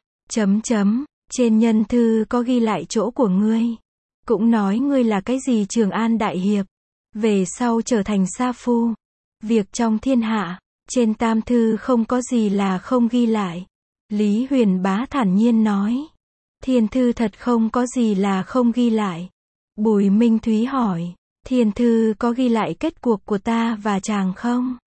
Trên nhân thư có ghi lại chỗ của ngươi. Cũng nói ngươi là cái gì Trường An Đại Hiệp. Về sau trở thành sa phu. Việc trong thiên hạ. Trên tam thư không có gì là không ghi lại. Lý Huyền Bá thản nhiên nói. Thiên thư thật không có gì là không ghi lại. Bùi Minh Thúy hỏi. Thiên thư có ghi lại kết cuộc của ta và chàng không?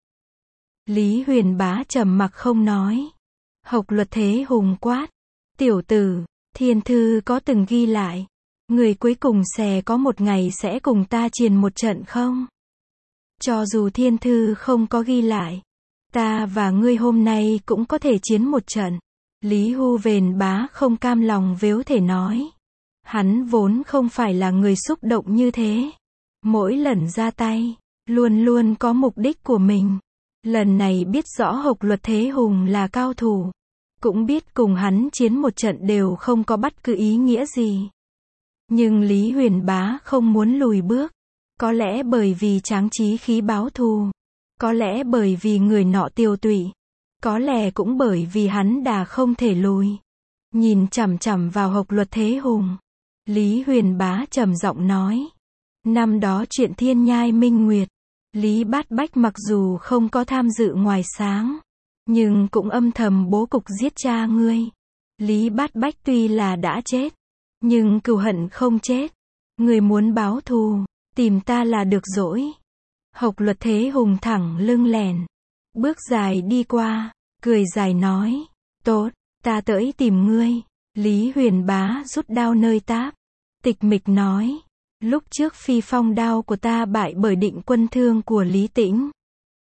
Lý Huyền Bá trầm mặc không nói. Hộc Luật Thế Hùng quát. Tiểu tử, thiên thư có từng ghi lại. Người cuối cùng có một ngày sẽ cùng ta chiến một trận không? Cho dù thiên thư không có ghi lại, ta và ngươi hôm nay cũng có thể chiến một trận. Lý Hu Vền Bá không cam lòng vếu thể nói. Hắn vốn không phải là người xúc động như thế. Mỗi lần ra tay, luôn luôn có mục đích của mình. Lần này biết rõ Hộc Luật Thế Hùng là cao thủ. Cũng biết cùng hắn chiến một trận đều không có bất cứ ý nghĩa gì. Nhưng Lý Huyền Bá không muốn lùi bước. Có lẽ bởi vì tráng chí khí báo thù. Có lẽ bởi vì người nọ tiêu tụy. Có lẽ cũng bởi vì hắn đã không thể lùi. Nhìn chằm chằm vào Hộc Luật Thế Hùng. Lý Huyền Bá trầm giọng nói. Năm đó chuyện Thiên Nhai Minh Nguyệt. Lý Bát Bách mặc dù không có tham dự ngoài sáng. Nhưng cũng âm thầm bố cục giết cha ngươi. Lý Bát Bách tuy là đã chết. Nhưng cừu hận không chết. Người muốn báo thù. Tìm ta là được rồi. Hộc Luật Thế Hùng thẳng lưng lèn. Bước dài đi qua. Cười dài nói. Tốt, ta tới tìm ngươi. Lý Huyền Bá rút đao nơi táp. Tịch mịch nói. Lúc trước phi phong đao của ta bại bởi Định Quân thương của Lý Tĩnh.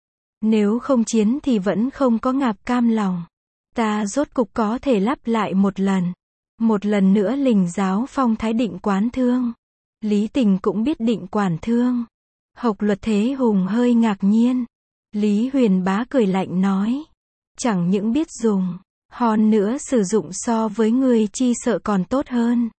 Nếu không chiến thì vẫn không có ngạp cam lòng. Ta rốt cục có thể lắp lại một lần. Một lần nữa lình giáo phong thái Định Quán Thương. Lý Tình cũng biết Định Quản Thương. Hộc Luật Thế Hùng hơi ngạc nhiên. Lý Huyền Bá cười lạnh nói. Chẳng những biết dùng, hòn nữa sử dụng so với người chi sợ còn tốt hơn.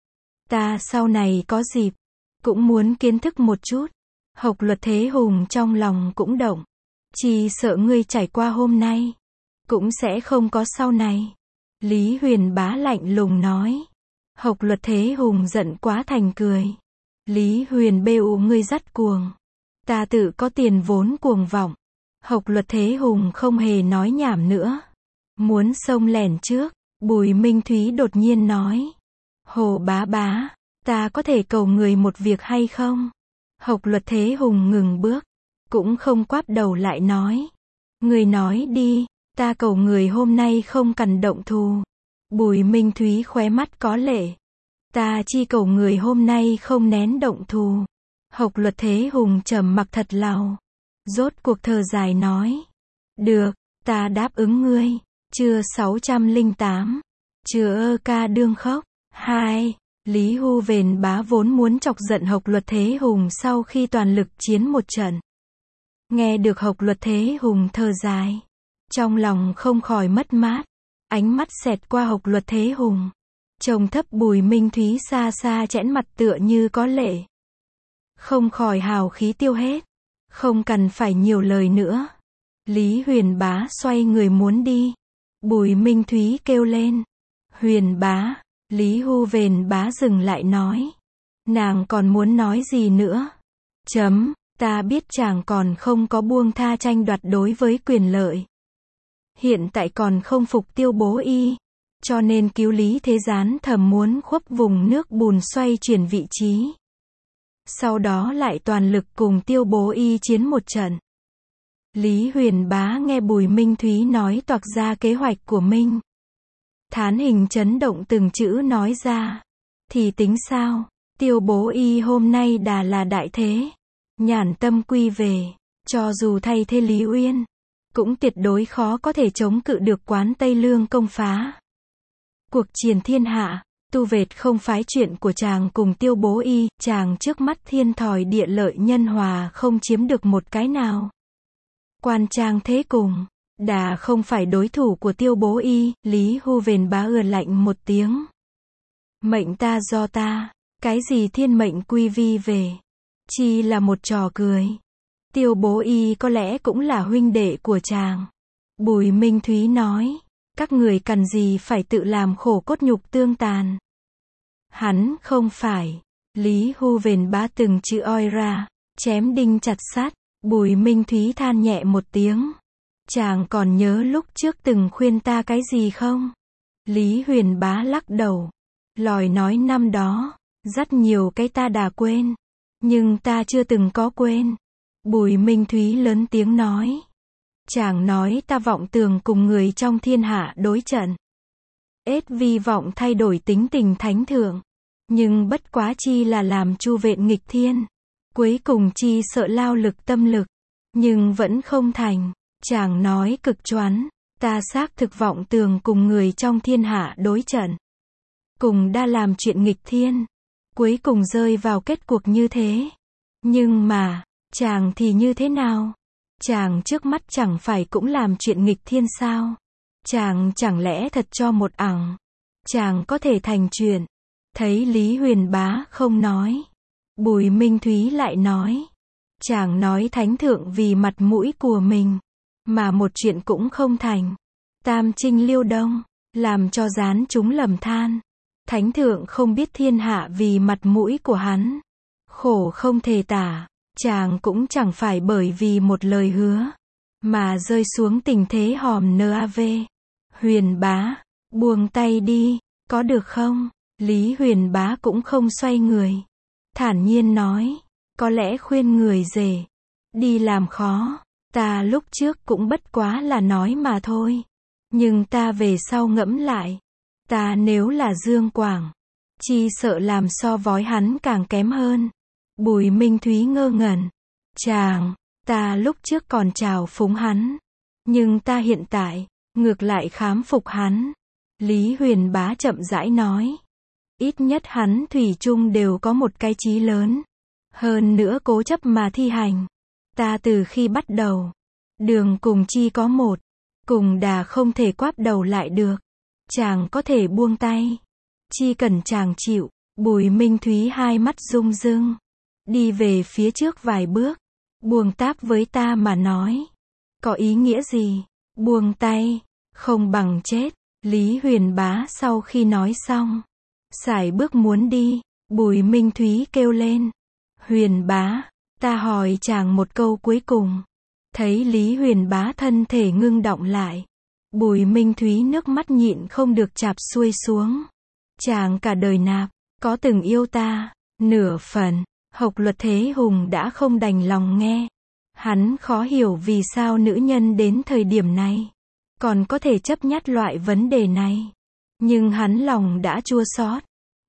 Ta sau này có dịp, cũng muốn kiến thức một chút. Hộc Luật Thế Hùng trong lòng cũng động. Chỉ sợ ngươi trải qua hôm nay, cũng sẽ không có sau này. Lý Huyền Bá lạnh lùng nói. Hộc Luật Thế Hùng giận quá thành cười. Lý Huyền bêu ngươi dắt cuồng. Ta tự có tiền vốn cuồng vọng. Hộc Luật Thế Hùng không hề nói nhảm nữa. Muốn xông lẻn trước, Bùi Minh Thúy đột nhiên nói. Hồ bá bá, ta có thể cầu người một việc hay không? Hộc Luật Thế Hùng ngừng bước, cũng không quáp đầu lại nói. Người nói đi, ta cầu người hôm nay không cần động thù. Bùi Minh Thúy khóe mắt có lệ. Ta chi cầu người hôm nay không nén động thù. Hộc Luật Thế Hùng trầm mặc thật lâu. Rốt cuộc thở dài nói. Được, ta đáp ứng ngươi. Chương 608. Chừa ơ ca đương khóc. 2. Lý Hu Vền Bá vốn muốn chọc giận Hộc Luật Thế Hùng sau khi toàn lực chiến một trận. Nghe được Hộc Luật Thế Hùng thở dài, trong lòng không khỏi mất mát. Ánh mắt xẹt qua Hộc Luật Thế Hùng. Trông thấp Bùi Minh Thúy xa xa chẽn mặt tựa như có lệ. Không khỏi hào khí tiêu hết. Không cần phải nhiều lời nữa. Lý Huyền Bá xoay người muốn đi. Bùi Minh Thúy kêu lên. Huyền Bá. Lý Hu Vền Bá dừng lại nói. Nàng còn muốn nói gì nữa? Ta biết chàng còn không có buông tha tranh đoạt đối với quyền lợi. Hiện tại còn không phục Tiêu Bố Y. Cho nên cứu Lý Thế Gián thầm muốn khuất vùng nước bùn xoay chuyển vị trí. Sau đó lại toàn lực cùng Tiêu Bố Y chiến một trận. Lý Huyền Bá nghe Bùi Minh Thúy nói toạc ra kế hoạch của mình. Thán hình chấn động từng chữ nói ra. Thì tính sao? Tiêu Bố Y hôm nay đà là đại thế. Nhàn tâm quy về. Cho dù thay thế Lý Uyên. Cũng tuyệt đối khó có thể chống cự được Quán Tây Lương công phá. Cuộc chiến thiên hạ. Tu vệt không phái chuyện của chàng cùng Tiêu Bố Y. Chàng trước mắt thiên thòi địa lợi nhân hòa không chiếm được một cái nào. Quan trang thế cùng. Đà không phải đối thủ của Tiêu Bố Y. Lý Hu Vền Bá ừa lạnh một tiếng. Mệnh ta do ta. Cái gì thiên mệnh quy vi về. Chi là một trò cười. Tiêu Bố Y có lẽ cũng là huynh đệ của chàng. Bùi Minh Thúy nói. Các người cần gì phải tự làm khổ cốt nhục tương tàn. Hắn không phải. Lý Hu Vền Bá từng chữ oi ra. Chém đinh chặt sắt. Bùi Minh Thúy than nhẹ một tiếng. Chàng còn nhớ lúc trước từng khuyên ta cái gì không? Lý Huyền Bá lắc đầu. Lòi nói năm đó. Rất nhiều cái ta đã quên. Nhưng ta chưa từng có quên. Bùi Minh Thúy lớn tiếng nói. Chàng nói ta vọng tưởng cùng người trong thiên hạ đối trận. Ết vi vọng thay đổi tính tình thánh thượng. Nhưng bất quá chi là làm chu vện nghịch thiên. Cuối cùng chi sợ lao lực tâm lực. Nhưng vẫn không thành. Chàng nói cực choán. Ta xác thực vọng tưởng cùng người trong thiên hạ đối trận. Cùng đã làm chuyện nghịch thiên. Cuối cùng rơi vào kết cuộc như thế. Nhưng mà, chàng thì như thế nào? Chàng trước mắt chẳng phải cũng làm chuyện nghịch thiên sao? Chàng chẳng lẽ thật cho một ẳng? Chàng có thể thành chuyện. Thấy Lý Huyền Bá không nói. Bùi Minh Thúy lại nói. Chàng nói thánh thượng vì mặt mũi của mình. Mà một chuyện cũng không thành. Tam Trinh Liêu Đông. Làm cho gián chúng lầm than. Thánh thượng không biết thiên hạ vì mặt mũi của hắn. Khổ không thể tả. Chàng cũng chẳng phải bởi vì một lời hứa. Mà rơi xuống tình thế hòm NAV. Huyền Bá. Buông tay đi. Có được không? Lý Huyền Bá cũng không xoay người. Thản nhiên nói. Có lẽ khuyên người dề. Đi làm khó. Ta lúc trước cũng bất quá là nói mà thôi. Nhưng ta về sau ngẫm lại. Ta nếu là Dương Quảng. Chi sợ làm so vói hắn càng kém hơn. Bùi Minh Thúy ngơ ngẩn. Chàng. Ta lúc trước còn trào phúng hắn. Nhưng ta hiện tại. Ngược lại khám phục hắn. Lý Huyền Bá chậm rãi nói. Ít nhất hắn thủy chung đều có một cái chí lớn. Hơn nữa cố chấp mà thi hành. Ta từ khi bắt đầu. Đường cùng chi có một. Cùng đà không thể quáp đầu lại được. Chàng có thể buông tay. Chi cần chàng chịu. Bùi Minh Thúy hai mắt rung rưng. Đi về phía trước vài bước. Buông táp với ta mà nói. Có ý nghĩa gì? Buông tay. Không bằng chết. Lý Huyền Bá sau khi nói xong. Sải bước muốn đi. Bùi Minh Thúy kêu lên. Huyền Bá. Ta hỏi chàng một câu cuối cùng. Thấy Lý Huyền Bá thân thể ngưng động lại. Bùi Minh Thúy nước mắt nhịn không được chạp xuôi xuống. Chàng cả đời nạp. Có từng yêu ta. Nửa phần. Hộc Luật Thế Hùng đã không đành lòng nghe. Hắn khó hiểu vì sao nữ nhân đến thời điểm này. Còn có thể chấp nhặt loại vấn đề này. Nhưng hắn lòng đã chua xót.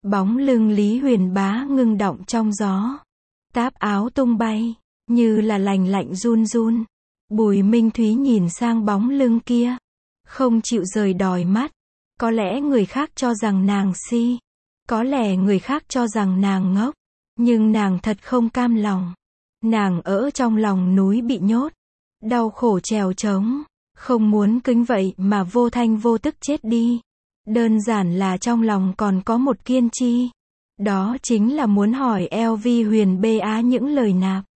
Bóng lưng Lý Huyền Bá ngưng đọng trong gió. Táp áo tung bay, như là lành lạnh run run. Bùi Minh Thúy nhìn sang bóng lưng kia, không chịu rời đòi mắt. Có lẽ người khác cho rằng nàng si, có lẽ người khác cho rằng nàng ngốc, nhưng nàng thật không cam lòng. Nàng ở trong lòng núi bị nhốt, đau khổ trèo trống, không muốn kính vậy mà vô thanh vô tức chết đi. Đơn giản là trong lòng còn có một kiên chi. Đó chính là muốn hỏi LV Huyền Bá những lời nạp.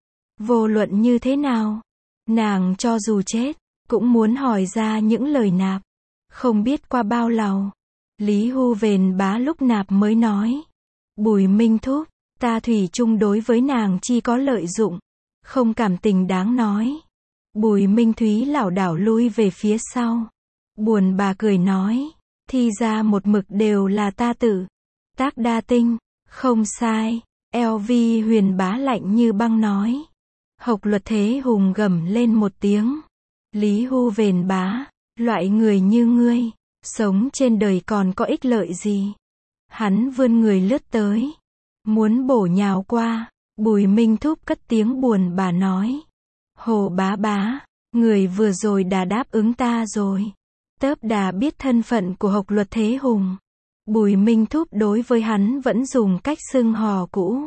Vô luận như thế nào, nàng cho dù chết, cũng muốn hỏi ra những lời nạp. Không biết qua bao lâu, Lý Huyền Bá lúc nạp mới nói. Bùi Minh Thúc, ta thủy chung đối với nàng chi có lợi dụng, không cảm tình đáng nói. Bùi Minh Thúy lảo đảo lui về phía sau. Buồn bà cười nói, thì ra một mực đều là ta tự tác đa tinh, không sai. LV Huyền Bá lạnh như băng nói. Hộc Luật Thế Hùng gầm lên một tiếng. Lý Huyền Bá, loại người như ngươi, sống trên đời còn có ích lợi gì? Hắn vươn người lướt tới, muốn bổ nhào qua. Bùi Minh Thúc cất tiếng buồn bà nói. Hồ Bá Bá, người vừa rồi đã đáp ứng ta rồi. Tớp đã biết thân phận của Hộc Luật Thế Hùng. Bùi Minh Thúc đối với hắn vẫn dùng cách xưng hò cũ.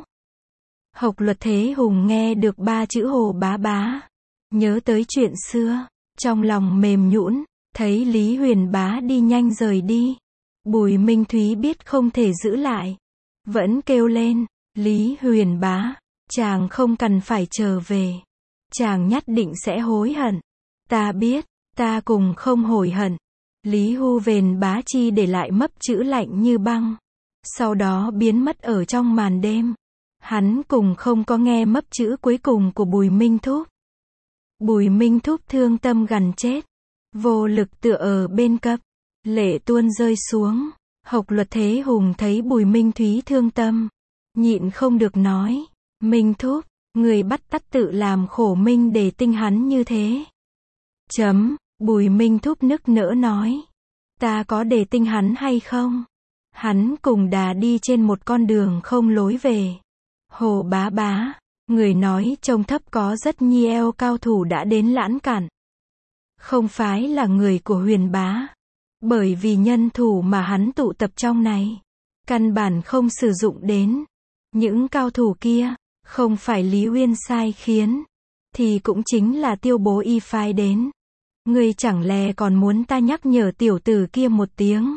Hộc Luật Thế Hùng nghe được 3 chữ Hồ Bá Bá, nhớ tới chuyện xưa, trong lòng mềm nhũn, thấy Lý Huyền Bá đi nhanh rời đi. Bùi Minh Thúy biết không thể giữ lại, vẫn kêu lên, Lý Huyền Bá, chàng không cần phải trở về. Chàng nhất định sẽ hối hận. Ta biết, ta cùng không hối hận. Lý Huyền Bá chi để lại mấp chữ lạnh như băng, sau đó biến mất ở trong màn đêm. Hắn cùng không có nghe mấp chữ cuối cùng của Bùi Minh Thúc. Bùi Minh Thúc thương tâm gần chết, vô lực tựa ở bên cập, lệ tuôn rơi xuống. Hộc Luật Thế Hùng thấy Bùi Minh Thúy thương tâm, nhịn không được nói, Minh Thúc, người bắt tắt tự làm khổ Minh để tinh hắn như thế. Bùi Minh Thúc nức nở nói, ta có để tinh hắn hay không? Hắn cùng đà đi trên một con đường không lối về. Hồ Bá Bá, người nói trông thấp có rất nhiều cao thủ đã đến Lãn Cản. Không phải là người của Huyền Bá. Bởi vì nhân thủ mà hắn tụ tập trong này, căn bản không sử dụng đến. Những cao thủ kia, không phải Lý Uyên sai khiến, thì cũng chính là Tiêu Bố Y phái đến. Ngươi chẳng lẽ còn muốn ta nhắc nhở tiểu tử kia một tiếng?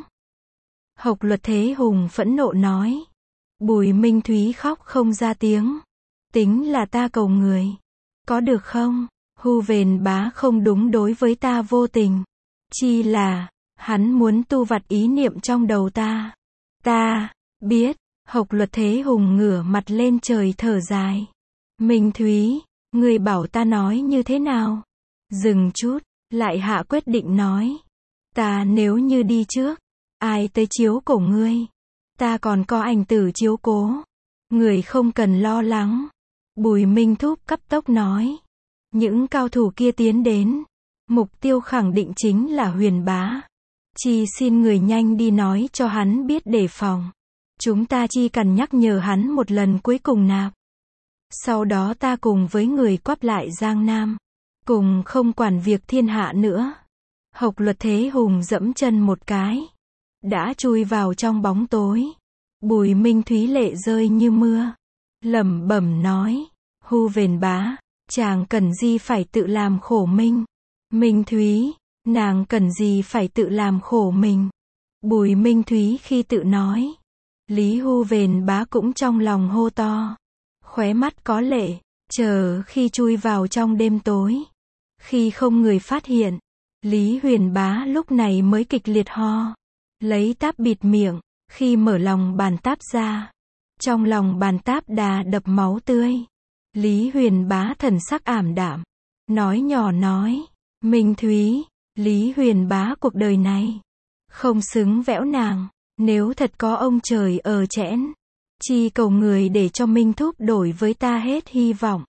Hộc Luật Thế Hùng phẫn nộ nói. Bùi Minh Thúy khóc không ra tiếng. Tính là ta cầu người, có được không? Huyền Bá không đúng đối với ta vô tình, chi là hắn muốn tu vặt ý niệm trong đầu ta. Ta biết. Hộc Luật Thế Hùng ngửa mặt lên trời thở dài. Minh Thúy, ngươi bảo ta nói như thế nào? Dừng chút, lại hạ quyết định nói. Ta nếu như đi trước, ai tới chiếu cổ ngươi? Ta còn có ảnh tử chiếu cố. Người không cần lo lắng. Bùi Minh Thúc cấp tốc nói. Những cao thủ kia tiến đến, mục tiêu khẳng định chính là Huyền Bá. Chi xin người nhanh đi nói cho hắn biết đề phòng. Chúng ta chỉ cần nhắc nhở hắn một lần cuối cùng nạp. Sau đó ta cùng với người quắp lại Giang Nam, cùng không quản việc thiên hạ nữa. Hộc Luật Thế Hùng dẫm chân một cái, đã chui vào trong bóng tối. Bùi Minh Thúy lệ rơi như mưa, lẩm bẩm nói, Huyền Bá, chàng cần gì phải tự làm khổ mình? Minh Thúy, nàng cần gì phải tự làm khổ mình? Bùi Minh Thúy khi tự nói, Lý Huyền Bá cũng trong lòng hô to, khóe mắt có lệ, chờ khi chui vào trong đêm tối. Khi không người phát hiện, Lý Huyền Bá lúc này mới kịch liệt ho, lấy táp bịt miệng. Khi mở lòng bàn táp ra, trong lòng bàn táp đà đập máu tươi. Lý Huyền Bá thần sắc ảm đạm, nói nhỏ nói, Minh Thúy, Lý Huyền Bá cuộc đời này không xứng vẽo nàng. Nếu thật có ông trời ở chẽn, chi cầu người để cho Minh Thúc đổi với ta hết hy vọng.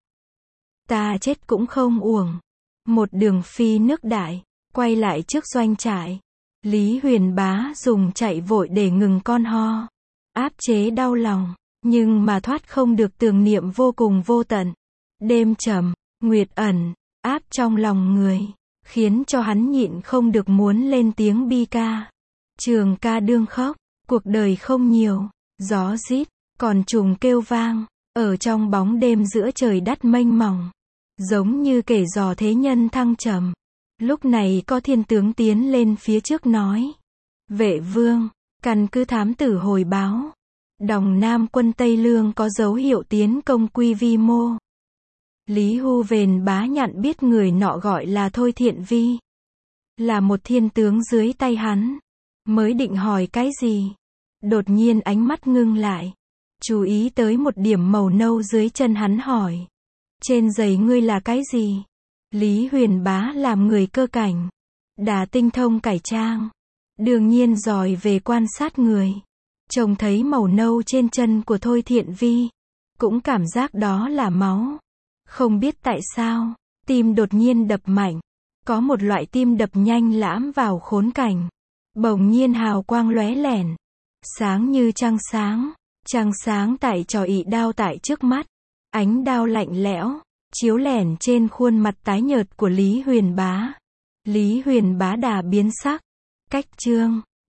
Ta chết cũng không uổng. Một đường phi nước đại, quay lại trước doanh trại. Lý Huyền Bá dùng chạy vội để ngừng con ho. áp chế đau lòng, nhưng mà thoát không được tưởng niệm vô cùng vô tận. Đêm trầm, nguyệt ẩn, áp trong lòng người, khiến cho hắn nhịn không được muốn lên tiếng bi ca. Trường ca đương khóc, cuộc đời không nhiều, gió rít, còn trùng kêu vang, ở trong bóng đêm giữa trời đất mênh mông, giống như kể dò thế nhân thăng trầm. Lúc này có thiên tướng tiến lên phía trước nói: Vệ vương, căn cứ thám tử hồi báo, Đòng Nam quân Tây Lương có dấu hiệu tiến công Quy Vi Mô. Lý Hu Vền Bá nhận biết người nọ gọi là Thôi Thiện Vi, là một thiên tướng dưới tay hắn. Mới định hỏi cái gì, đột nhiên ánh mắt ngưng lại, chú ý tới một điểm màu nâu dưới chân hắn hỏi: Trên giày ngươi là cái gì? Lý Huyền Bá làm người cơ cảnh, đã tinh thông cải trang, đương nhiên giỏi về quan sát người. Trông thấy màu nâu trên chân của Thôi Thiện Vi, cũng cảm giác đó là máu. Không biết tại sao, tim đột nhiên đập mạnh, có một loại tim đập nhanh lãm vào khốn cảnh. Bỗng nhiên hào quang lóe lẻn, sáng như trăng sáng tại trò ị đao tại trước mắt. Ánh đao lạnh lẽo, chiếu lẻn trên khuôn mặt tái nhợt của Lý Huyền Bá. Lý Huyền Bá đà biến sắc, cách trương,